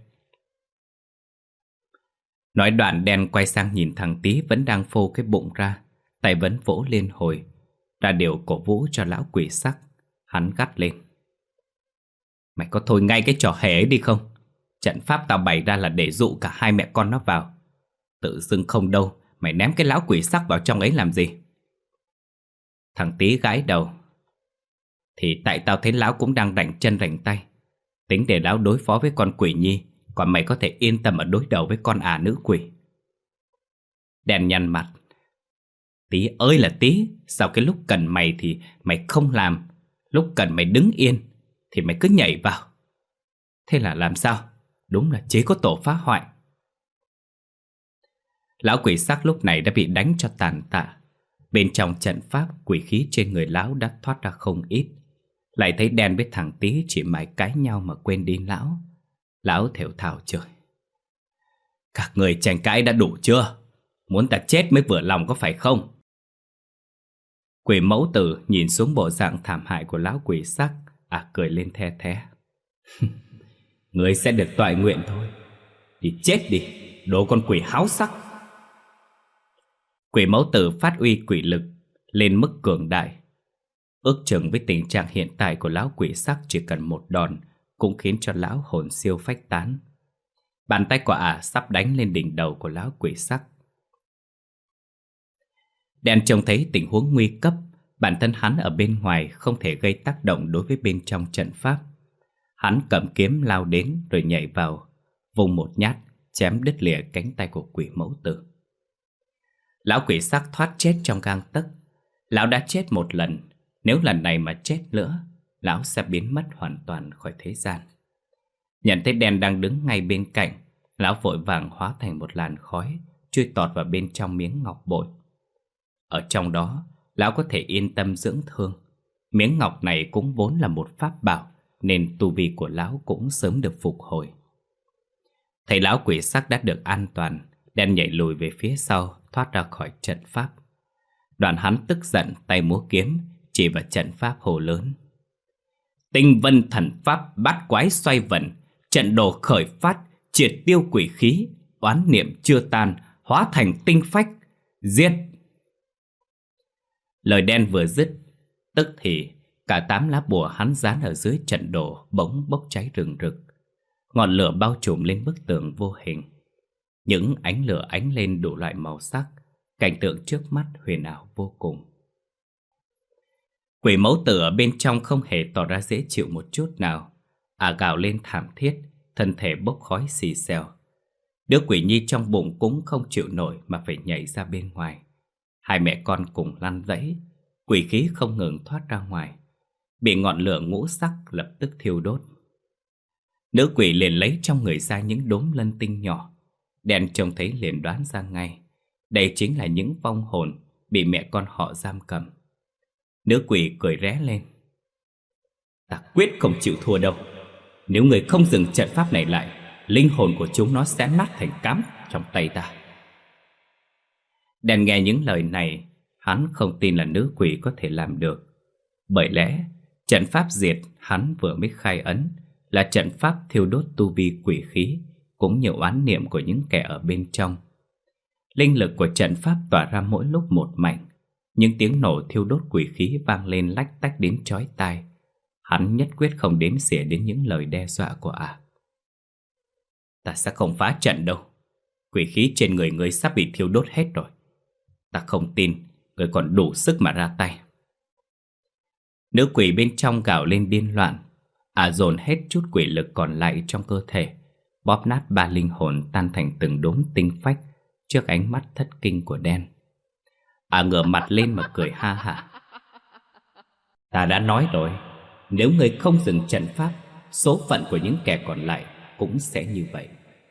Nói đoạn, Đen quay sang nhìn thằng Tí vẫn đang phô cái bụng ra, tay vẫn vỗ lên hồi, ra điều cổ vũ cho lão quỷ sắc. Hắn gắt lên: Mày có thôi ngay cái trò hề ấy đi không? Trận pháp tao bày ra là để dụ cả hai mẹ con nó vào. Tự dưng không đâu, mày ném cái lão quỷ sắc vào trong ấy làm gì? Thằng Tí gãi đầu: Thì tại tao thấy lão cũng đang rảnh chân rảnh tay, tính để lão đối phó với con quỷ nhi, còn mày có thể yên tâm ở đối đầu với con ả nữ quỷ. Đen nhăn mặt: Tí ơi là Tí, sao cái lúc cần mày thì mày không làm, lúc cần mày đứng yên thì mày cứ nhảy vào. Thế là làm sao? Đúng là chế có tổ phá hoại. Lão quỷ sắc lúc này đã bị đánh cho tàn tạ. Bên trong trận pháp, quỷ khí trên người lão đã thoát ra không ít. Lại thấy Đen với thằng Tí chỉ mải cãi nhau mà quên đi lão. Lão thều thào chửi: Các người tranh cãi đã đủ chưa? Muốn ta chết mới vừa lòng có phải không? Quỷ mẫu tử nhìn xuống bộ dạng thảm hại của lão quỷ sắc, à cười lên the thé: Người sẽ được toại nguyện thôi. Đi chết đi, đồ con quỷ háo sắc. Quỷ mẫu tử phát uy quỷ lực lên mức cường đại. Ước chừng với tình trạng hiện tại của lão quỷ sắc, chỉ cần một đòn cũng khiến cho lão hồn siêu phách tán. Bàn tay của ả sắp đánh lên đỉnh đầu của lão quỷ sắc. Đen trông thấy tình huống nguy cấp, bản thân hắn ở bên ngoài không thể gây tác động đối với bên trong trận pháp. Hắn cầm kiếm lao đến rồi nhảy vào, vùng một nhát chém đứt lìa cánh tay của quỷ mẫu tử. Lão quỷ sắc thoát chết trong gang tấc. Lão đã chết một lần, nếu lần này mà chết nữa lão sẽ biến mất hoàn toàn khỏi thế gian. Nhận thấy đen đang đứng ngay bên cạnh, lão vội vàng hóa thành một làn khói, chui tọt vào bên trong miếng ngọc bội. Ở trong đó, lão có thể yên tâm dưỡng thương. Miếng ngọc này cũng vốn là một pháp bảo, nên tu vi của lão cũng sớm được phục hồi. Thấy lão quỷ sắc đã được an toàn, đen nhảy lùi về phía sau, thoát ra khỏi trận pháp. Đoạn hắn tức giận, tay múa kiếm, chỉ vào trận pháp hồ lớn. Tinh vân thần pháp bát quái xoay vần, trận đồ khởi phát, triệt tiêu quỷ khí, oán niệm chưa tan, hóa thành tinh phách, giết. Lời đen vừa dứt, tức thì cả tám lá bùa hắn dán ở dưới trận đồ bỗng bốc cháy rừng rực. Ngọn lửa bao trùm lên bức tường vô hình. Những ánh lửa ánh lên đủ loại màu sắc, cảnh tượng trước mắt huyền ảo vô cùng. Quỷ mẫu tử ở bên trong không hề tỏ ra dễ chịu một chút nào. Ả gào lên thảm thiết, thân thể bốc khói xì xèo. Đứa quỷ nhi trong bụng cũng không chịu nổi mà phải nhảy ra bên ngoài. Hai mẹ con cùng lăn rẫy, quỷ khí không ngừng thoát ra ngoài, bị ngọn lửa ngũ sắc lập tức thiêu đốt. Nữ quỷ liền lấy trong người ra những đốm lân tinh nhỏ. Đen trông thấy liền đoán ra ngay, đây chính là những vong hồn bị mẹ con họ giam cầm. Nữ quỷ cười ré lên. Ta quyết không chịu thua đâu. Nếu người không dừng trận pháp này lại, linh hồn của chúng nó sẽ nát thành cám trong tay ta. Đen nghe những lời này, hắn không tin là nữ quỷ có thể làm được. Bởi lẽ trận pháp diệt hắn vừa mới khai ấn là trận pháp thiêu đốt tu vi quỷ khí, cũng nhiều oán niệm của những kẻ ở bên trong. Linh lực của trận pháp tỏa ra mỗi lúc một mạnh. Những tiếng nổ thiêu đốt quỷ khí vang lên lách tách đến chói tai. Hắn nhất quyết không đếm xỉa đến những lời đe dọa của ả. Ta sẽ không phá trận đâu. Quỷ khí trên người ngươi sắp bị thiêu đốt hết rồi. Ta không tin ngươi còn đủ sức mà ra tay. Nữ quỷ bên trong gào lên điên loạn. Ả dồn hết chút quỷ lực còn lại trong cơ thể, bóp nát ba linh hồn tan thành từng đốm tinh phách trước ánh mắt thất kinh của đen. Ả ngửa mặt lên mà cười ha hả. Ta đã nói rồi, nếu ngươi không dừng trận pháp, số phận của những kẻ còn lại cũng sẽ như vậy.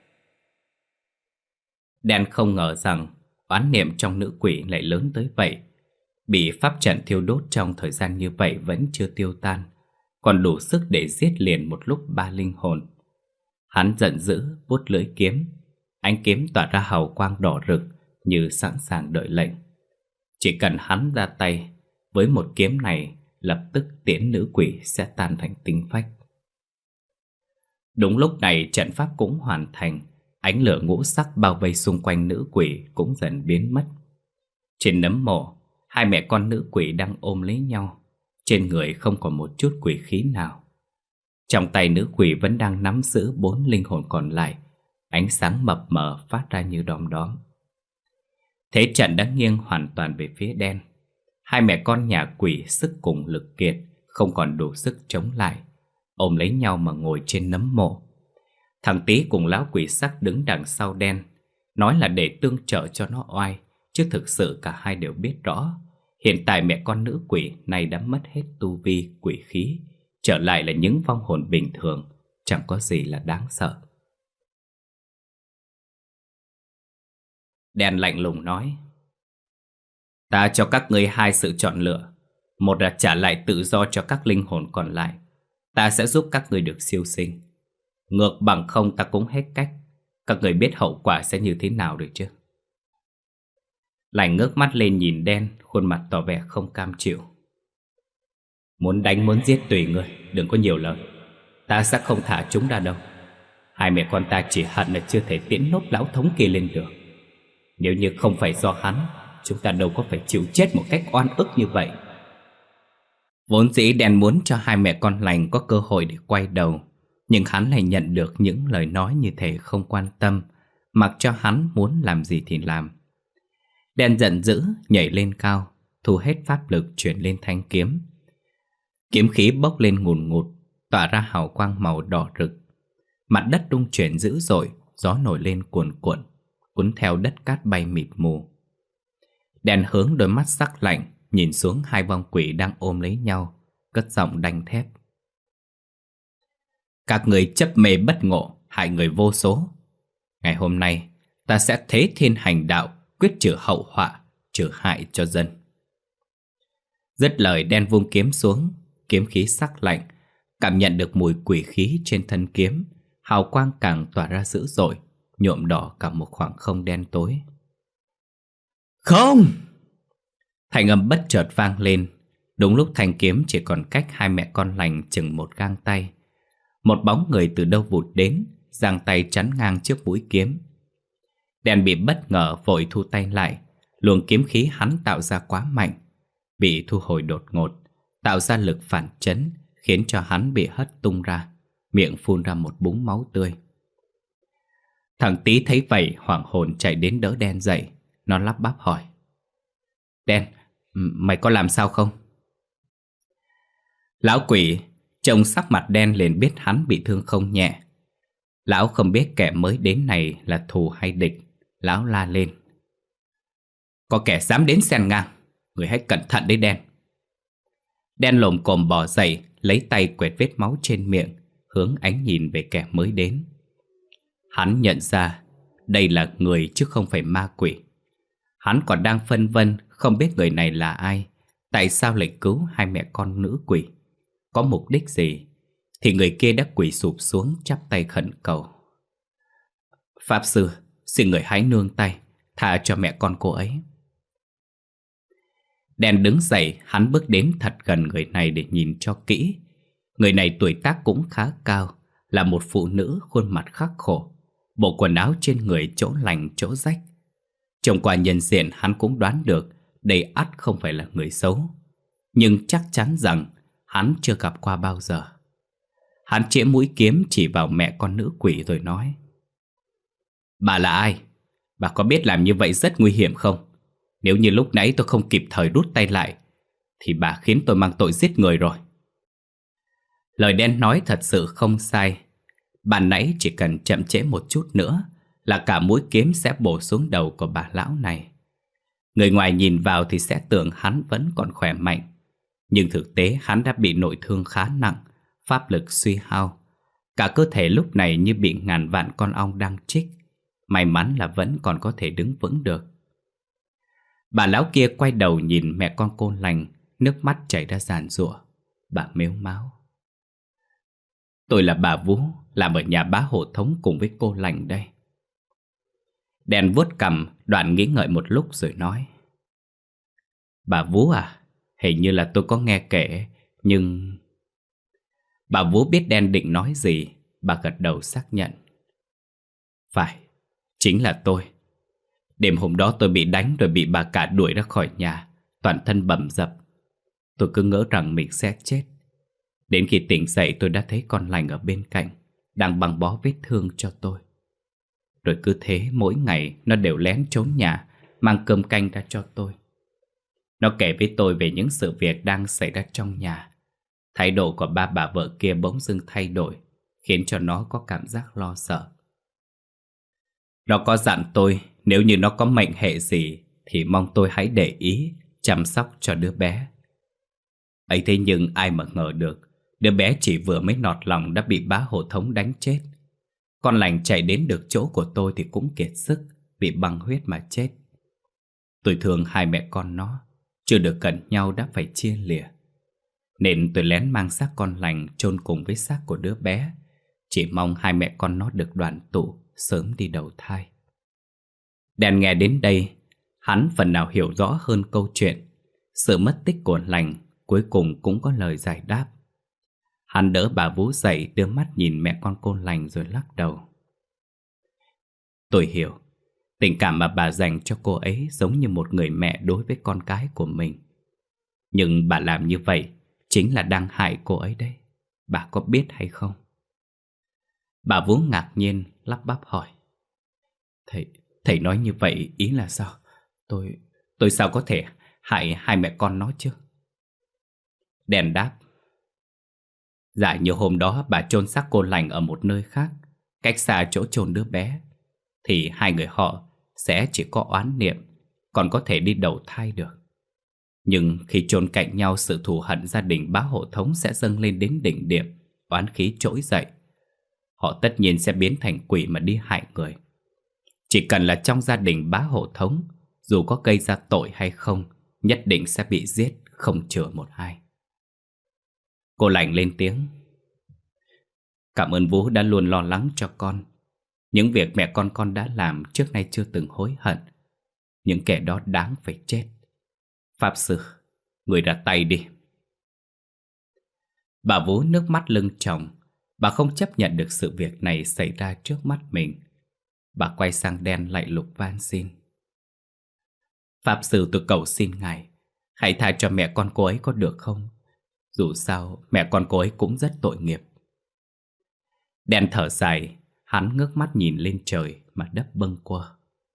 Đen không ngờ rằng oán niệm trong nữ quỷ lại lớn tới vậy. Bị pháp trận thiêu đốt trong thời gian như vậy vẫn chưa tiêu tan, còn đủ sức để giết liền một lúc ba linh hồn. Hắn giận dữ vuốt lưỡi kiếm, ánh kiếm tỏa ra hào quang đỏ rực như sẵn sàng đợi lệnh. Chỉ cần hắn ra tay, với một kiếm này lập tức tiễn nữ quỷ sẽ tan thành tinh phách. Đúng lúc này trận pháp cũng hoàn thành, ánh lửa ngũ sắc bao vây xung quanh nữ quỷ cũng dần biến mất. Trên nấm mộ, hai mẹ con nữ quỷ đang ôm lấy nhau, trên người không còn một chút quỷ khí nào. Trong tay nữ quỷ vẫn đang nắm giữ bốn linh hồn còn lại, ánh sáng mập mờ phát ra như đom đóm. Thế trận đã nghiêng hoàn toàn về phía đen. Hai mẹ con nhà quỷ sức cùng lực kiệt, không còn đủ sức chống lại, ôm lấy nhau mà ngồi trên nấm mộ. Thằng Tý cùng lão quỷ sắc đứng đằng sau đen, nói là để tương trợ cho nó oai, chứ thực sự cả hai đều biết rõ hiện tại mẹ con nữ quỷ này đã mất hết tu vi quỷ khí, trở lại là những vong hồn bình thường, chẳng có gì là đáng sợ. Đen lạnh lùng nói: Ta cho các ngươi hai sự chọn lựa. Một là trả lại tự do cho các linh hồn còn lại, ta sẽ giúp các ngươi được siêu sinh. Ngược bằng không ta cũng hết cách. Các người biết hậu quả sẽ như thế nào được chứ? Lành ngước mắt lên nhìn đen, khuôn mặt tỏ vẻ không cam chịu. Muốn đánh muốn giết tùy ngươi, đừng có nhiều lời. Ta sẽ không thả chúng ra đâu. Hai mẹ con ta chỉ hận là chưa thể tiễn nốt lão thống kia lên được. Nếu như không phải do hắn, chúng ta đâu có phải chịu chết một cách oan ức như vậy. Vốn dĩ đen muốn cho hai mẹ con lành có cơ hội để quay đầu, nhưng hắn lại nhận được những lời nói như thể không quan tâm, mặc cho hắn muốn làm gì thì làm. Đen giận dữ nhảy lên cao, thu hết pháp lực chuyển lên thanh kiếm. Kiếm khí bốc lên ngùn ngụt, tỏa ra hào quang màu đỏ rực. Mặt đất rung chuyển dữ dội, gió nổi lên cuồn cuộn, cuốn theo đất cát bay mịt mù. Đen hướng đôi mắt sắc lạnh nhìn xuống hai vong quỷ đang ôm lấy nhau, cất giọng đanh thép: Các người chấp mê bất ngộ, hại người vô số. Ngày hôm nay ta sẽ thế thiên hành đạo, quyết trừ hậu họa, trừ hại cho dân. Dứt lời, đen vung kiếm xuống. Kiếm khí sắc lạnh, cảm nhận được mùi quỷ khí trên thân kiếm. Hào quang càng tỏa ra dữ dội, nhuộm đỏ cả một khoảng không đen tối. Không! Thanh âm bất chợt vang lên. Đúng lúc thanh kiếm chỉ còn cách hai mẹ con lành chừng một gang tay. Một bóng người từ đâu vụt đến, giang tay chắn ngang trước mũi kiếm. Đen bị bất ngờ vội thu tay lại. Luồng kiếm khí hắn tạo ra quá mạnh, bị thu hồi đột ngột, tạo ra lực phản chấn, khiến cho hắn bị hất tung ra, miệng phun ra một búng máu tươi. Thằng Tý thấy vậy hoảng hồn chạy đến đỡ Đen dậy. Nó lắp bắp hỏi: Đen, mày có làm sao không? Lão quỷ trông sắc mặt Đen liền biết hắn bị thương không nhẹ. Lão không biết kẻ mới đến này là thù hay địch. Lão la lên: Có kẻ dám đến xen ngang, người hãy cẩn thận đấy Đen. Đen lồm cồm bò dậy, lấy tay quẹt vết máu trên miệng, hướng ánh nhìn về kẻ mới đến. Hắn nhận ra đây là người chứ không phải ma quỷ. Hắn còn đang phân vân không biết người này là ai, tại sao lại cứu hai mẹ con nữ quỷ, có mục đích gì. Thì người kia đã quỳ sụp xuống chắp tay khẩn cầu: Pháp sư, xin người hãy nương tay, tha cho mẹ con cô ấy. Đen đứng dậy, hắn bước đến thật gần người này để nhìn cho kỹ. Người này tuổi tác cũng khá cao, là một phụ nữ khuôn mặt khắc khổ, bộ quần áo trên người chỗ lành chỗ rách. Trông qua nhân diện hắn cũng đoán được đây ắt không phải là người xấu, nhưng chắc chắn rằng hắn chưa gặp qua bao giờ. Hắn chĩa mũi kiếm chỉ vào mẹ con nữ quỷ rồi nói: Bà là ai? Bà có biết làm như vậy rất nguy hiểm không? Nếu như lúc nãy tôi không kịp thời rút tay lại thì bà khiến tôi mang tội giết người rồi. Lời Đen nói thật sự không sai. Ban nãy chỉ cần chậm trễ một chút nữa là cả mũi kiếm sẽ bổ xuống đầu của bà lão này. Người ngoài nhìn vào thì sẽ tưởng hắn vẫn còn khỏe mạnh, nhưng thực tế hắn đã bị nội thương khá nặng, pháp lực suy hao. Cả cơ thể lúc này như bị ngàn vạn con ong đang chích. May mắn là vẫn còn có thể đứng vững được. Bà lão kia quay đầu nhìn mẹ con cô lành, nước mắt chảy ra giàn giụa. Bà mếu máo: Tôi là bà Vú, làm ở nhà bá hộ thống cùng với cô lành đây. Đen vuốt cằm, đoạn nghĩ ngợi một lúc rồi nói: Bà Vú à, hình như là tôi có nghe kể, nhưng... Bà Vú biết Đen định nói gì, bà gật đầu xác nhận: Phải, chính là tôi. Đêm hôm đó tôi bị đánh rồi bị bà cả đuổi ra khỏi nhà, toàn thân bầm dập. Tôi cứ ngỡ rằng mình sẽ chết. Đến khi tỉnh dậy tôi đã thấy con lành ở bên cạnh, đang băng bó vết thương cho tôi. Rồi cứ thế mỗi ngày nó đều lén trốn nhà, mang cơm canh ra cho tôi. Nó kể với tôi về những sự việc đang xảy ra trong nhà. Thái độ của ba bà vợ kia bỗng dưng thay đổi, khiến cho nó có cảm giác lo sợ. Nó có dặn tôi nếu như nó có mệnh hệ gì thì mong tôi hãy để ý, chăm sóc cho đứa bé. Ấy thế nhưng ai mà ngờ được, đứa bé chỉ vừa mới nọt lòng đã bị bá hộ thống đánh chết. Con lành chạy đến được chỗ của tôi thì cũng kiệt sức, bị băng huyết mà chết. Tôi thương hai mẹ con nó, chưa được gần nhau đã phải chia lìa. Nên tôi lén mang xác con lành chôn cùng với xác của đứa bé, chỉ mong hai mẹ con nó được đoàn tụ, sớm đi đầu thai. Đen nghe đến đây, hắn phần nào hiểu rõ hơn câu chuyện. Sự mất tích của lành cuối cùng cũng có lời giải đáp. Hắn đỡ bà Vú dậy, đưa mắt nhìn mẹ con cô lành rồi lắc đầu. Tôi hiểu, tình cảm mà bà dành cho cô ấy giống như một người mẹ đối với con cái của mình. Nhưng bà làm như vậy chính là đang hại cô ấy đấy. Bà có biết hay không? Bà Vú ngạc nhiên lắp bắp hỏi: Thầy, thầy nói như vậy ý là sao? Tôi, tôi sao có thể hại hai mẹ con nó chứ? Đen đáp: Dạ như hôm đó bà chôn xác cô lành ở một nơi khác, cách xa chỗ chôn đứa bé, thì hai người họ sẽ chỉ có oán niệm, còn có thể đi đầu thai được. Nhưng khi chôn cạnh nhau, sự thù hận gia đình bá hộ thống sẽ dâng lên đến đỉnh điểm, oán khí trỗi dậy, họ tất nhiên sẽ biến thành quỷ mà đi hại người. Chỉ cần là trong gia đình bá hộ thống, dù có gây ra tội hay không, nhất định sẽ bị giết, không chừa một ai. Cô Lành lên tiếng. Cảm ơn Vũ đã luôn lo lắng cho con. Những việc mẹ con con đã làm trước nay chưa từng hối hận. Những kẻ đó đáng phải chết. Pháp sư, người ra tay đi. Bà Vũ nước mắt lưng tròng. Bà không chấp nhận được sự việc này xảy ra trước mắt mình. Bà quay sang Đen lạy lục van xin. Pháp sư, tôi cầu xin ngài, hãy tha cho mẹ con cô ấy có được không? Dù sao mẹ con cô ấy cũng rất tội nghiệp. Đen thở dài. Hắn ngước mắt nhìn lên trời mà đất bâng quơ.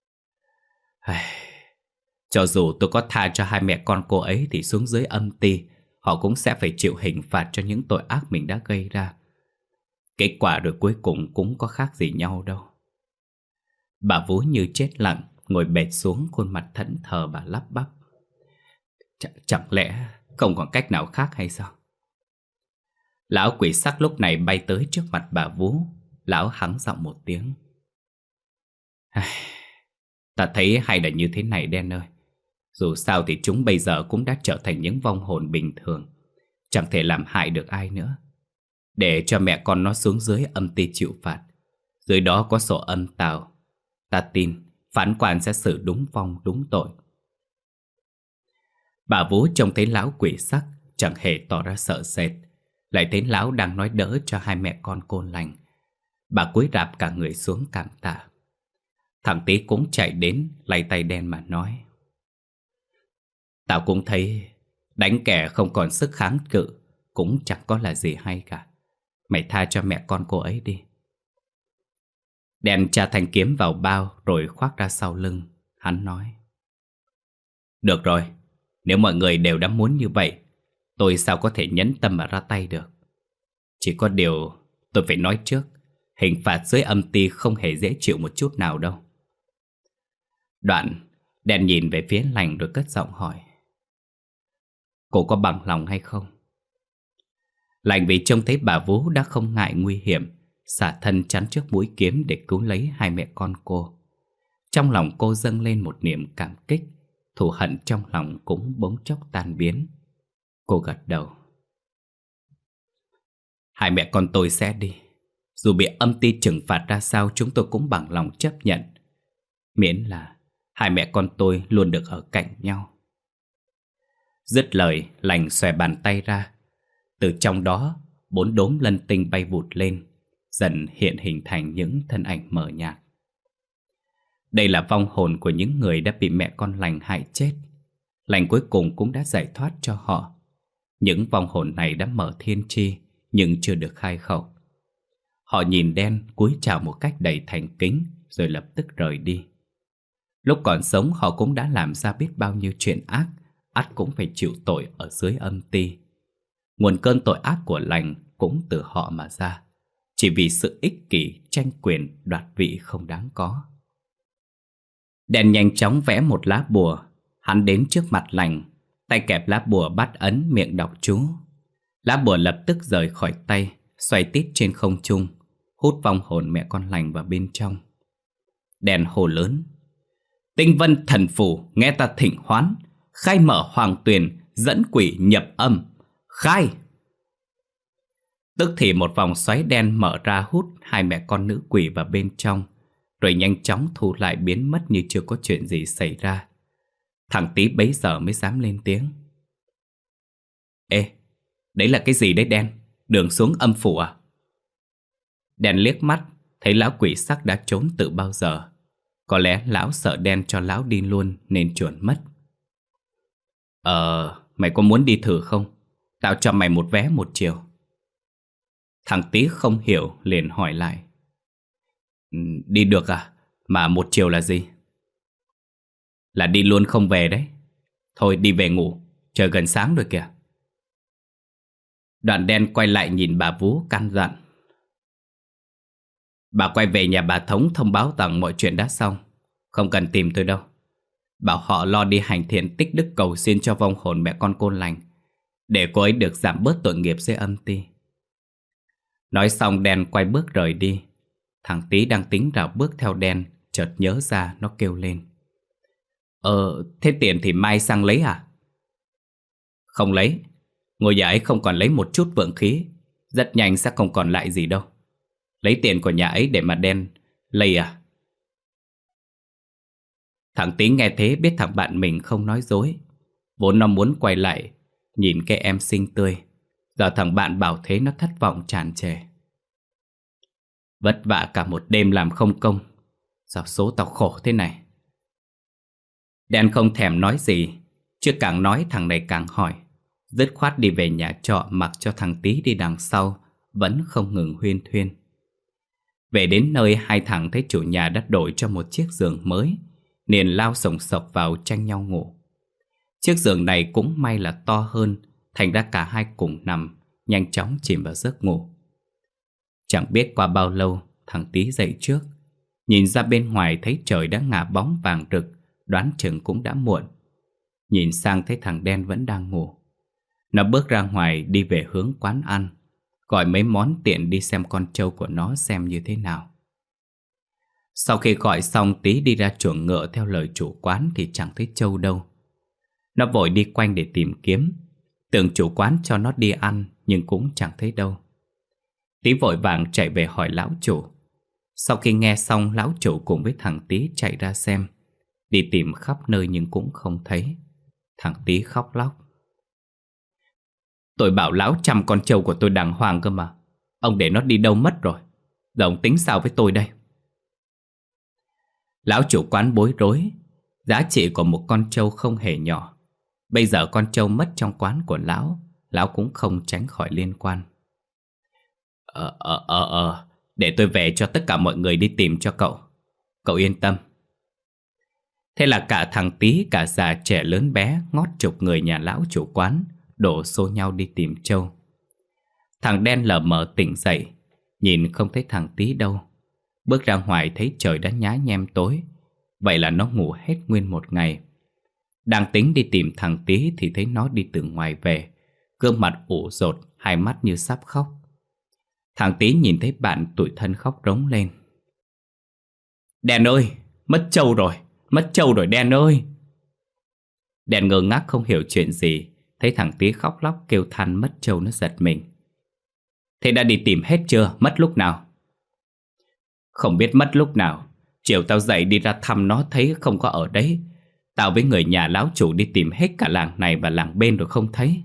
Cho dù tôi có tha cho hai mẹ con cô ấy thì xuống dưới âm ti, họ cũng sẽ phải chịu hình phạt cho những tội ác mình đã gây ra. Kết quả rồi cuối cùng cũng có khác gì nhau đâu. Bà Vũ như chết lặng, ngồi bệt xuống, khuôn mặt thẫn thờ bà lắp bắp. Ch chẳng lẽ không còn cách nào khác hay sao? Lão quỷ sắc lúc này bay tới trước mặt bà Vũ. Lão hắng giọng một tiếng. Ta thấy hay là như thế này Đen ơi. Dù sao thì chúng bây giờ cũng đã trở thành những vong hồn bình thường, chẳng thể làm hại được ai nữa. Để cho mẹ con nó xuống dưới âm ti chịu phạt. Dưới đó có sổ âm tào. Ta tin phán quan sẽ xử đúng vong đúng tội. Bà Vũ trông thấy lão quỷ sắc, chẳng hề tỏ ra sợ sệt. Lại thấy lão đang nói đỡ cho hai mẹ con cô Lành. Bà cúi rạp cả người xuống cảm tạ. Thằng Tý cũng chạy đến lay tay Đen mà nói. Tao cũng thấy đánh kẻ không còn sức kháng cự cũng chẳng có là gì hay cả. Mày tha cho mẹ con cô ấy đi. Đen tra thanh kiếm vào bao rồi khoác ra sau lưng. Hắn nói. Được rồi, nếu mọi người đều đã muốn như vậy, tôi sao có thể nhẫn tâm mà ra tay được. Chỉ có điều tôi phải nói trước, hình phạt dưới âm ti không hề dễ chịu một chút nào đâu. Đoạn Đen nhìn về phía Lành rồi cất giọng hỏi. Cô có bằng lòng hay không? Lành vì trông thấy bà Vũ đã không ngại nguy hiểm, xả thân chắn trước mũi kiếm để cứu lấy hai mẹ con cô. Trong lòng cô dâng lên một niềm cảm kích, thù hận trong lòng cũng bỗng chốc tan biến. Cô gật đầu. Hai mẹ con tôi sẽ đi. Dù bị âm ti trừng phạt ra sao, chúng tôi cũng bằng lòng chấp nhận, miễn là hai mẹ con tôi luôn được ở cạnh nhau. Dứt lời, Lành xòe bàn tay ra. Từ trong đó, bốn đốm lân tinh bay vụt lên, dần hiện hình thành những thân ảnh mờ nhạt. Đây là vong hồn của những người đã bị mẹ con Lành hại chết. Lành cuối cùng cũng đã giải thoát cho họ. Những vong hồn này đã mở thiên tri, nhưng chưa được khai khẩu. Họ nhìn Đen cúi chào một cách đầy thành kính, rồi lập tức rời đi. Lúc còn sống họ cũng đã làm ra biết bao nhiêu chuyện ác, ắt cũng phải chịu tội ở dưới âm ti. Nguồn cơn tội ác của Lành cũng từ họ mà ra, chỉ vì sự ích kỷ, tranh quyền, đoạt vị không đáng có. Đen nhanh chóng vẽ một lá bùa. Hắn đến trước mặt Lành, tay kẹp lá bùa bắt ấn, miệng đọc chú. Lá bùa lập tức rời khỏi tay, xoay tít trên không trung, hút vong hồn mẹ con Lành vào bên trong. Đen hô lớn. Tinh vân thần phủ, nghe ta thỉnh hoán, khai mở hoàng tuyền, dẫn quỷ nhập âm, khai! Tức thì một vòng xoáy đen mở ra hút hai mẹ con nữ quỷ vào bên trong, rồi nhanh chóng thu lại biến mất như chưa có chuyện gì xảy ra. Thằng Tý bấy giờ mới dám lên tiếng. Ê, đấy là cái gì đấy Đen? Đường xuống âm phủ à? Đen liếc mắt, thấy lão quỷ sắc đã trốn từ bao giờ. Có lẽ lão sợ Đen cho lão đi luôn nên chuồn mất. Ờ, mày có muốn đi thử không? Tao cho mày một vé một chiều. Thằng Tý không hiểu liền hỏi lại. Đi được à? Mà một chiều là gì? Là đi luôn không về đấy. Thôi đi về ngủ, trời gần sáng rồi kìa. Đoạn Đen quay lại nhìn bà Vũ căn dặn. Bà quay về nhà bà Thống thông báo rằng mọi chuyện đã xong, không cần tìm tôi đâu. Bảo họ lo đi hành thiện tích đức cầu xin cho vong hồn mẹ con cô Lành, để cô ấy được giảm bớt tội nghiệp dưới âm ti. Nói xong đen quay bước rời đi. Thằng Tí đang tính rảo bước theo đen, chợt nhớ ra nó kêu lên. Ờ, thế tiền thì mai sang lấy à? Không lấy. Ngôi nhà ấy không còn lấy một chút vượng khí, rất nhanh sẽ không còn lại gì đâu. Lấy tiền của nhà ấy để mà đen lây à? Thằng Tí nghe thế biết thằng bạn mình không nói dối. Vốn nó muốn quay lại nhìn cái em xinh tươi. Giờ thằng bạn bảo thế nó thất vọng tràn trề. Vất vả cả một đêm làm không công, sao số tao khổ thế này. Đen không thèm nói gì, chứ càng nói thằng này càng hỏi. Dứt khoát đi về nhà trọ, mặc cho thằng Tí đi đằng sau, vẫn không ngừng huyên thuyên. Về đến nơi, hai thằng thấy chủ nhà đã đổi cho một chiếc giường mới, liền lao sổng sộc vào tranh nhau ngủ. Chiếc giường này cũng may là to hơn, thành ra cả hai cùng nằm, nhanh chóng chìm vào giấc ngủ. Chẳng biết qua bao lâu, thằng Tí dậy trước. Nhìn ra bên ngoài thấy trời đã ngả bóng vàng rực, đoán chừng cũng đã muộn. Nhìn sang thấy thằng Đen vẫn đang ngủ. Nó bước ra ngoài đi về hướng quán ăn, gọi mấy món tiện đi xem con trâu của nó xem như thế nào. Sau khi gọi xong, Tí đi ra chuồng ngựa theo lời chủ quán thì chẳng thấy trâu đâu. Nó vội đi quanh để tìm kiếm, tưởng chủ quán cho nó đi ăn nhưng cũng chẳng thấy đâu. Tí vội vàng chạy về hỏi lão chủ. Sau khi nghe xong, lão chủ cùng với thằng Tí chạy ra xem, đi tìm khắp nơi nhưng cũng không thấy. Thằng Tí khóc lóc. Tôi bảo lão chăm con trâu của tôi đàng hoàng cơ mà, ông để nó đi đâu mất rồi. Giờ ông tính sao với tôi đây? Lão chủ quán bối rối. Giá trị của một con trâu không hề nhỏ. Bây giờ con trâu mất trong quán của lão, lão cũng không tránh khỏi liên quan. Ờ ờ ờ ờ Để tôi về cho tất cả mọi người đi tìm cho cậu. Cậu yên tâm. Thế là cả thằng Tí, cả già trẻ lớn bé, ngót chục người nhà lão chủ quán đổ xô nhau đi tìm trâu. Thằng Đen lờ mờ tỉnh dậy, nhìn không thấy thằng Tí đâu. Bước ra ngoài thấy trời đã nhá nhem tối. Vậy là nó ngủ hết nguyên một ngày. Đang tính đi tìm thằng Tí thì thấy nó đi từ ngoài về, gương mặt ủ rột, hai mắt như sắp khóc. Thằng Tí nhìn thấy bạn tủi thân khóc rống lên. Đen ơi, mất trâu rồi, mất trâu rồi Đen ơi. Đen ngơ ngác không hiểu chuyện gì, thấy thằng Tí khóc lóc kêu than mất trâu nó giật mình. Thế đã đi tìm hết chưa, mất lúc nào? Không biết mất lúc nào. Chiều tao dậy đi ra thăm nó thấy không có ở đấy. Tao với người nhà lão chủ đi tìm hết cả làng này và làng bên rồi không thấy.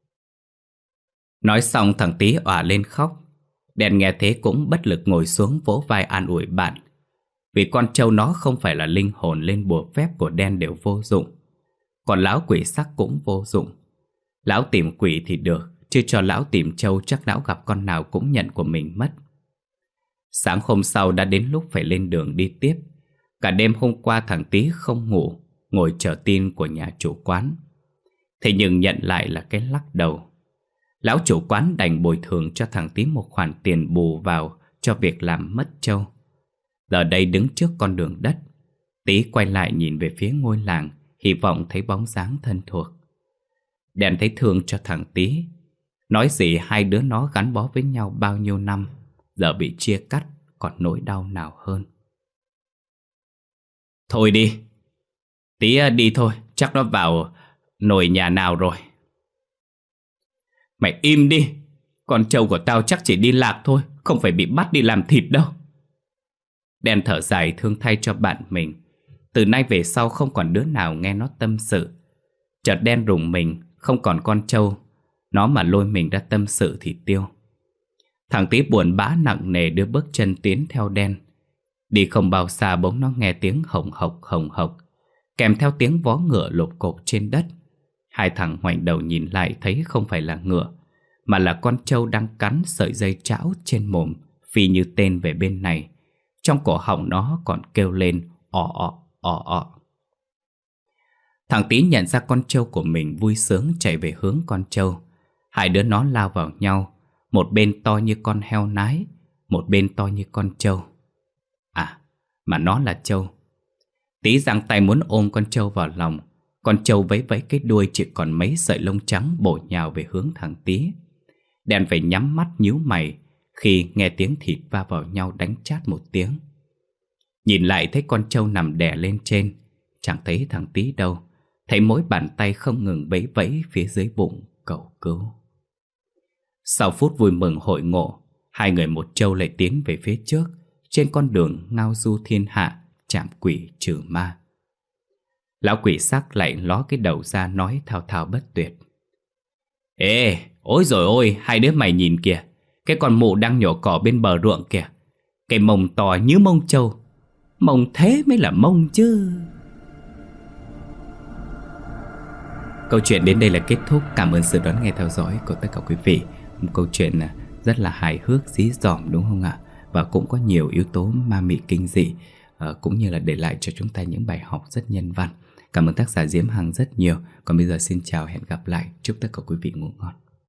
Nói xong thằng Tí òa lên khóc. Đen nghe thế cũng bất lực ngồi xuống vỗ vai an ủi bạn. Vì con trâu nó không phải là linh hồn lên bùa phép của Đen đều vô dụng. Còn lão quỷ sắc cũng vô dụng. Lão tìm quỷ thì được, chứ cho lão tìm trâu chắc lão gặp con nào cũng nhận của mình mất. Sáng hôm sau đã đến lúc phải lên đường đi tiếp. Cả đêm hôm qua thằng Tí không ngủ, ngồi chờ tin của nhà chủ quán. Thế nhưng nhận lại là cái lắc đầu. Lão chủ quán đành bồi thường cho thằng Tí một khoản tiền bù vào cho việc làm mất trâu. Giờ đây đứng trước con đường đất, Tí quay lại nhìn về phía ngôi làng, hy vọng thấy bóng dáng thân thuộc. Đen thấy thương cho thằng Tí. Nói gì hai đứa nó gắn bó với nhau bao nhiêu năm, giờ bị chia cắt còn nỗi đau nào hơn. Thôi đi, Tí đi thôi, chắc nó vào nồi nhà nào rồi. Mày im đi, con trâu của tao chắc chỉ đi lạc thôi, không phải bị bắt đi làm thịt đâu. Đen thở dài thương thay cho bạn mình. Từ nay về sau không còn đứa nào nghe nó tâm sự. Chợt Đen rùng mình, không còn con trâu, nó mà lôi mình ra tâm sự thì tiêu. Thằng Tí buồn bã nặng nề đưa bước chân tiến theo Đen. Đi không bao xa bỗng nó nghe tiếng hồng hộc hồng hộc, kèm theo tiếng vó ngựa lộp cộp trên đất. Hai thằng ngoảnh đầu nhìn lại thấy không phải là ngựa, mà là con trâu đang cắn sợi dây trão trên mồm, phi như tên về bên này. Trong cổ họng nó còn kêu lên ọ ọ ọ ọ. Thằng Tí nhận ra con trâu của mình vui sướng chạy về hướng con trâu. Hai đứa nó lao vào nhau, một bên to như con heo nái, một bên to như con trâu. À, mà nó là trâu. Tí giang tay muốn ôm con trâu vào lòng. Con trâu vẫy vẫy cái đuôi chỉ còn mấy sợi lông trắng bổ nhào về hướng thằng Tí. Đen phải nhắm mắt nhíu mày khi nghe tiếng thịt va vào nhau đánh chát một tiếng. Nhìn lại thấy con trâu nằm đè lên trên, chẳng thấy thằng Tí đâu. Thấy mỗi bàn tay không ngừng vẫy vẫy phía dưới bụng cầu cứu. Sau phút vui mừng hội ngộ, hai người một trâu lại tiến về phía trước, trên con đường ngao du thiên hạ, trảm quỷ trừ ma. Lão quỷ sắc lại ló cái đầu ra nói thao thao bất tuyệt. Ê, ôi rồi ôi, hai đứa mày nhìn kìa, cái con mụ đang nhổ cỏ bên bờ ruộng kìa. Cái mông to như mông trâu. Mông thế mới là mông chứ. Câu chuyện đến đây là kết thúc. Cảm ơn sự đón nghe theo dõi của tất cả quý vị. Một câu chuyện rất là hài hước, dí dỏm đúng không ạ? Và cũng có nhiều yếu tố ma mị kinh dị, cũng như là để lại cho chúng ta những bài học rất nhân văn. Cảm ơn tác giả Diễm Hằng rất nhiều. Còn bây giờ xin chào, hẹn gặp lại. Chúc tất cả quý vị ngủ ngon.